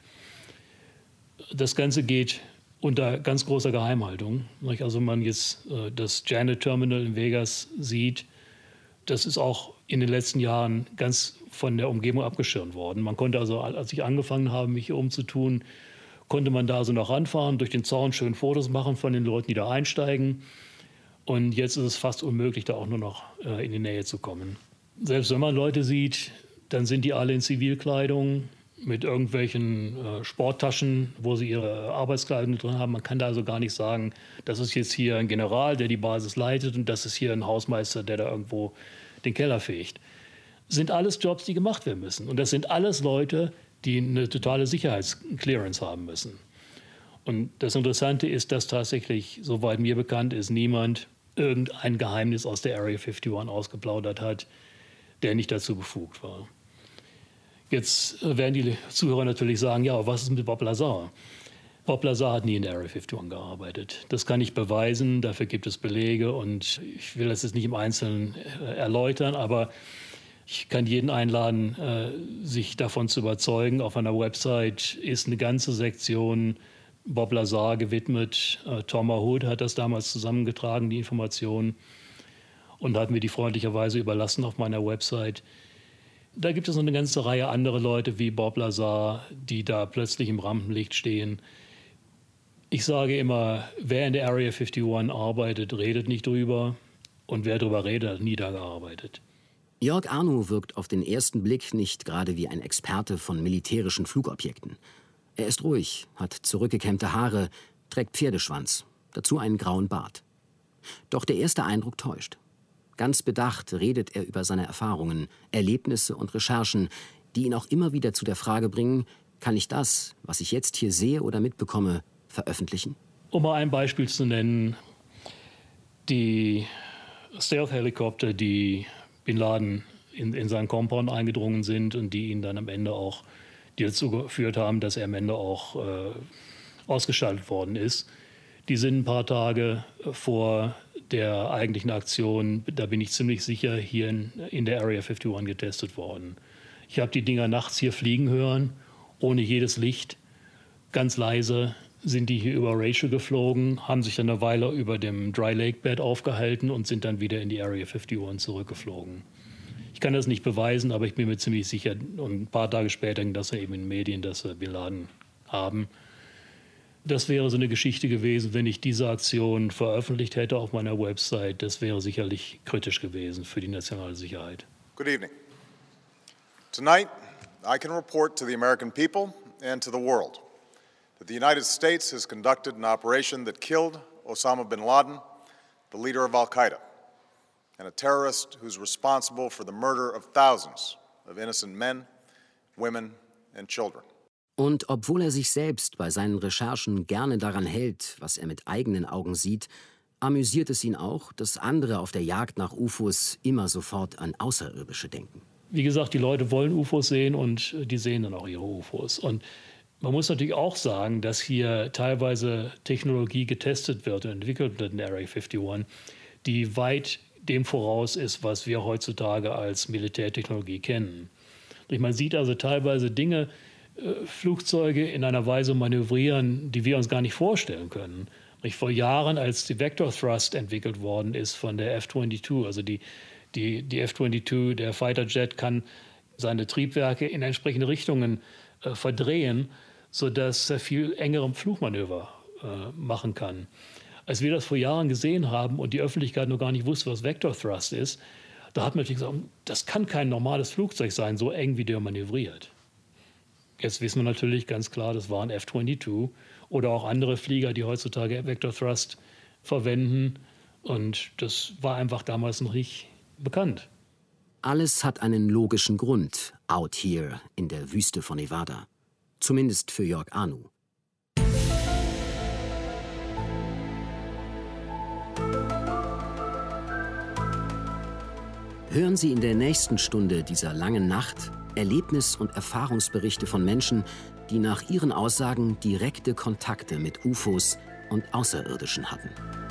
Das Ganze geht unter ganz großer Geheimhaltung. Also wenn man jetzt das Janet Terminal in Vegas sieht, das ist auch in den letzten Jahren ganz von der Umgebung abgeschirmt worden. Man konnte also, als ich angefangen habe, mich hier umzutun, konnte man da so noch ranfahren, durch den Zaun schön Fotos machen von den Leuten, die da einsteigen. Und jetzt ist es fast unmöglich, da auch nur noch in die Nähe zu kommen. Selbst wenn man Leute sieht, dann sind die alle in Zivilkleidung mit irgendwelchen Sporttaschen, wo sie ihre Arbeitskleidung drin haben. Man kann da also gar nicht sagen, das ist jetzt hier ein General, der die Basis leitet, und das ist hier ein Hausmeister, der da irgendwo den Keller fegt. Das sind alles Jobs, die gemacht werden müssen. Und das sind alles Leute, die eine totale Sicherheitsclearance haben müssen. Und das Interessante ist, dass tatsächlich, soweit mir bekannt ist, niemand irgendein Geheimnis aus der Area 51 ausgeplaudert hat, der nicht dazu befugt war. Jetzt werden die Zuhörer natürlich sagen, ja, was ist mit Bob Lazar? Bob Lazar hat nie in der Area 51 gearbeitet. Das kann ich beweisen, dafür gibt es Belege und ich will das jetzt nicht im Einzelnen erläutern, aber ich kann jeden einladen, sich davon zu überzeugen. Auf einer Website ist eine ganze Sektion Bob Lazar gewidmet. Tom Hood hat das damals zusammengetragen, die Informationen, und hat mir die freundlicherweise überlassen auf meiner Website. Da gibt es noch eine ganze Reihe anderer Leute wie Bob Lazar, die da plötzlich im Rampenlicht stehen. Ich sage immer, wer in der Area 51 arbeitet, redet nicht drüber. Und wer drüber redet, hat nie da gearbeitet. Jörg Arnow wirkt auf den ersten Blick nicht gerade wie ein Experte von militärischen Flugobjekten. Er ist ruhig, hat zurückgekämmte Haare, trägt Pferdeschwanz, dazu einen grauen Bart. Doch der erste Eindruck täuscht. Ganz bedacht redet er über seine Erfahrungen, Erlebnisse und Recherchen, die ihn auch immer wieder zu der Frage bringen, kann ich das, was ich jetzt hier sehe oder mitbekomme, veröffentlichen? Um mal ein Beispiel zu nennen, die Stealth-Helikopter, die Bin Laden in seinen Compound eingedrungen sind und die ihn dann am Ende auch, die dazu geführt haben, dass er am Ende auch ausgeschaltet worden ist. Die sind ein paar Tage vor der eigentlichen Aktion, da bin ich ziemlich sicher, hier in der Area 51 getestet worden. Ich habe die Dinger nachts hier fliegen hören, ohne jedes Licht, ganz leise sind die hier über Rachel geflogen, haben sich dann eine Weile über dem Dry Lake Bed aufgehalten und sind dann wieder in die Area 51 zurückgeflogen. Ich kann das nicht beweisen, aber ich bin mir ziemlich sicher, und ein paar Tage später ging das ja eben in den Medien, dass wir Bin Laden haben. Das wäre so eine Geschichte gewesen, wenn ich diese Aktion veröffentlicht hätte auf meiner Website. Das wäre sicherlich kritisch gewesen für die nationale Sicherheit. Good evening. Tonight, I can report to the American people and to the world that the United States has conducted an operation that killed Osama bin Laden, the leader of Al-Qaeda, and a terrorist who's responsible for the murder of thousands of innocent men, women and children. Und obwohl er sich selbst bei seinen Recherchen gerne daran hält, was er mit eigenen Augen sieht, amüsiert es ihn auch, dass andere auf der Jagd nach UFOs immer sofort an Außerirdische denken. Wie gesagt, die Leute wollen UFOs sehen und die sehen dann auch ihre UFOs. Und man muss natürlich auch sagen, dass hier teilweise Technologie getestet wird und entwickelt wird in der Area 51, die weit dem voraus ist, was wir heutzutage als Militärtechnologie kennen. Und man sieht also teilweise Dinge, Flugzeuge in einer Weise manövrieren, die wir uns gar nicht vorstellen können. Vor Jahren, als die Vector Thrust entwickelt worden ist von der F-22, also die F-22, der Fighter Jet, kann seine Triebwerke in entsprechende Richtungen verdrehen, sodass er viel engere Flugmanöver machen kann. Als wir das vor Jahren gesehen haben und die Öffentlichkeit noch gar nicht wusste, was Vector Thrust ist, da hat man natürlich gesagt, das kann kein normales Flugzeug sein, so eng wie der manövriert. Jetzt wissen wir natürlich ganz klar, das waren F-22 oder auch andere Flieger, die heutzutage Vector Thrust verwenden. Und das war einfach damals noch nicht bekannt. Alles hat einen logischen Grund, out here in der Wüste von Nevada. Zumindest für Jörg Arnow. Hören Sie in der nächsten Stunde dieser langen Nacht Erlebnis- und Erfahrungsberichte von Menschen, die nach ihren Aussagen direkte Kontakte mit UFOs und Außerirdischen hatten.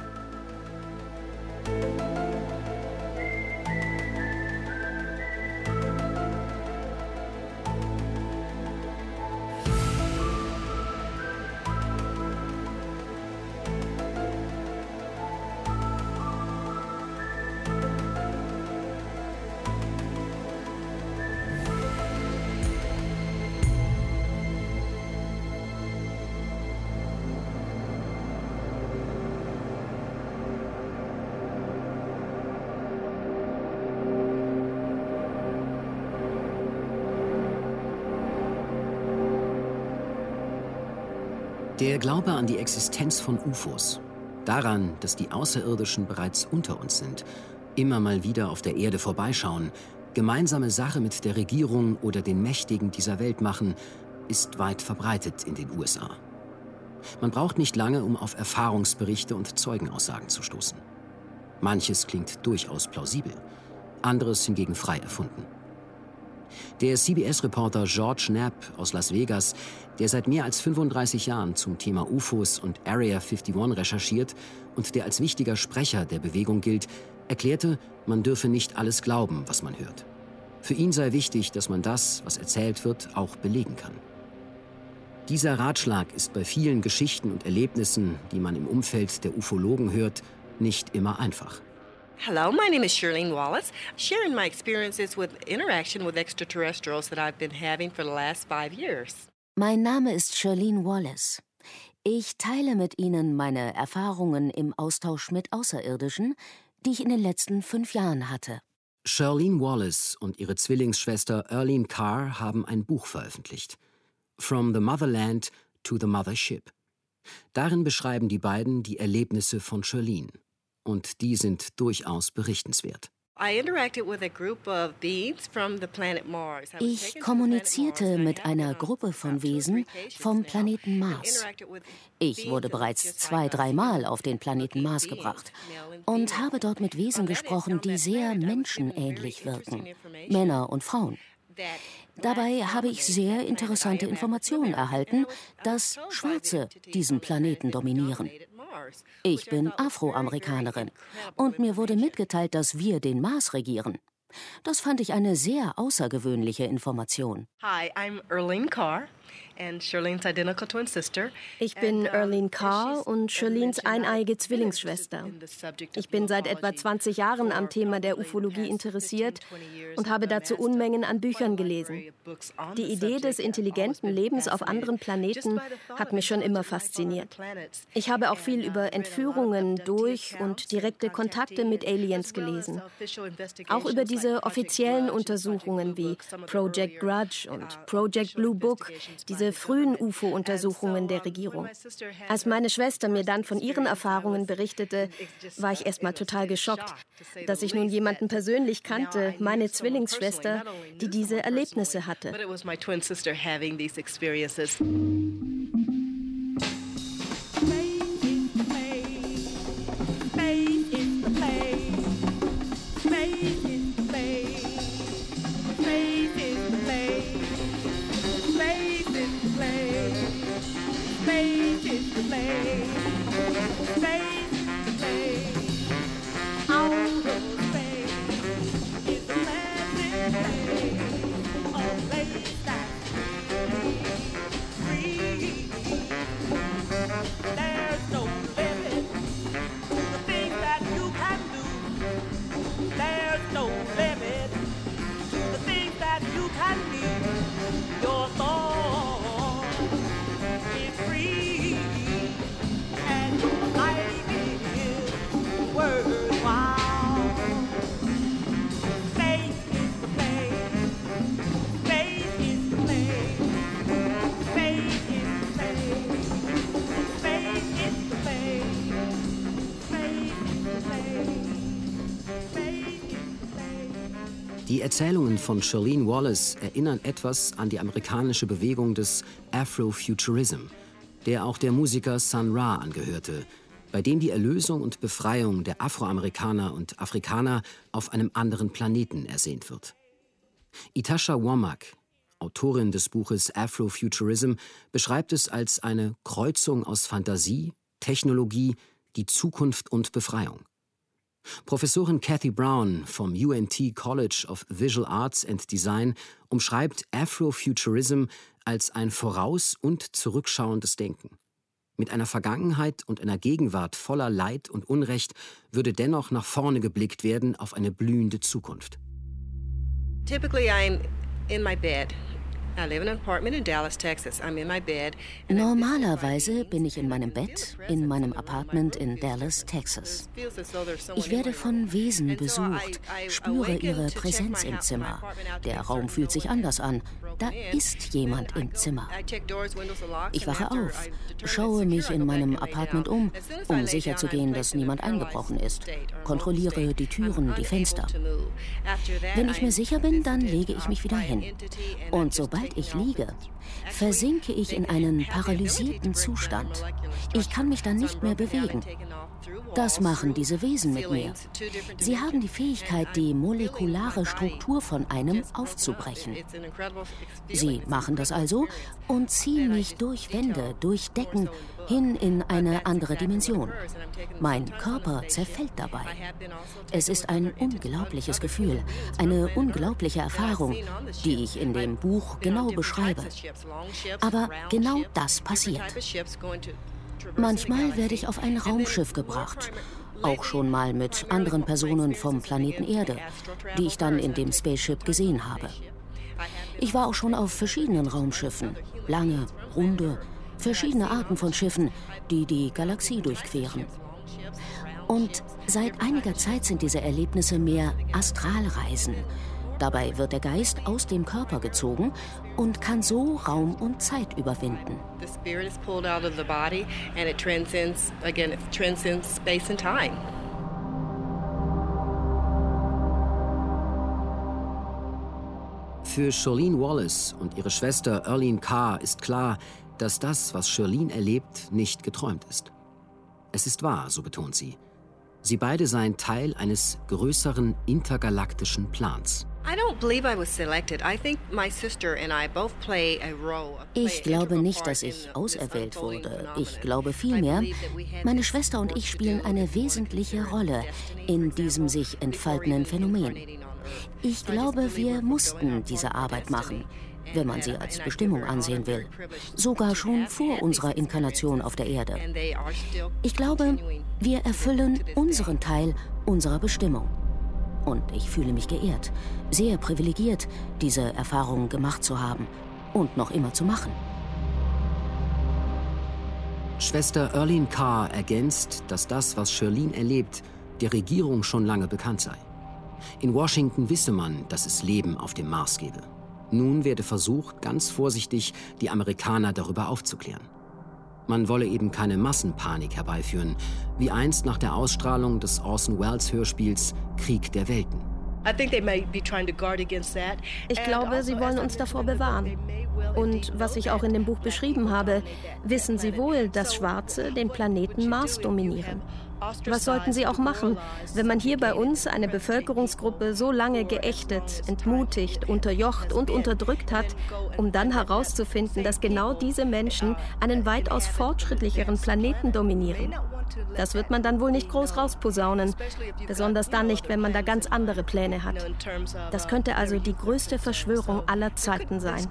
Der Glaube an die Existenz von UFOs, daran, dass die Außerirdischen bereits unter uns sind, immer mal wieder auf der Erde vorbeischauen, gemeinsame Sache mit der Regierung oder den Mächtigen dieser Welt machen, ist weit verbreitet in den USA. Man braucht nicht lange, um auf Erfahrungsberichte und Zeugenaussagen zu stoßen. Manches klingt durchaus plausibel, anderes hingegen frei erfunden. Der CBS-Reporter George Knapp aus Las Vegas, der seit mehr als 35 Jahren zum Thema UFOs und Area 51 recherchiert und der als wichtiger Sprecher der Bewegung gilt, erklärte, man dürfe nicht alles glauben, was man hört. Für ihn sei wichtig, dass man das, was erzählt wird, auch belegen kann. Dieser Ratschlag ist bei vielen Geschichten und Erlebnissen, die man im Umfeld der Ufologen hört, nicht immer einfach. Hello, my name is Shirlene Wallace. Sharing my experiences with interaction with extraterrestrials that I've been having for the last 5 years. Mein Name ist Shirlene Wallace. Ich teile mit Ihnen meine Erfahrungen im Austausch mit Außerirdischen, die ich in den letzten 5 Jahren hatte. Shirlene Wallace und ihre Zwillingsschwester Earlene Carr haben ein Buch veröffentlicht. From the Motherland to the Mothership. Darin beschreiben die beiden die Erlebnisse von Shirlene. Und die sind durchaus berichtenswert. Ich kommunizierte mit einer Gruppe von Wesen vom Planeten Mars. Ich wurde bereits 2-3 Mal auf den Planeten Mars gebracht und habe dort mit Wesen gesprochen, die sehr menschenähnlich wirken, Männer und Frauen. Dabei habe ich sehr interessante Informationen erhalten, dass Schwarze diesen Planeten dominieren. Ich bin Afroamerikanerin und mir wurde mitgeteilt, dass wir den Mars regieren. Das fand ich eine sehr außergewöhnliche Information. Hi, I'm Earlene Carr and Shirlene's identical twin sister. Ich bin Earlene Carr und Shirlenes eineige Zwillingsschwester. Ich bin seit etwa 20 Jahren am Thema der Ufologie interessiert und habe dazu Unmengen an Büchern gelesen. Die Idee des intelligenten Lebens auf anderen Planeten hat mich schon immer fasziniert. Ich habe auch viel über Entführungen durch und direkte Kontakte mit Aliens gelesen. Auch über diese offiziellen Untersuchungen wie Project Grudge und Project Blue Book, diese frühen UFO-Untersuchungen der Regierung. Als meine Schwester mir dann von ihren Erfahrungen berichtete, war ich erstmal total geschockt, dass ich nun jemanden persönlich kannte, meine Zwillingsschwester, die diese Erlebnisse hatte. Die Erzählungen von Shirlene Wallace erinnern etwas an die amerikanische Bewegung des Afrofuturism, der auch der Musiker Sun Ra angehörte, bei dem die Erlösung und Befreiung der Afroamerikaner und Afrikaner auf einem anderen Planeten ersehnt wird. Itasha Womack, Autorin des Buches Afrofuturism, beschreibt es als eine Kreuzung aus Fantasie, Technologie, die Zukunft und Befreiung. Professorin Cathy Brown vom UNT College of Visual Arts and Design umschreibt Afrofuturism als ein voraus- und zurückschauendes Denken. Mit einer Vergangenheit und einer Gegenwart voller Leid und Unrecht würde dennoch nach vorne geblickt werden auf eine blühende Zukunft. Typically I'm in my bed. I live in an apartment in Dallas, Texas. I'm in my bed. Normalerweise bin ich in meinem Bett, in meinem Apartment in Dallas, Texas. Ich werde von Wesen besucht, spüre ihre Präsenz im Zimmer. Der Raum fühlt sich anders an. Da ist jemand im Zimmer. Ich wache auf, schaue mich in meinem Apartment um sicherzugehen, dass niemand eingebrochen ist. Kontrolliere die Türen, die Fenster. Wenn ich mir sicher bin, dann lege ich mich wieder hin. Und sobald sobald ich liege, versinke ich in einen paralysierten Zustand. Ich kann mich dann nicht mehr bewegen. Das machen diese Wesen mit mir. Sie haben die Fähigkeit, die molekulare Struktur von einem aufzubrechen. Sie machen das also und ziehen mich durch Wände, durch Decken hin in eine andere Dimension. Mein Körper zerfällt dabei. Es ist ein unglaubliches Gefühl, eine unglaubliche Erfahrung, die ich in dem Buch genau beschreibe. Aber genau das passiert. Manchmal werde ich auf ein Raumschiff gebracht, auch schon mal mit anderen Personen vom Planeten Erde, die ich dann in dem Spaceship gesehen habe. Ich war auch schon auf verschiedenen Raumschiffen, lange, runde, verschiedene Arten von Schiffen, die die Galaxie durchqueren. Und seit einiger Zeit sind diese Erlebnisse mehr Astralreisen. Dabei wird der Geist aus dem Körper gezogen und kann so Raum und Zeit überwinden. The spirit is pulled out of the body and it transcends space and time. Für Shirlene Wallace und ihre Schwester Earlene Carr ist klar, dass das, was Shirlene erlebt, nicht geträumt ist. Es ist wahr, so betont sie. Sie beide seien Teil eines größeren intergalaktischen Plans. Ich glaube nicht, dass ich auserwählt wurde. Ich glaube vielmehr, meine Schwester und ich spielen eine wesentliche Rolle in diesem sich entfaltenden Phänomen. Ich glaube, wir mussten diese Arbeit machen, wenn man sie als Bestimmung ansehen will. Sogar schon vor unserer Inkarnation auf der Erde. Ich glaube, wir erfüllen unseren Teil unserer Bestimmung. Und ich fühle mich geehrt, sehr privilegiert, diese Erfahrungen gemacht zu haben und noch immer zu machen. Schwester Earlene Carr ergänzt, dass das, was Shirlene erlebt, der Regierung schon lange bekannt sei. In Washington wisse man, dass es Leben auf dem Mars gebe. Nun werde versucht, ganz vorsichtig die Amerikaner darüber aufzuklären. Man wolle eben keine Massenpanik herbeiführen, wie einst nach der Ausstrahlung des Orson Welles Hörspiels Krieg der Welten. Ich glaube, sie wollen uns davor bewahren. Und was ich auch in dem Buch beschrieben habe, wissen sie wohl, dass Schwarze den Planeten Mars dominieren. Was sollten sie auch machen, wenn man hier bei uns eine Bevölkerungsgruppe so lange geächtet, entmutigt, unterjocht und unterdrückt hat, um dann herauszufinden, dass genau diese Menschen einen weitaus fortschrittlicheren Planeten dominieren? Das wird man dann wohl nicht groß rausposaunen, besonders dann nicht, wenn man da ganz andere Pläne hat. Das könnte also die größte Verschwörung aller Zeiten sein.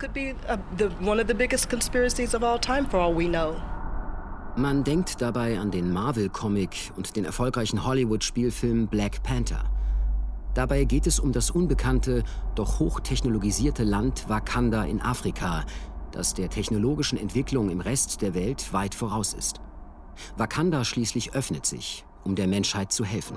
Man denkt dabei an den Marvel-Comic und den erfolgreichen Hollywood-Spielfilm Black Panther. Dabei geht es um das unbekannte, doch hochtechnologisierte Land Wakanda in Afrika, das der technologischen Entwicklung im Rest der Welt weit voraus ist. Wakanda schließlich öffnet sich, um der Menschheit zu helfen.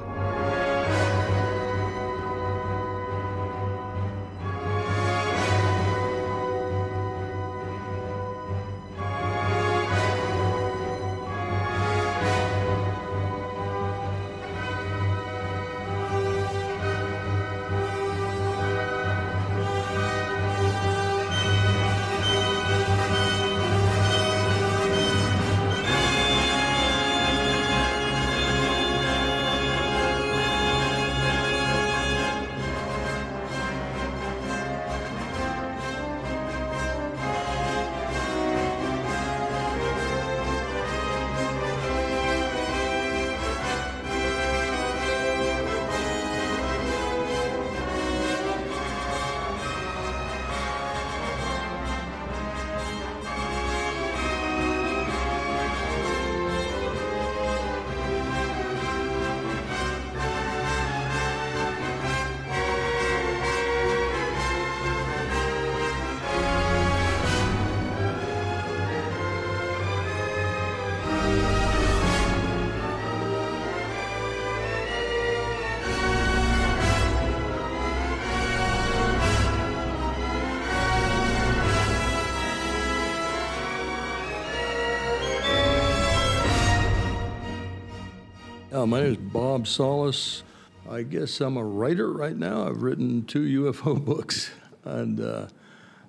My name is Bob Solis. I guess I'm a writer right now. I've written 2 UFO books, and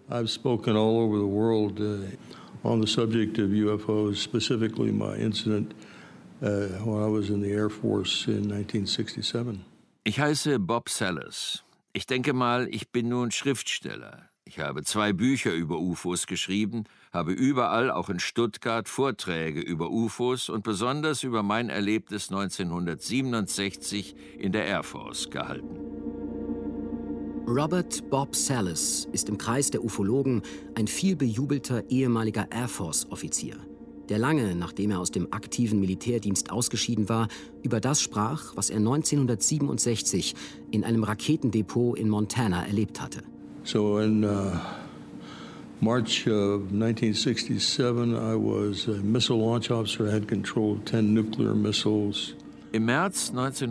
I've spoken all over the world on the subject of UFOs, specifically my incident when I was in the Air Force in 1967. Ich heiße Bob Sallis. Ich denke mal, ich bin nun Schriftsteller. Ich habe 2 Bücher über UFOs geschrieben, habe überall, auch in Stuttgart, Vorträge über UFOs und besonders über mein Erlebnis 1967 in der Air Force gehalten. Robert Bob Sallis ist im Kreis der Ufologen ein vielbejubelter ehemaliger Air Force-Offizier, der lange, nachdem er aus dem aktiven Militärdienst ausgeschieden war, über das sprach, was er 1967 in einem Raketendepot in Montana erlebt hatte. So in March of 1967, I was a missile launch officer. I had control of 10 nuclear missiles. Im März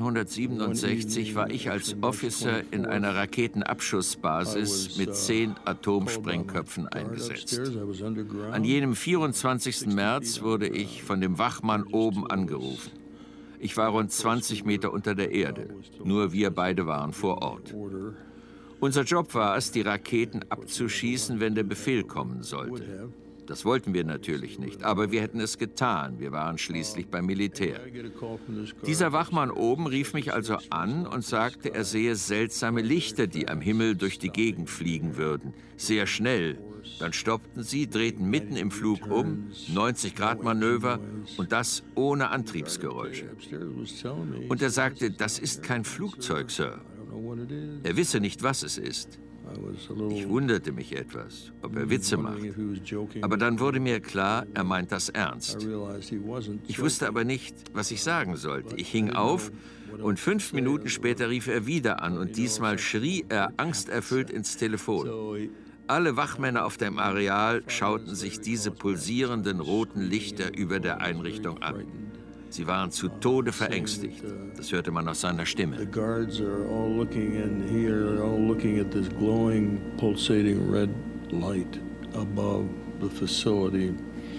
1967 war ich als Officer in einer Raketenabschussbasis mit 10 Atomsprengköpfen eingesetzt. An jenem 24. März wurde ich von dem Wachmann oben angerufen. Ich war rund 20 Meter unter der Erde. Nur wir beide waren vor Ort. Unser Job war es, die Raketen abzuschießen, wenn der Befehl kommen sollte. Das wollten wir natürlich nicht, aber wir hätten es getan. Wir waren schließlich beim Militär. Dieser Wachmann oben rief mich also an und sagte, er sehe seltsame Lichter, die am Himmel durch die Gegend fliegen würden. Sehr schnell. Dann stoppten sie, drehten mitten im Flug um, 90-Grad-Manöver und das ohne Antriebsgeräusche. Und er sagte, das ist kein Flugzeug, Sir. Er wisse nicht, was es ist. Ich wunderte mich etwas, ob er Witze macht. Aber dann wurde mir klar, er meint das ernst. Ich wusste aber nicht, was ich sagen sollte. Ich hing auf und 5 Minuten später rief er wieder an und diesmal schrie er angsterfüllt ins Telefon. Alle Wachmänner auf dem Areal schauten sich diese pulsierenden roten Lichter über der Einrichtung an. Sie waren zu Tode verängstigt. Das hörte man aus seiner Stimme. The guards are all looking in here, all looking at this glowing, pulsating red light above the facility.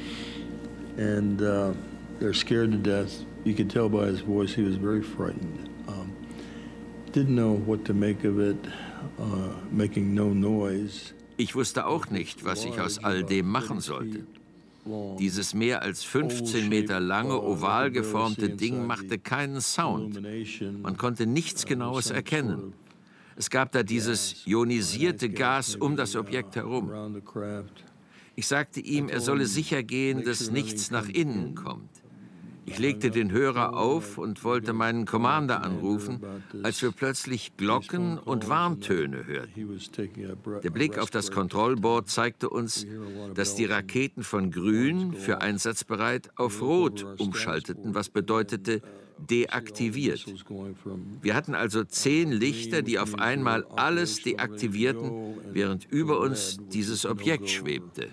And they're scared to death. You could tell by his voice he was very frightened. Didn't know what to make of it, making no noise. Ich wusste auch nicht, was ich aus all dem machen sollte. Dieses mehr als 15 Meter lange, oval geformte Ding machte keinen Sound. Man konnte nichts Genaues erkennen. Es gab da dieses ionisierte Gas um das Objekt herum. Ich sagte ihm, er solle sicher gehen, dass nichts nach innen kommt. Ich legte den Hörer auf und wollte meinen Commander anrufen, als wir plötzlich Glocken und Warntöne hörten. Der Blick auf das Kontrollboard zeigte uns, dass die Raketen von grün für einsatzbereit auf rot umschalteten, was bedeutete deaktiviert. Wir hatten also 10 Lichter, die auf einmal alles deaktivierten, während über uns dieses Objekt schwebte.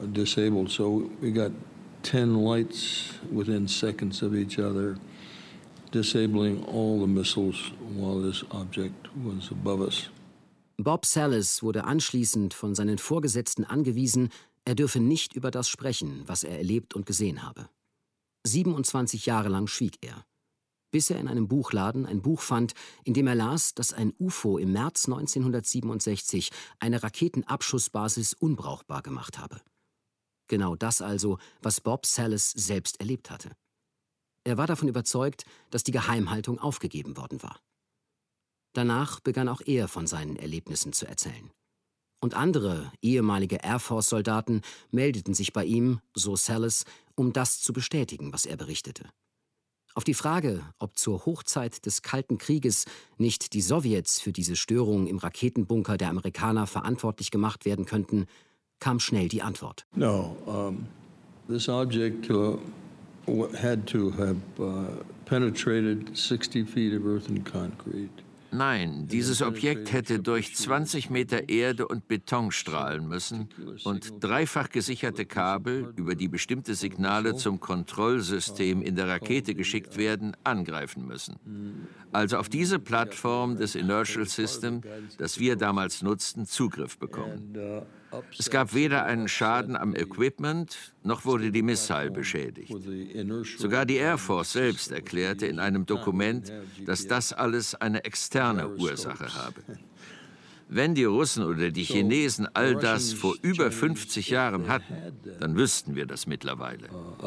10 lights within seconds of each other, disabling all the missiles while this object was above us. Bob Sallis wurde anschließend von seinen Vorgesetzten angewiesen, er dürfe nicht über das sprechen, was er erlebt und gesehen habe. 27 Jahre lang schwieg er, bis er in einem Buchladen ein Buch fand, in dem er las, dass ein UFO im März 1967 eine Raketenabschussbasis unbrauchbar gemacht habe. Genau das also, was Bob Sallis selbst erlebt hatte. Er war davon überzeugt, dass die Geheimhaltung aufgegeben worden war. Danach begann auch er von seinen Erlebnissen zu erzählen. Und andere ehemalige Air Force-Soldaten meldeten sich bei ihm, so Sallis, um das zu bestätigen, was er berichtete. Auf die Frage, ob zur Hochzeit des Kalten Krieges nicht die Sowjets für diese Störung im Raketenbunker der Amerikaner verantwortlich gemacht werden könnten, kam schnell die Antwort. No, this object had to have penetrated 60 feet of earth and concrete. Nein, dieses Objekt hätte durch 20 Meter Erde und Beton strahlen müssen und dreifach gesicherte Kabel, über die bestimmte Signale zum Kontrollsystem in der Rakete geschickt werden, angreifen müssen. Also auf diese Plattform des Inertial System, das wir damals nutzten, Zugriff bekommen. Es gab weder einen Schaden am Equipment, noch wurde die Missile beschädigt. Sogar die Air Force selbst erklärte in einem Dokument, dass das alles eine externe Ursache habe. Wenn die Russen oder die Chinesen all das vor über 50 Jahren hatten, dann wüssten wir das mittlerweile.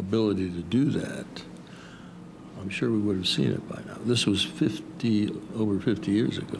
I'm sure we would have seen it by now. This was over 50 years ago.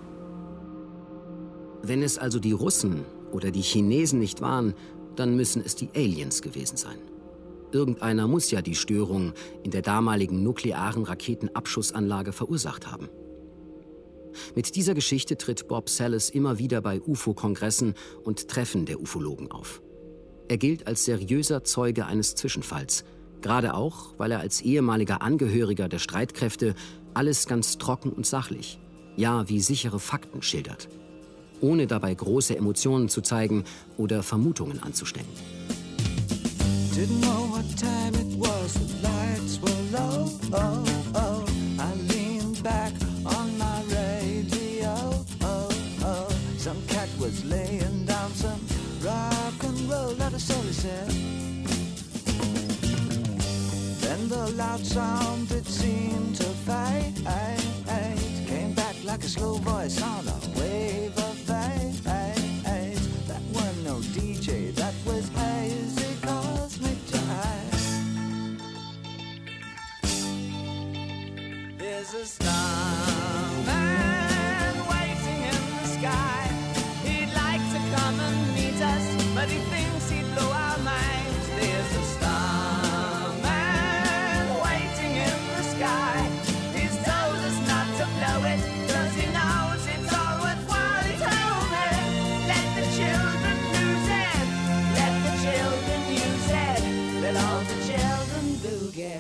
Wenn es also die Russen oder die Chinesen nicht waren, dann müssen es die Aliens gewesen sein. Irgendeiner muss ja die Störung in der damaligen nuklearen Raketenabschussanlage verursacht haben. Mit dieser Geschichte tritt Bob Sallis immer wieder bei UFO-Kongressen und Treffen der Ufologen auf. Er gilt als seriöser Zeuge eines Zwischenfalls, gerade auch, weil er als ehemaliger Angehöriger der Streitkräfte alles ganz trocken und sachlich, ja wie sichere Fakten schildert, ohne dabei große Emotionen zu zeigen oder Vermutungen anzustellen. Didn't know what time it was, the lights were low, oh, oh. I leaned back on my radio, oh, oh. Some cat was laying down some rock and roll, that is all he said. Then the loud sound, it seemed to fade, came back like a slow voice on a wave of fade. That wasn't no DJ, that was hazy cosmic jive. There's a starman waiting in the sky. He'd like to come and meet us, but he thinks he'd blow our minds. There's a starman waiting in the sky. He's told us not to blow it, 'cause he knows it's all worthwhile. He told me, let the children lose it, let the children use it, let all the children boogie.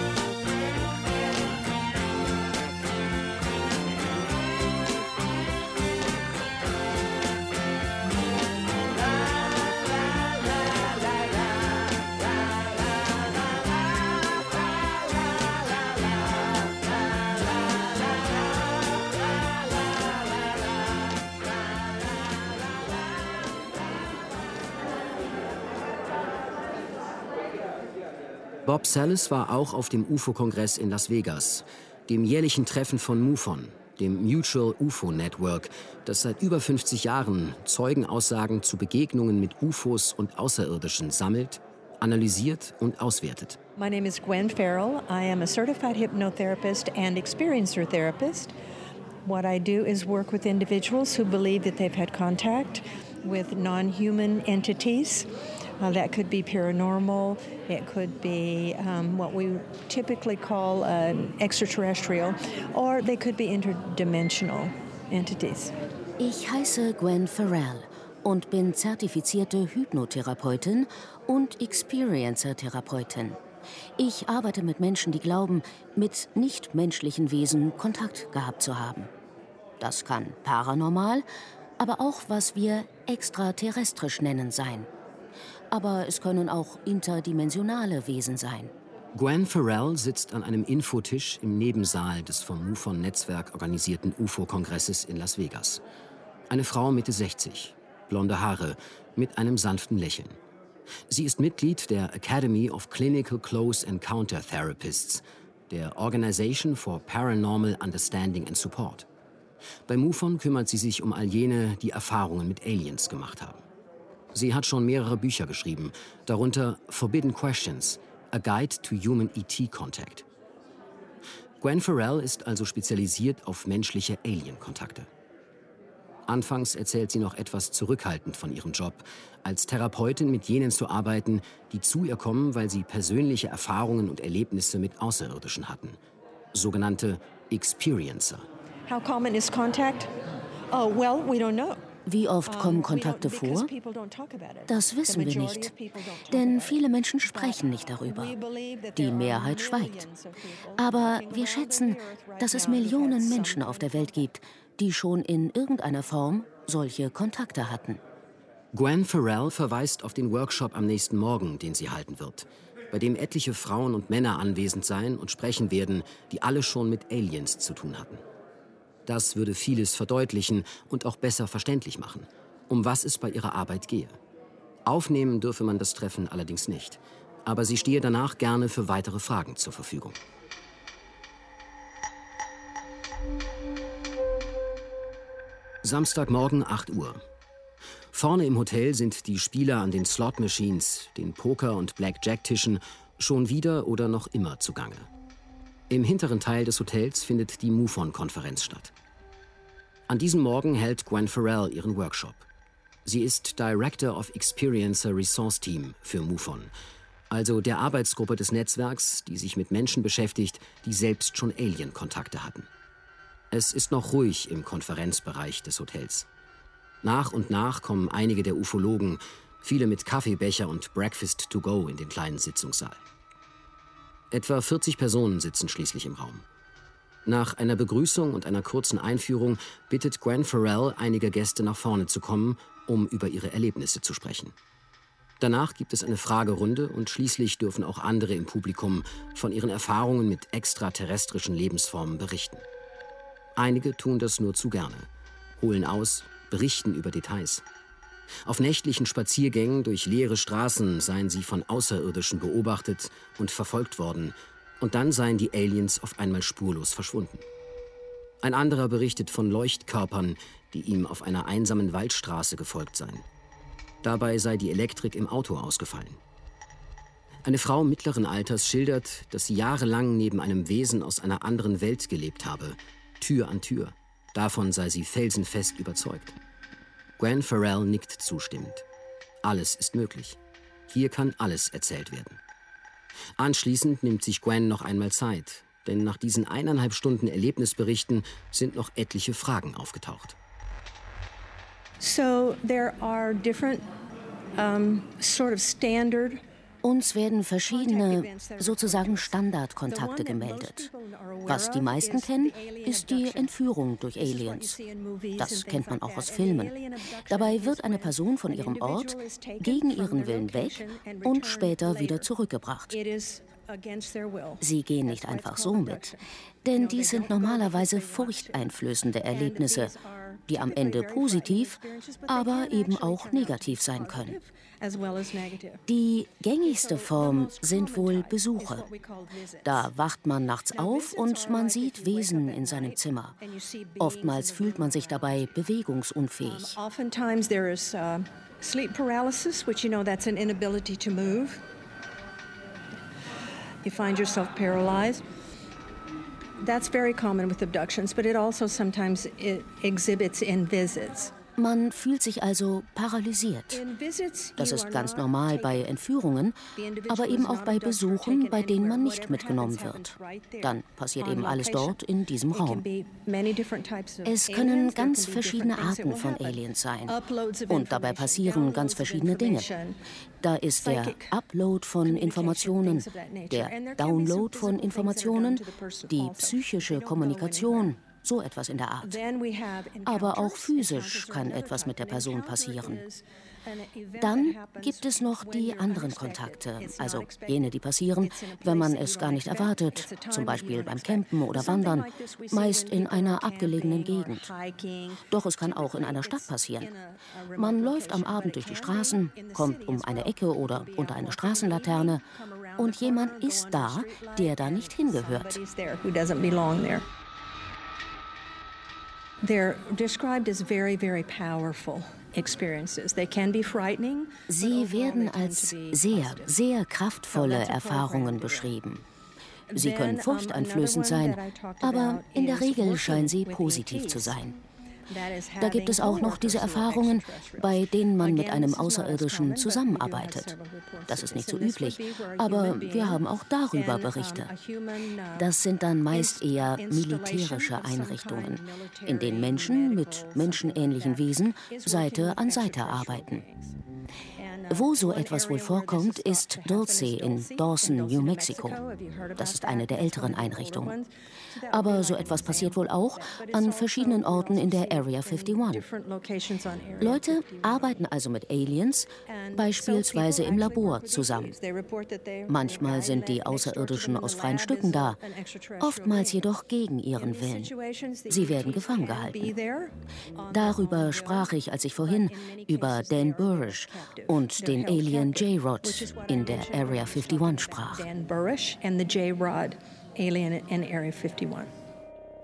Bob Sallis war auch auf dem UFO-Kongress in Las Vegas, dem jährlichen Treffen von MUFON, dem Mutual UFO Network, das seit über 50 Jahren Zeugenaussagen zu Begegnungen mit UFOs und Außerirdischen sammelt, analysiert und auswertet. My name is Gwen Farrell. I am a certified hypnotherapist and experiencer therapist. What I do is work with individuals who believe that they've had contact with non-human entities. That could be paranormal, it could be what we typically call extraterrestrial, or they could be interdimensional entities. Ich heiße Gwen Farrell und bin zertifizierte Hypnotherapeutin und Experiencer-Therapeutin. Ich arbeite mit Menschen, die glauben, mit nichtmenschlichen Wesen Kontakt gehabt zu haben. Das kann paranormal, aber auch, was wir extraterrestrisch nennen, sein. Aber es können auch interdimensionale Wesen sein. Gwen Farrell sitzt an einem Infotisch im Nebensaal des vom MUFON-Netzwerk organisierten UFO-Kongresses in Las Vegas. Eine Frau Mitte 60, blonde Haare, mit einem sanften Lächeln. Sie ist Mitglied der Academy of Clinical Close Encounter Therapists, der Organization for Paranormal Understanding and Support. Bei MUFON kümmert sie sich um all jene, die Erfahrungen mit Aliens gemacht haben. Sie hat schon mehrere Bücher geschrieben, darunter Forbidden Questions, A Guide to Human ET Contact. Gwen Farrell ist also spezialisiert auf menschliche Alien-Kontakte. Anfangs erzählt sie noch etwas zurückhaltend von ihrem Job, als Therapeutin mit jenen zu arbeiten, die zu ihr kommen, weil sie persönliche Erfahrungen und Erlebnisse mit Außerirdischen hatten. Sogenannte Experiencer. How common is contact? Oh, well, we don't know. Wie oft kommen Kontakte vor? Das wissen wir nicht, denn viele Menschen sprechen nicht darüber. Die Mehrheit schweigt. Aber wir schätzen, dass es Millionen Menschen auf der Welt gibt, die schon in irgendeiner Form solche Kontakte hatten. Gwen Farrell verweist auf den Workshop am nächsten Morgen, den sie halten wird, bei dem etliche Frauen und Männer anwesend sein und sprechen werden, die alle schon mit Aliens zu tun hatten. Das würde vieles verdeutlichen und auch besser verständlich machen, um was es bei ihrer Arbeit gehe. Aufnehmen dürfe man das Treffen allerdings nicht, aber sie stehe danach gerne für weitere Fragen zur Verfügung. Samstagmorgen 8 Uhr. Vorne im Hotel sind die Spieler an den Slot-Machines, den Poker- und Blackjack-Tischen schon wieder oder noch immer zugange. Im hinteren Teil des Hotels findet die MUFON-Konferenz statt. An diesem Morgen hält Gwen Farrell ihren Workshop. Sie ist Director of Experiencer Resource Team für MUFON, also der Arbeitsgruppe des Netzwerks, die sich mit Menschen beschäftigt, die selbst schon Alien-Kontakte hatten. Es ist noch ruhig im Konferenzbereich des Hotels. Nach und nach kommen einige der Ufologen, viele mit Kaffeebecher und Breakfast to go in den kleinen Sitzungssaal. Etwa 40 Personen sitzen schließlich im Raum. Nach einer Begrüßung und einer kurzen Einführung bittet Gwen Farrell einige Gäste nach vorne zu kommen, um über ihre Erlebnisse zu sprechen. Danach gibt es eine Fragerunde und schließlich dürfen auch andere im Publikum von ihren Erfahrungen mit extraterrestrischen Lebensformen berichten. Einige tun das nur zu gerne, holen aus, berichten über Details. Auf nächtlichen Spaziergängen durch leere Straßen seien sie von Außerirdischen beobachtet und verfolgt worden, und dann seien die Aliens auf einmal spurlos verschwunden. Ein anderer berichtet von Leuchtkörpern, die ihm auf einer einsamen Waldstraße gefolgt seien. Dabei sei die Elektrik im Auto ausgefallen. Eine Frau mittleren Alters schildert, dass sie jahrelang neben einem Wesen aus einer anderen Welt gelebt habe, Tür an Tür. Davon sei sie felsenfest überzeugt. Gwen Farrell nickt zustimmend. Alles ist möglich. Hier kann alles erzählt werden. Anschließend nimmt sich Gwen noch einmal Zeit, denn nach diesen 1,5 Stunden Erlebnisberichten sind noch etliche Fragen aufgetaucht. So there are different sort of standard. Uns werden verschiedene, sozusagen Standardkontakte gemeldet. Was die meisten kennen, ist die Entführung durch Aliens. Das kennt man auch aus Filmen. Dabei wird eine Person von ihrem Ort gegen ihren Willen weg und später wieder zurückgebracht. Sie gehen nicht einfach so mit, denn dies sind normalerweise furchteinflößende Erlebnisse, die am Ende positiv, aber eben auch negativ sein können. Die gängigste Form sind wohl Besuche. Da wacht man nachts auf und man sieht Wesen in seinem Zimmer. Oftmals fühlt man sich dabei bewegungsunfähig. Oftentimes there is sleep paralysis, which that's an inability to move. You find yourself paralyzed. That's very common with abductions, but it also sometimes exhibits in visits. Man fühlt sich also paralysiert. Das ist ganz normal bei Entführungen, aber eben auch bei Besuchen, bei denen man nicht mitgenommen wird. Dann passiert eben alles dort in diesem Raum. Es können ganz verschiedene Arten von Aliens sein. Und dabei passieren ganz verschiedene Dinge. Da ist der Upload von Informationen, der Download von Informationen, die psychische Kommunikation. So etwas in der Art. Aber auch physisch kann etwas mit der Person passieren. Dann gibt es noch die anderen Kontakte, also jene, die passieren, wenn man es gar nicht erwartet, zum Beispiel beim Campen oder Wandern, meist in einer abgelegenen Gegend. Doch es kann auch in einer Stadt passieren. Man läuft am Abend durch die Straßen, kommt um eine Ecke oder unter eine Straßenlaterne und jemand ist da, der da nicht hingehört. They're described as very, very powerful experiences. They can be frightening. Sie werden als sehr, sehr kraftvolle Erfahrungen beschrieben. Sie können furchteinflößend sein, aber in der Regel scheinen sie positiv zu sein. Da gibt es auch noch diese Erfahrungen, bei denen man mit einem Außerirdischen zusammenarbeitet. Das ist nicht so üblich, aber wir haben auch darüber Berichte. Das sind dann meist eher militärische Einrichtungen, in denen Menschen mit menschenähnlichen Wesen Seite an Seite arbeiten. Wo so etwas wohl vorkommt, ist Dulce in Dawson, New Mexico. Das ist eine der älteren Einrichtungen. Aber so etwas passiert wohl auch an verschiedenen Orten in der Area 51. Leute arbeiten also mit Aliens, beispielsweise im Labor, zusammen. Manchmal sind die Außerirdischen aus freien Stücken da, oftmals jedoch gegen ihren Willen. Sie werden gefangen gehalten. Darüber sprach ich, als ich vorhin über Dan Burrish und den Alien J-Rod in der Area 51 sprach. Dan Burrish and the J-Rod alien in Area 51.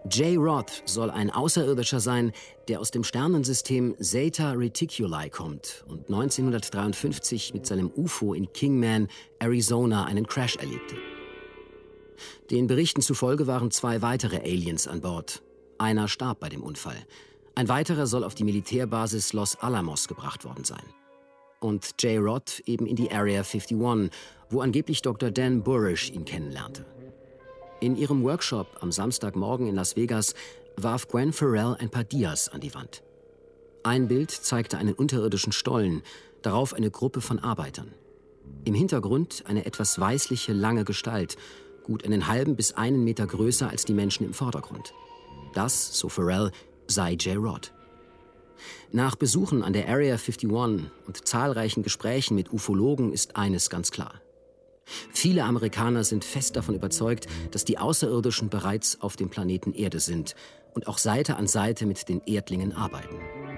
Jay Roth soll ein Außerirdischer sein, der aus dem Sternensystem Zeta Reticuli kommt und 1953 mit seinem UFO in Kingman, Arizona, einen Crash erlebte. Den Berichten zufolge waren 2 weitere Aliens an Bord. Einer starb bei dem Unfall. Ein weiterer soll auf die Militärbasis Los Alamos gebracht worden sein. Und Jay Roth eben in die Area 51, wo angeblich Dr. Dan Burish ihn kennenlernte. In ihrem Workshop am Samstagmorgen in Las Vegas warf Gwen Farrell ein paar Dias an die Wand. Ein Bild zeigte einen unterirdischen Stollen, darauf eine Gruppe von Arbeitern. Im Hintergrund eine etwas weißliche, lange Gestalt, gut einen halben bis 1 Meter größer als die Menschen im Vordergrund. Das, so Farrell, sei Jay Roth. Nach Besuchen an der Area 51 und zahlreichen Gesprächen mit Ufologen ist eines ganz klar. Viele Amerikaner sind fest davon überzeugt, dass die Außerirdischen bereits auf dem Planeten Erde sind und auch Seite an Seite mit den Erdlingen arbeiten.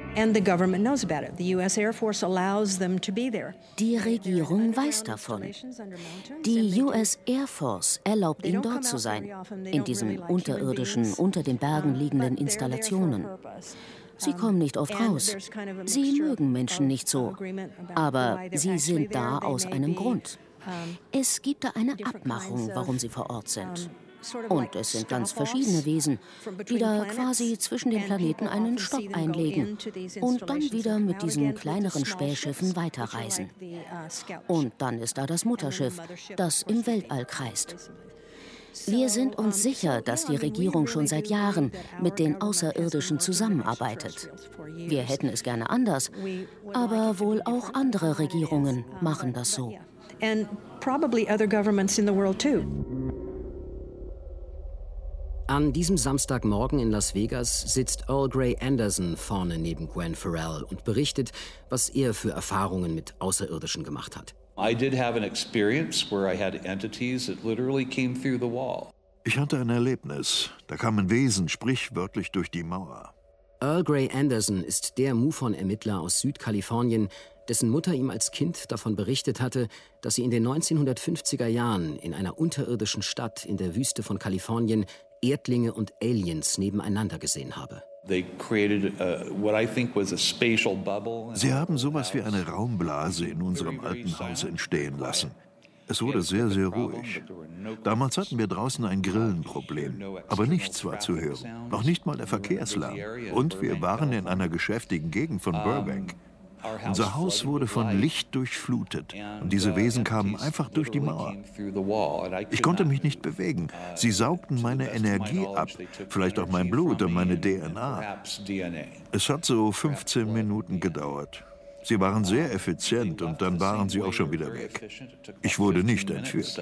Die Regierung weiß davon. Die US Air Force erlaubt ihnen dort zu sein, in diesen unterirdischen, unter den Bergen liegenden Installationen. Sie kommen nicht oft raus. Sie mögen Menschen nicht so, aber sie sind da aus einem Grund. Es gibt da eine Abmachung, warum sie vor Ort sind. Und es sind ganz verschiedene Wesen, die da quasi zwischen den Planeten einen Stopp einlegen und dann wieder mit diesen kleineren Spähschiffen weiterreisen. Und dann ist da das Mutterschiff, das im Weltall kreist. Wir sind uns sicher, dass die Regierung schon seit Jahren mit den Außerirdischen zusammenarbeitet. Wir hätten es gerne anders, aber wohl auch andere Regierungen machen das so. And probably other governments in the world too. An diesem Samstagmorgen in Las Vegas sitzt Earl Grey Anderson vorne neben Gwen Farrell und berichtet, was er für Erfahrungen mit Außerirdischen gemacht hat. Ich hatte ein Erlebnis. Da kamen Wesen sprichwörtlich durch die Mauer. Earl Grey Anderson ist der MUFON-Ermittler aus Südkalifornien, dessen Mutter ihm als Kind davon berichtet hatte, dass sie in den 1950er Jahren in einer unterirdischen Stadt in der Wüste von Kalifornien Erdlinge und Aliens nebeneinander gesehen habe. Sie haben sowas wie eine Raumblase in unserem alten Haus entstehen lassen. Es wurde sehr, sehr ruhig. Damals hatten wir draußen ein Grillenproblem, aber nichts war zu hören, noch nicht mal der Verkehrslärm. Und wir waren in einer geschäftigen Gegend von Burbank. Unser Haus wurde von Licht durchflutet und diese Wesen kamen einfach durch die Mauer. Ich konnte mich nicht bewegen. Sie saugten meine Energie ab, vielleicht auch mein Blut und meine DNA. Es hat so 15 Minuten gedauert. Sie waren sehr effizient und dann waren sie auch schon wieder weg. Ich wurde nicht entführt.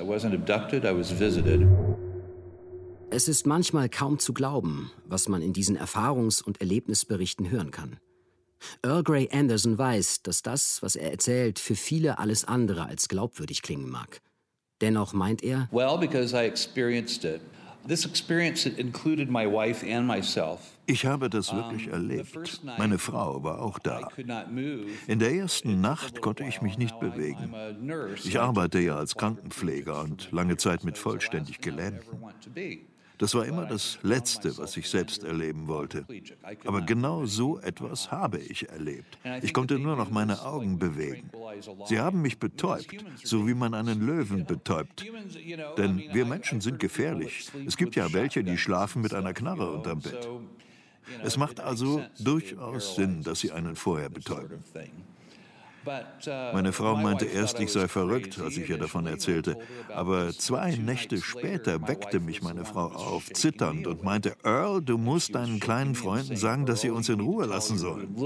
Es ist manchmal kaum zu glauben, was man in diesen Erfahrungs- und Erlebnisberichten hören kann. Earl Grey Anderson weiß, dass das, was er erzählt, für viele alles andere als glaubwürdig klingen mag. Dennoch meint er, ich habe das wirklich erlebt. Meine Frau war auch da. In der ersten Nacht konnte ich mich nicht bewegen. Ich arbeite ja als Krankenpfleger und lange Zeit mit vollständig Gelähmten. Das war immer das Letzte, was ich selbst erleben wollte. Aber genau so etwas habe ich erlebt. Ich konnte nur noch meine Augen bewegen. Sie haben mich betäubt, so wie man einen Löwen betäubt. Denn wir Menschen sind gefährlich. Es gibt ja welche, die schlafen mit einer Knarre unterm Bett. Es macht also durchaus Sinn, dass sie einen vorher betäuben. Meine Frau meinte erst, ich sei verrückt, als ich ihr davon erzählte. Aber 2 Nächte später weckte mich meine Frau auf, zitternd, und meinte, Earl, du musst deinen kleinen Freunden sagen, dass sie uns in Ruhe lassen sollen.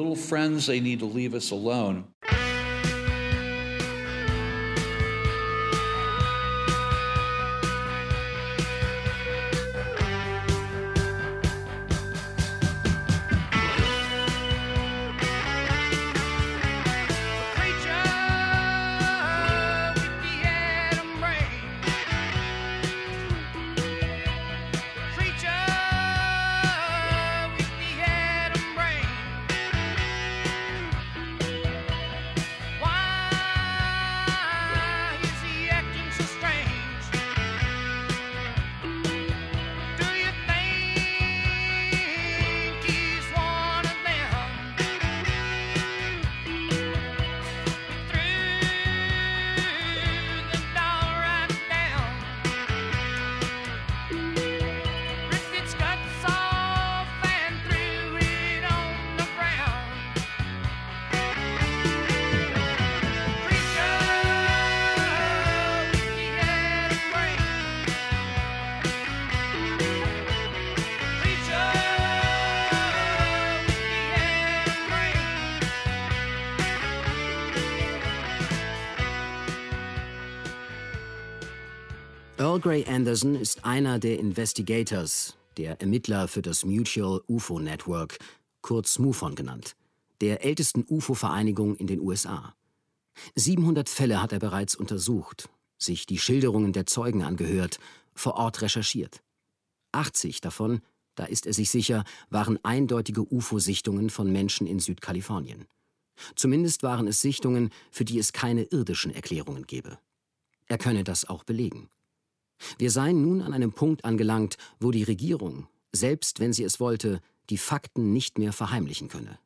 Earl Grey Anderson ist einer der Investigators, der Ermittler für das Mutual UFO Network, kurz MUFON genannt, der ältesten UFO-Vereinigung in den USA. 700 Fälle hat er bereits untersucht, sich die Schilderungen der Zeugen angehört, vor Ort recherchiert. 80 davon, da ist er sich sicher, waren eindeutige UFO-Sichtungen von Menschen in Südkalifornien. Zumindest waren es Sichtungen, für die es keine irdischen Erklärungen gäbe. Er könne das auch belegen. Wir seien nun an einem Punkt angelangt, wo die Regierung, selbst wenn sie es wollte, die Fakten nicht mehr verheimlichen könne.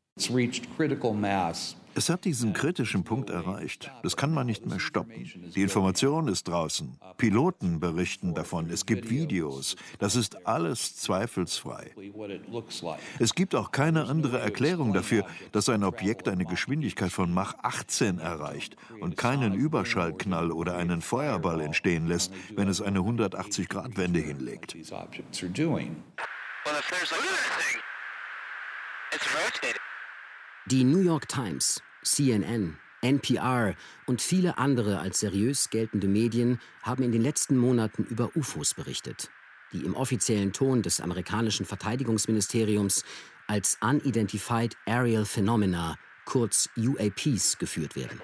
Es hat diesen kritischen Punkt erreicht. Das kann man nicht mehr stoppen. Die Information ist draußen. Piloten berichten davon. Es gibt Videos. Das ist alles zweifelsfrei. Es gibt auch keine andere Erklärung dafür, dass ein Objekt eine Geschwindigkeit von Mach 18 erreicht und keinen Überschallknall oder einen Feuerball entstehen lässt, wenn es eine 180-Grad-Wende hinlegt. Die New York Times, CNN, NPR und viele andere als seriös geltende Medien haben in den letzten Monaten über UFOs berichtet, die im offiziellen Ton des amerikanischen Verteidigungsministeriums als Unidentified Aerial Phenomena, kurz UAPs, geführt werden.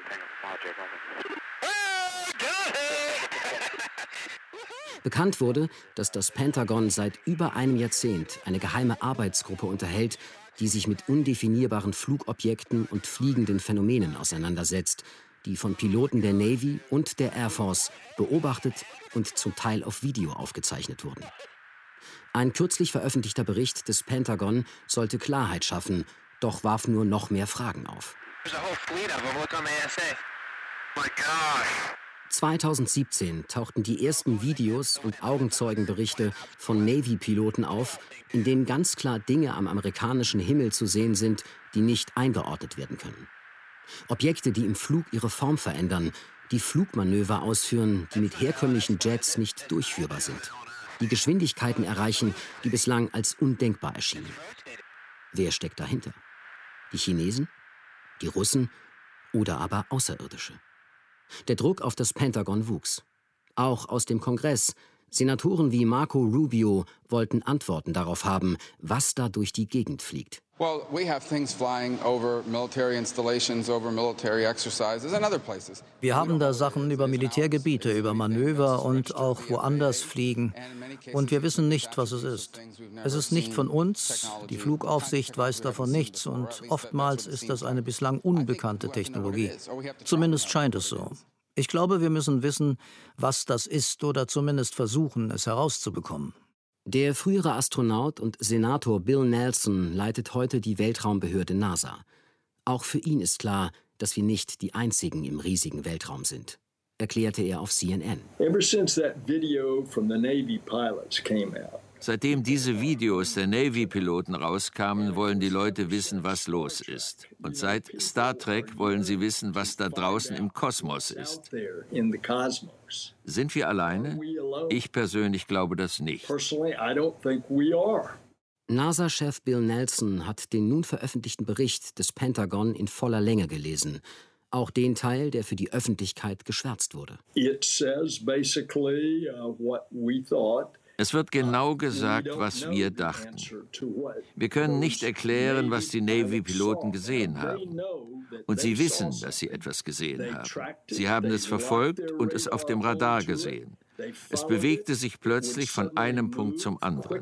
Bekannt wurde, dass das Pentagon seit über einem Jahrzehnt eine geheime Arbeitsgruppe unterhält, die sich mit undefinierbaren Flugobjekten und fliegenden Phänomenen auseinandersetzt, die von Piloten der Navy und der Air Force beobachtet und zum Teil auf Video aufgezeichnet wurden. Ein kürzlich veröffentlichter Bericht des Pentagon sollte Klarheit schaffen, doch warf nur noch mehr Fragen auf. 2017 tauchten die ersten Videos und Augenzeugenberichte von Navy-Piloten auf, in denen ganz klar Dinge am amerikanischen Himmel zu sehen sind, die nicht eingeordnet werden können. Objekte, die im Flug ihre Form verändern, die Flugmanöver ausführen, die mit herkömmlichen Jets nicht durchführbar sind, die Geschwindigkeiten erreichen, die bislang als undenkbar erschienen. Wer steckt dahinter? Die Chinesen? Die Russen? Oder aber Außerirdische? Der Druck auf das Pentagon wuchs. Auch aus dem Kongress. Senatoren wie Marco Rubio wollten Antworten darauf haben, was da durch die Gegend fliegt. Wir haben da Sachen über Militärgebiete, über Manöver und auch woanders fliegen. Und wir wissen nicht, was es ist. Es ist nicht von uns, die Flugaufsicht weiß davon nichts und oftmals ist das eine bislang unbekannte Technologie. Zumindest scheint es so. Ich glaube, wir müssen wissen, was das ist oder zumindest versuchen, es herauszubekommen. Der frühere Astronaut und Senator Bill Nelson leitet heute die Weltraumbehörde NASA. Auch für ihn ist klar, dass wir nicht die Einzigen im riesigen Weltraum sind, erklärte er auf CNN. Seitdem diese Videos der Navy-Piloten rauskamen, wollen die Leute wissen, was los ist. Und seit Star Trek wollen sie wissen, was da draußen im Kosmos ist. Sind wir alleine? Ich persönlich glaube das nicht. NASA-Chef Bill Nelson hat den nun veröffentlichten Bericht des Pentagon in voller Länge gelesen. Auch den Teil, der für die Öffentlichkeit geschwärzt wurde. Es wird genau gesagt, was wir dachten. Wir können nicht erklären, was die Navy-Piloten gesehen haben. Und sie wissen, dass sie etwas gesehen haben. Sie haben es verfolgt und es auf dem Radar gesehen. Es bewegte sich plötzlich von einem Punkt zum anderen.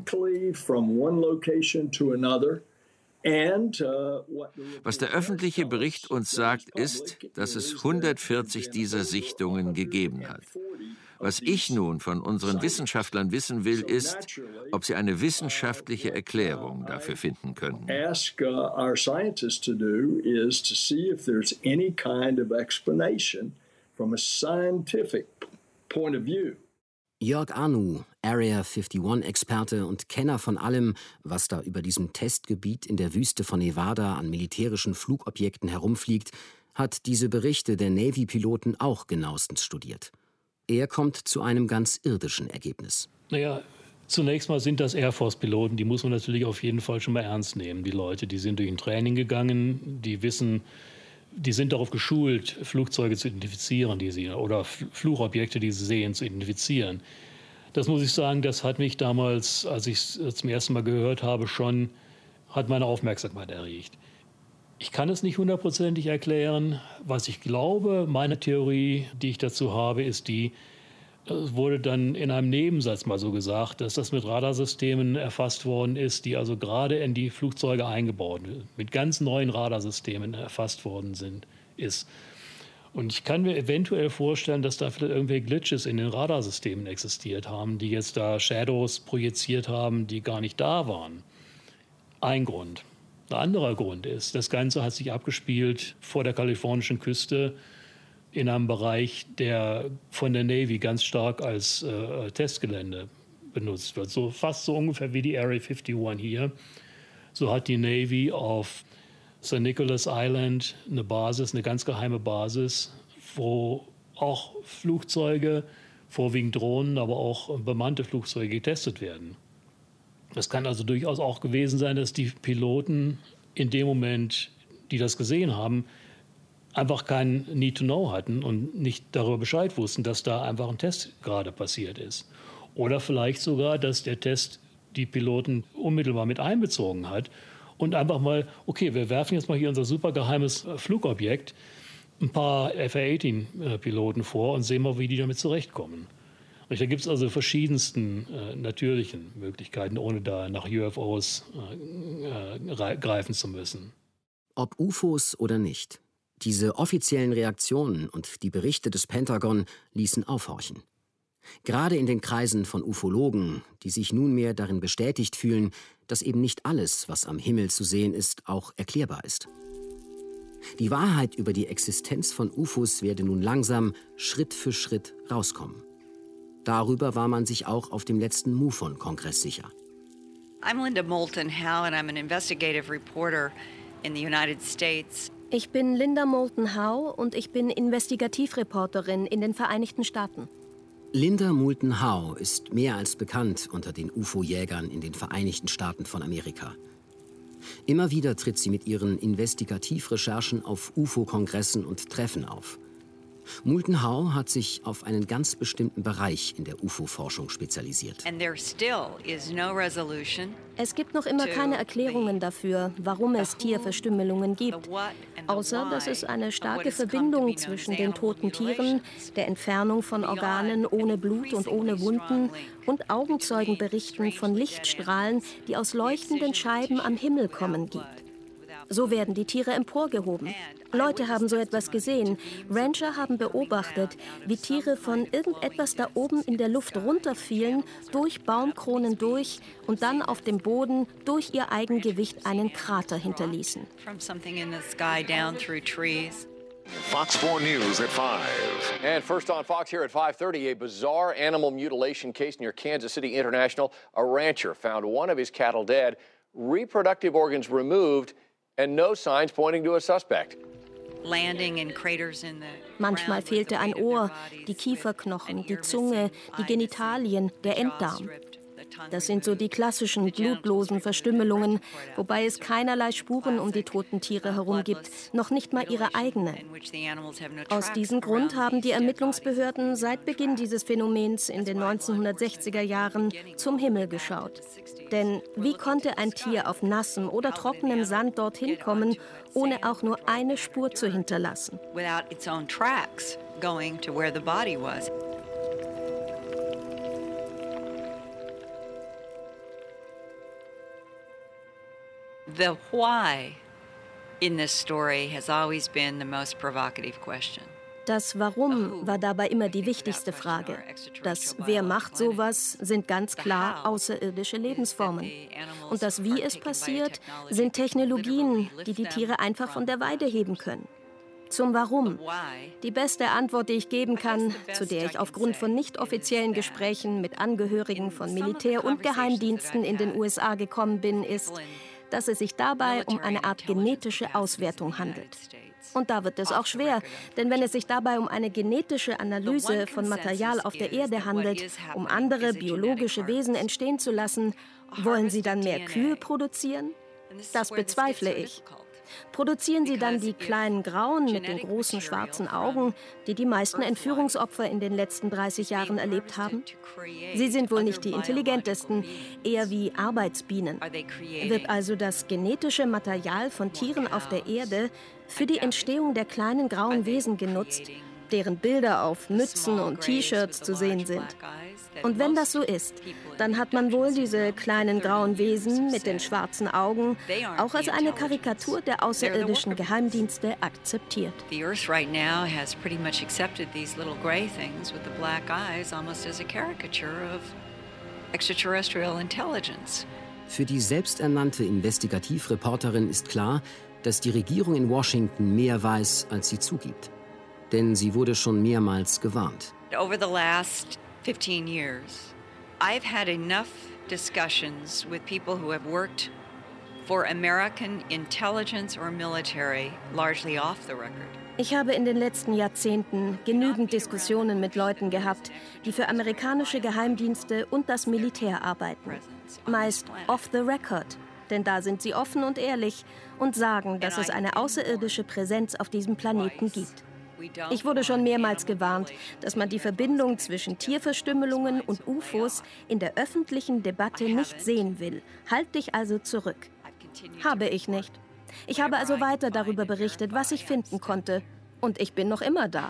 Was der öffentliche Bericht uns sagt, ist, dass es 140 dieser Sichtungen gegeben hat. Was ich nun von unseren Wissenschaftlern wissen will, ist, ob sie eine wissenschaftliche Erklärung dafür finden können. Jörg Anu, Area 51-Experte und Kenner von allem, was da über diesem Testgebiet in der Wüste von Nevada an militärischen Flugobjekten herumfliegt, hat diese Berichte der Navy-Piloten auch genauestens studiert. Er kommt zu einem ganz irdischen Ergebnis. Naja, zunächst mal sind das Air Force-Piloten, die muss man natürlich auf jeden Fall schon mal ernst nehmen. Die Leute, die sind durch ein Training gegangen, die wissen, die sind darauf geschult, Flugzeuge zu identifizieren, oder Flugobjekte, die sie sehen, zu identifizieren. Das muss ich sagen, das hat mich damals, als ich es zum ersten Mal gehört habe, hat meine Aufmerksamkeit erregt. Ich kann es nicht hundertprozentig erklären. Was ich glaube, meine Theorie, die ich dazu habe, ist es wurde dann in einem Nebensatz mal so gesagt, dass das mit Radarsystemen erfasst worden ist, die also gerade in die Flugzeuge eingebaut sind, mit ganz neuen Radarsystemen erfasst worden ist. Und ich kann mir eventuell vorstellen, dass da vielleicht irgendwelche Glitches in den Radarsystemen existiert haben, die jetzt da Shadows projiziert haben, die gar nicht da waren. Ein Grund. Ein anderer Grund ist, das Ganze hat sich abgespielt vor der kalifornischen Küste in einem Bereich, der von der Navy ganz stark als Testgelände benutzt wird. Fast so ungefähr wie die Area 51 hier. So hat die Navy auf St. Nicholas Island eine ganz geheime Basis, wo auch Flugzeuge, vorwiegend Drohnen, aber auch bemannte Flugzeuge getestet werden. Es kann also durchaus auch gewesen sein, dass die Piloten in dem Moment, die das gesehen haben, einfach kein Need to Know hatten und nicht darüber Bescheid wussten, dass da einfach ein Test gerade passiert ist. Oder vielleicht sogar, dass der Test die Piloten unmittelbar mit einbezogen hat und einfach mal, okay, wir werfen jetzt mal hier unser supergeheimes Flugobjekt ein paar FA-18-Piloten vor und sehen mal, wie die damit zurechtkommen. Und da gibt es also verschiedensten natürlichen Möglichkeiten, ohne da nach UFOs greifen zu müssen. Ob UFOs oder nicht, diese offiziellen Reaktionen und die Berichte des Pentagon ließen aufhorchen. Gerade in den Kreisen von Ufologen, die sich nunmehr darin bestätigt fühlen, dass eben nicht alles, was am Himmel zu sehen ist, auch erklärbar ist. Die Wahrheit über die Existenz von UFOs werde nun langsam Schritt für Schritt rauskommen. Darüber war man sich auch auf dem letzten MUFON-Kongress sicher. I'm Linda Moulton Howe and I'm an investigative reporter in the United States. Ich bin Linda Moulton Howe und ich bin Investigativreporterin in den Vereinigten Staaten. Linda Moulton Howe ist mehr als bekannt unter den UFO-Jägern in den Vereinigten Staaten von Amerika. Immer wieder tritt sie mit ihren Investigativrecherchen auf UFO-Kongressen und Treffen auf. Moulton Howe hat sich auf einen ganz bestimmten Bereich in der UFO-Forschung spezialisiert. Es gibt noch immer keine Erklärungen dafür, warum es Tierverstümmelungen gibt, außer dass es eine starke Verbindung zwischen den toten Tieren, der Entfernung von Organen ohne Blut und ohne Wunden und Augenzeugenberichten von Lichtstrahlen, die aus leuchtenden Scheiben am Himmel kommen, gibt. So werden die Tiere emporgehoben. Leute haben so etwas gesehen. Rancher haben beobachtet, wie Tiere von irgendetwas da oben in der Luft runterfielen, durch Baumkronen durch und dann auf dem Boden durch ihr Eigengewicht einen Krater hinterließen. Fox 4 News at 5. And first on Fox here at 5:30, a bizarre animal mutilation case near Kansas City International. A rancher found one of his cattle dead, reproductive organs removed, and no signs pointing to a suspect. Manchmal fehlte ein Ohr, die Kieferknochen, die Zunge, die Genitalien, der Enddarm. Das sind so die klassischen blutlosen Verstümmelungen, wobei es keinerlei Spuren um die toten Tiere herum gibt, noch nicht mal ihre eigenen. Aus diesem Grund haben die Ermittlungsbehörden seit Beginn dieses Phänomens in den 1960er Jahren zum Himmel geschaut. Denn wie konnte ein Tier auf nassem oder trockenem Sand dorthin kommen, ohne auch nur eine Spur zu hinterlassen? The why in this story has always been the most provocative question. Das Warum war dabei immer die wichtigste Frage. Das Wer macht sowas sind ganz klar außerirdische Lebensformen. Und das Wie es passiert sind Technologien, die die Tiere einfach von der Weide heben können. Zum Warum. Die beste Antwort, die ich geben kann, zu der ich aufgrund von nicht offiziellen Gesprächen mit Angehörigen von Militär- und Geheimdiensten in den USA gekommen bin, ist, dass es sich dabei um eine Art genetische Auswertung handelt. Und da wird es auch schwer, denn wenn es sich dabei um eine genetische Analyse von Material auf der Erde handelt, um andere biologische Wesen entstehen zu lassen, wollen sie dann mehr Kühe produzieren? Das bezweifle ich. Produzieren sie dann die kleinen Grauen mit den großen schwarzen Augen, die die meisten Entführungsopfer in den letzten 30 Jahren erlebt haben? Sie sind wohl nicht die intelligentesten, eher wie Arbeitsbienen. Wird also das genetische Material von Tieren auf der Erde für die Entstehung der kleinen grauen Wesen genutzt, deren Bilder auf Mützen und T-Shirts zu sehen sind? Und wenn das so ist, dann hat man wohl diese kleinen grauen Wesen mit den schwarzen Augen auch als eine Karikatur der außerirdischen Geheimdienste akzeptiert. The Earth right now has pretty much accepted these little gray things with the black eyes almost as a caricature of extraterrestrial intelligence. Für die selbsternannte Investigativreporterin ist klar, dass die Regierung in Washington mehr weiß, als sie zugibt. Denn sie wurde schon mehrmals gewarnt. Over the last 15 years, I've had enough discussions with people who have worked for American intelligence or military, largely off the record. Ich habe in den letzten Jahrzehnten genügend Diskussionen mit Leuten gehabt, die für amerikanische Geheimdienste und das Militär arbeiten. Meist off the record, denn da sind sie offen und ehrlich und sagen, dass es eine außerirdische Präsenz auf diesem Planeten gibt. Ich wurde schon mehrmals gewarnt, dass man die Verbindung zwischen Tierverstümmelungen und UFOs in der öffentlichen Debatte nicht sehen will. Halt dich also zurück. Habe ich nicht. Ich habe also weiter darüber berichtet, was ich finden konnte. Und ich bin noch immer da.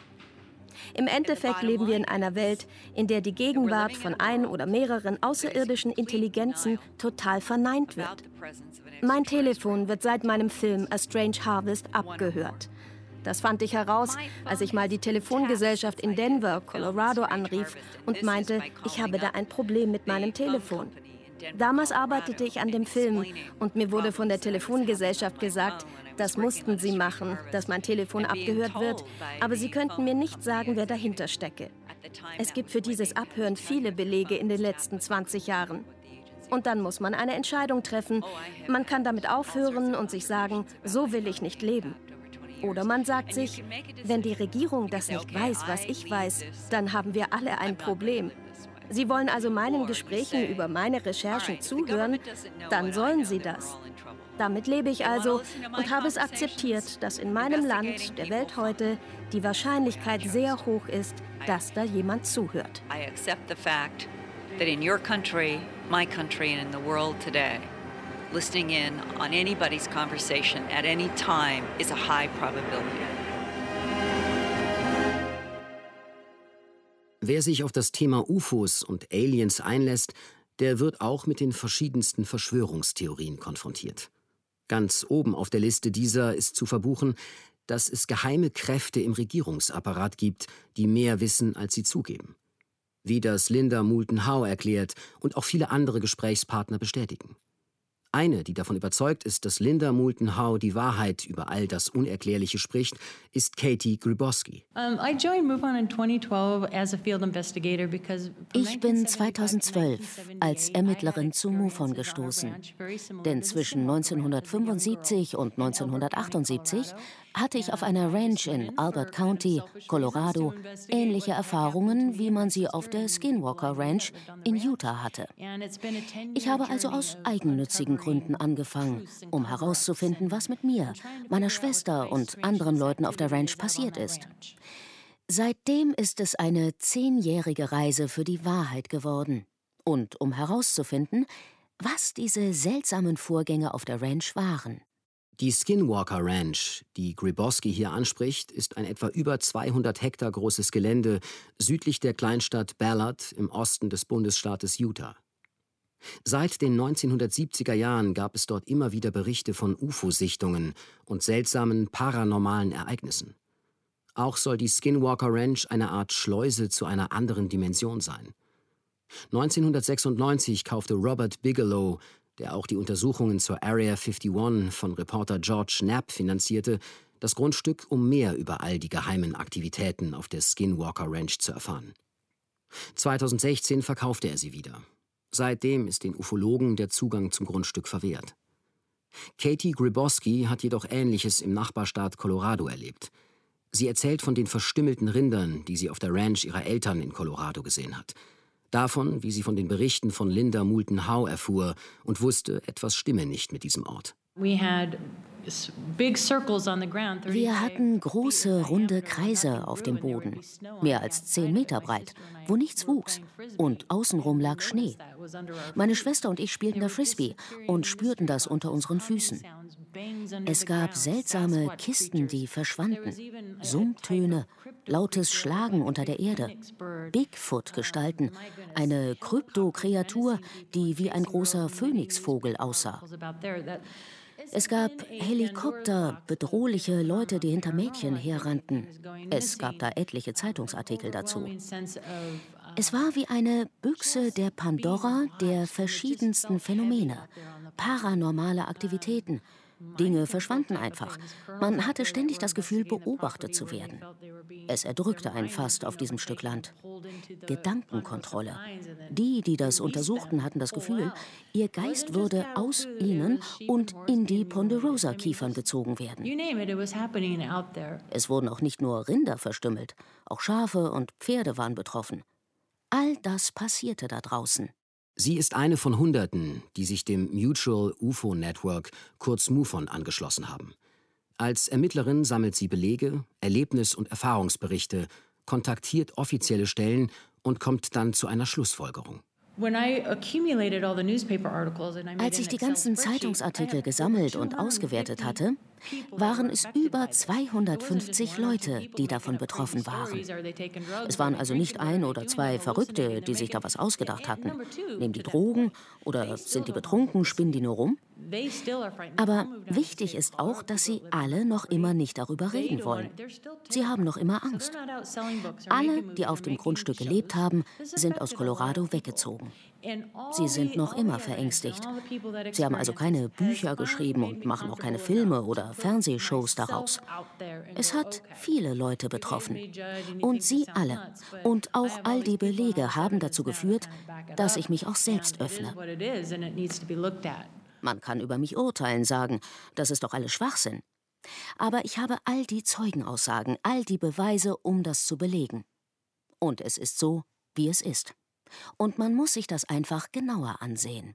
Im Endeffekt leben wir in einer Welt, in der die Gegenwart von ein oder mehreren außerirdischen Intelligenzen total verneint wird. Mein Telefon wird seit meinem Film A Strange Harvest abgehört. Das fand ich heraus, als ich mal die Telefongesellschaft in Denver, Colorado anrief und meinte, ich habe da ein Problem mit meinem Telefon. Damals arbeitete ich an dem Film und mir wurde von der Telefongesellschaft gesagt, das mussten sie machen, dass mein Telefon abgehört wird, aber sie könnten mir nicht sagen, wer dahinter stecke. Es gibt für dieses Abhören viele Belege in den letzten 20 Jahren. Und dann muss man eine Entscheidung treffen. Man kann damit aufhören und sich sagen, so will ich nicht leben. Oder man sagt sich, wenn die Regierung das nicht weiß, was ich weiß, dann haben wir alle ein Problem. Sie wollen also meinen Gesprächen über meine Recherchen zuhören, dann sollen sie das. Damit lebe ich also und habe es akzeptiert, dass in meinem Land, der Welt heute, die Wahrscheinlichkeit sehr hoch ist, dass da jemand zuhört. I accept the fact that in your country, my country and in the world today, listening in on anybody's conversation at any time is a high probability. Wer sich auf das Thema UFOs und Aliens einlässt, der wird auch mit den verschiedensten Verschwörungstheorien konfrontiert. Ganz oben auf der Liste dieser ist zu verbuchen, dass es geheime Kräfte im Regierungsapparat gibt, die mehr wissen, als sie zugeben. Wie das Linda Moulton Howe erklärt und auch viele andere Gesprächspartner bestätigen. Eine, die davon überzeugt ist, dass Linda Moulton Howe die Wahrheit über all das Unerklärliche spricht, ist Katie Grybowski. Ich bin 2012 als Ermittlerin zu MUFON gestoßen. Denn zwischen 1975 und 1978 hatte ich auf einer Ranch in Albert County, Colorado, ähnliche Erfahrungen, wie man sie auf der Skinwalker Ranch in Utah hatte. Ich habe also aus eigennützigen Gründen angefangen, um herauszufinden, was mit mir, meiner Schwester und anderen Leuten auf der Ranch passiert ist. Seitdem ist es eine 10-jährige Reise für die Wahrheit geworden. Und um herauszufinden, was diese seltsamen Vorgänge auf der Ranch waren. Die Skinwalker Ranch, die Grybowski hier anspricht, ist ein etwa über 200 Hektar großes Gelände südlich der Kleinstadt Ballard im Osten des Bundesstaates Utah. Seit den 1970er Jahren gab es dort immer wieder Berichte von UFO-Sichtungen und seltsamen paranormalen Ereignissen. Auch soll die Skinwalker Ranch eine Art Schleuse zu einer anderen Dimension sein. 1996 kaufte Robert Bigelow, der auch die Untersuchungen zur Area 51 von Reporter George Knapp finanzierte, das Grundstück, um mehr über all die geheimen Aktivitäten auf der Skinwalker Ranch zu erfahren. 2016 verkaufte er sie wieder. Seitdem ist den Ufologen der Zugang zum Grundstück verwehrt. Katie Grybowski hat jedoch Ähnliches im Nachbarstaat Colorado erlebt. Sie erzählt von den verstümmelten Rindern, die sie auf der Ranch ihrer Eltern in Colorado gesehen hat. Davon, wie sie von den Berichten von Linda Moulton Howe erfuhr und wusste, etwas stimme nicht mit diesem Ort. We had Wir hatten große, runde Kreise auf dem Boden, mehr als 10 Meter breit, wo nichts wuchs und außenrum lag Schnee. Meine Schwester und ich spielten da Frisbee und spürten das unter unseren Füßen. Es gab seltsame Kisten, die verschwanden, Summtöne, lautes Schlagen unter der Erde, Bigfoot-Gestalten, eine Krypto-Kreatur, die wie ein großer Phönixvogel aussah. Es gab Helikopter, bedrohliche Leute, die hinter Mädchen herrannten. Es gab da etliche Zeitungsartikel dazu. Es war wie eine Büchse der Pandora der verschiedensten Phänomene, paranormale Aktivitäten. Dinge verschwanden einfach. Man hatte ständig das Gefühl, beobachtet zu werden. Es erdrückte einen fast auf diesem Stück Land. Gedankenkontrolle. Die das untersuchten, hatten das Gefühl, ihr Geist würde aus ihnen und in die Ponderosa-Kiefern gezogen werden. Es wurden auch nicht nur Rinder verstümmelt, auch Schafe und Pferde waren betroffen. All das passierte da draußen. Sie ist eine von Hunderten, die sich dem Mutual UFO Network, kurz MUFON, angeschlossen haben. Als Ermittlerin sammelt sie Belege, Erlebnis- und Erfahrungsberichte, kontaktiert offizielle Stellen und kommt dann zu einer Schlussfolgerung. Als ich die ganzen Zeitungsartikel gesammelt und ausgewertet hatte, waren es über 250 Leute, die davon betroffen waren. Es waren also nicht 1 oder 2 Verrückte, die sich da was ausgedacht hatten. Nehmen die Drogen oder sind die betrunken, spinnen die nur rum? Aber wichtig ist auch, dass sie alle noch immer nicht darüber reden wollen. Sie haben noch immer Angst. Alle, die auf dem Grundstück gelebt haben, sind aus Colorado weggezogen. Sie sind noch immer verängstigt. Sie haben also keine Bücher geschrieben und machen auch keine Filme oder Fernsehshows daraus. Es hat viele Leute betroffen. Und sie alle und auch all die Belege haben dazu geführt, dass ich mich auch selbst öffne. Man kann über mich urteilen, sagen, das ist doch alles Schwachsinn. Aber ich habe all die Zeugenaussagen, all die Beweise, um das zu belegen. Und es ist so, wie es ist. Und man muss sich das einfach genauer ansehen.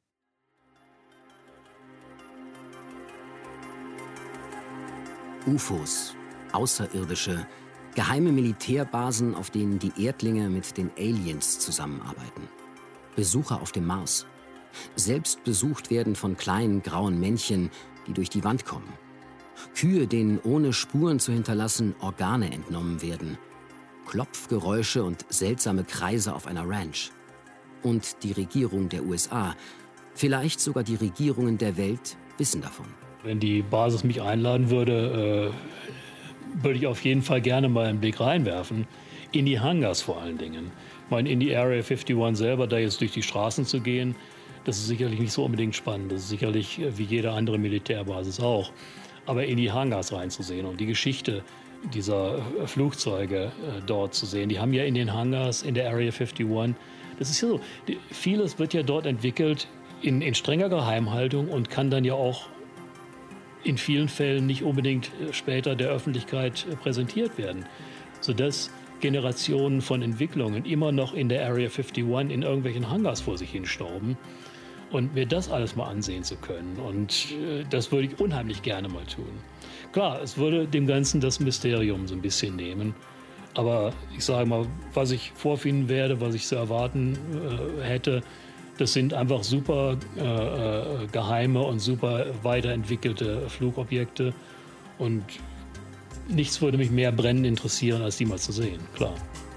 UFOs, Außerirdische, geheime Militärbasen, auf denen die Erdlinge mit den Aliens zusammenarbeiten. Besucher auf dem Mars. Selbst besucht werden von kleinen grauen Männchen, die durch die Wand kommen. Kühe, denen ohne Spuren zu hinterlassen Organe entnommen werden. Klopfgeräusche und seltsame Kreise auf einer Ranch. Und die Regierung der USA, vielleicht sogar die Regierungen der Welt, wissen davon. Wenn die Basis mich einladen würde, würde ich auf jeden Fall gerne mal einen Blick reinwerfen. In die Hangars vor allen Dingen. Ich meine, in die Area 51 selber, da jetzt durch die Straßen zu gehen, das ist sicherlich nicht so unbedingt spannend. Das ist sicherlich wie jede andere Militärbasis auch. Aber in die Hangars reinzusehen und die Geschichte dieser Flugzeuge dort zu sehen. Die haben ja in den Hangars in der Area 51, das ist ja so, vieles wird ja dort entwickelt in strenger Geheimhaltung und kann dann ja auch in vielen Fällen nicht unbedingt später der Öffentlichkeit präsentiert werden, sodass Generationen von Entwicklungen immer noch in der Area 51 in irgendwelchen Hangars vor sich hinstauben. Und mir das alles mal ansehen zu können. Und das würde ich unheimlich gerne mal tun. Klar, es würde dem Ganzen das Mysterium so ein bisschen nehmen. Aber ich sage mal, was ich vorfinden werde, was ich zu erwarten hätte, das sind einfach super geheime und super weiterentwickelte Flugobjekte. Und nichts würde mich mehr brennend interessieren, als die mal zu sehen, klar.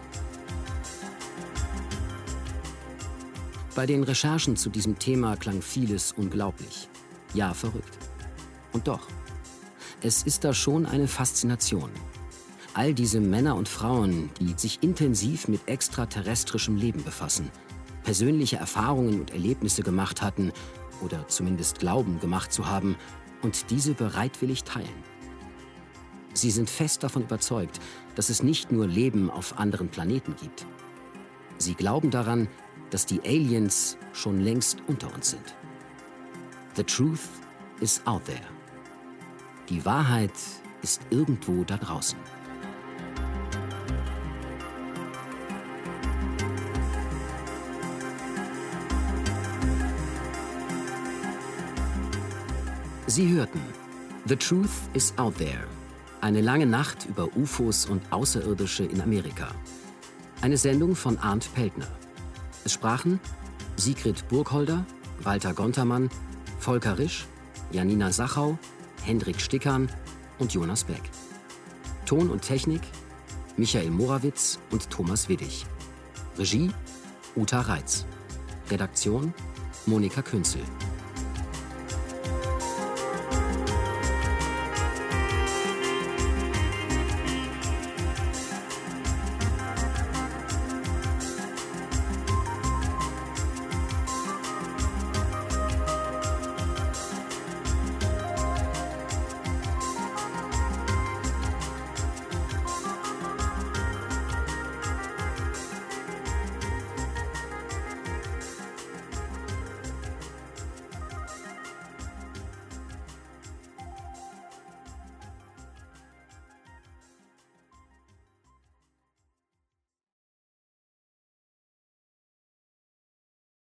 Bei den Recherchen zu diesem Thema klang vieles unglaublich. Ja, verrückt. Und doch, es ist da schon eine Faszination. All diese Männer und Frauen, die sich intensiv mit extraterrestrischem Leben befassen, persönliche Erfahrungen und Erlebnisse gemacht hatten oder zumindest glauben, gemacht zu haben und diese bereitwillig teilen. Sie sind fest davon überzeugt, dass es nicht nur Leben auf anderen Planeten gibt. Sie glauben daran, dass die Aliens schon längst unter uns sind. The truth is out there. Die Wahrheit ist irgendwo da draußen. Sie hörten The Truth is Out There. Eine lange Nacht über UFOs und Außerirdische in Amerika. Eine Sendung von Arndt Peltner. Es sprachen Sigrid Burgholder, Walter Gontermann, Volker Risch, Janina Sachau, Hendrik Stickern und Jonas Beck. Ton und Technik Michael Morawitz und Thomas Widdig. Regie Uta Reitz. Redaktion Monika Künzel.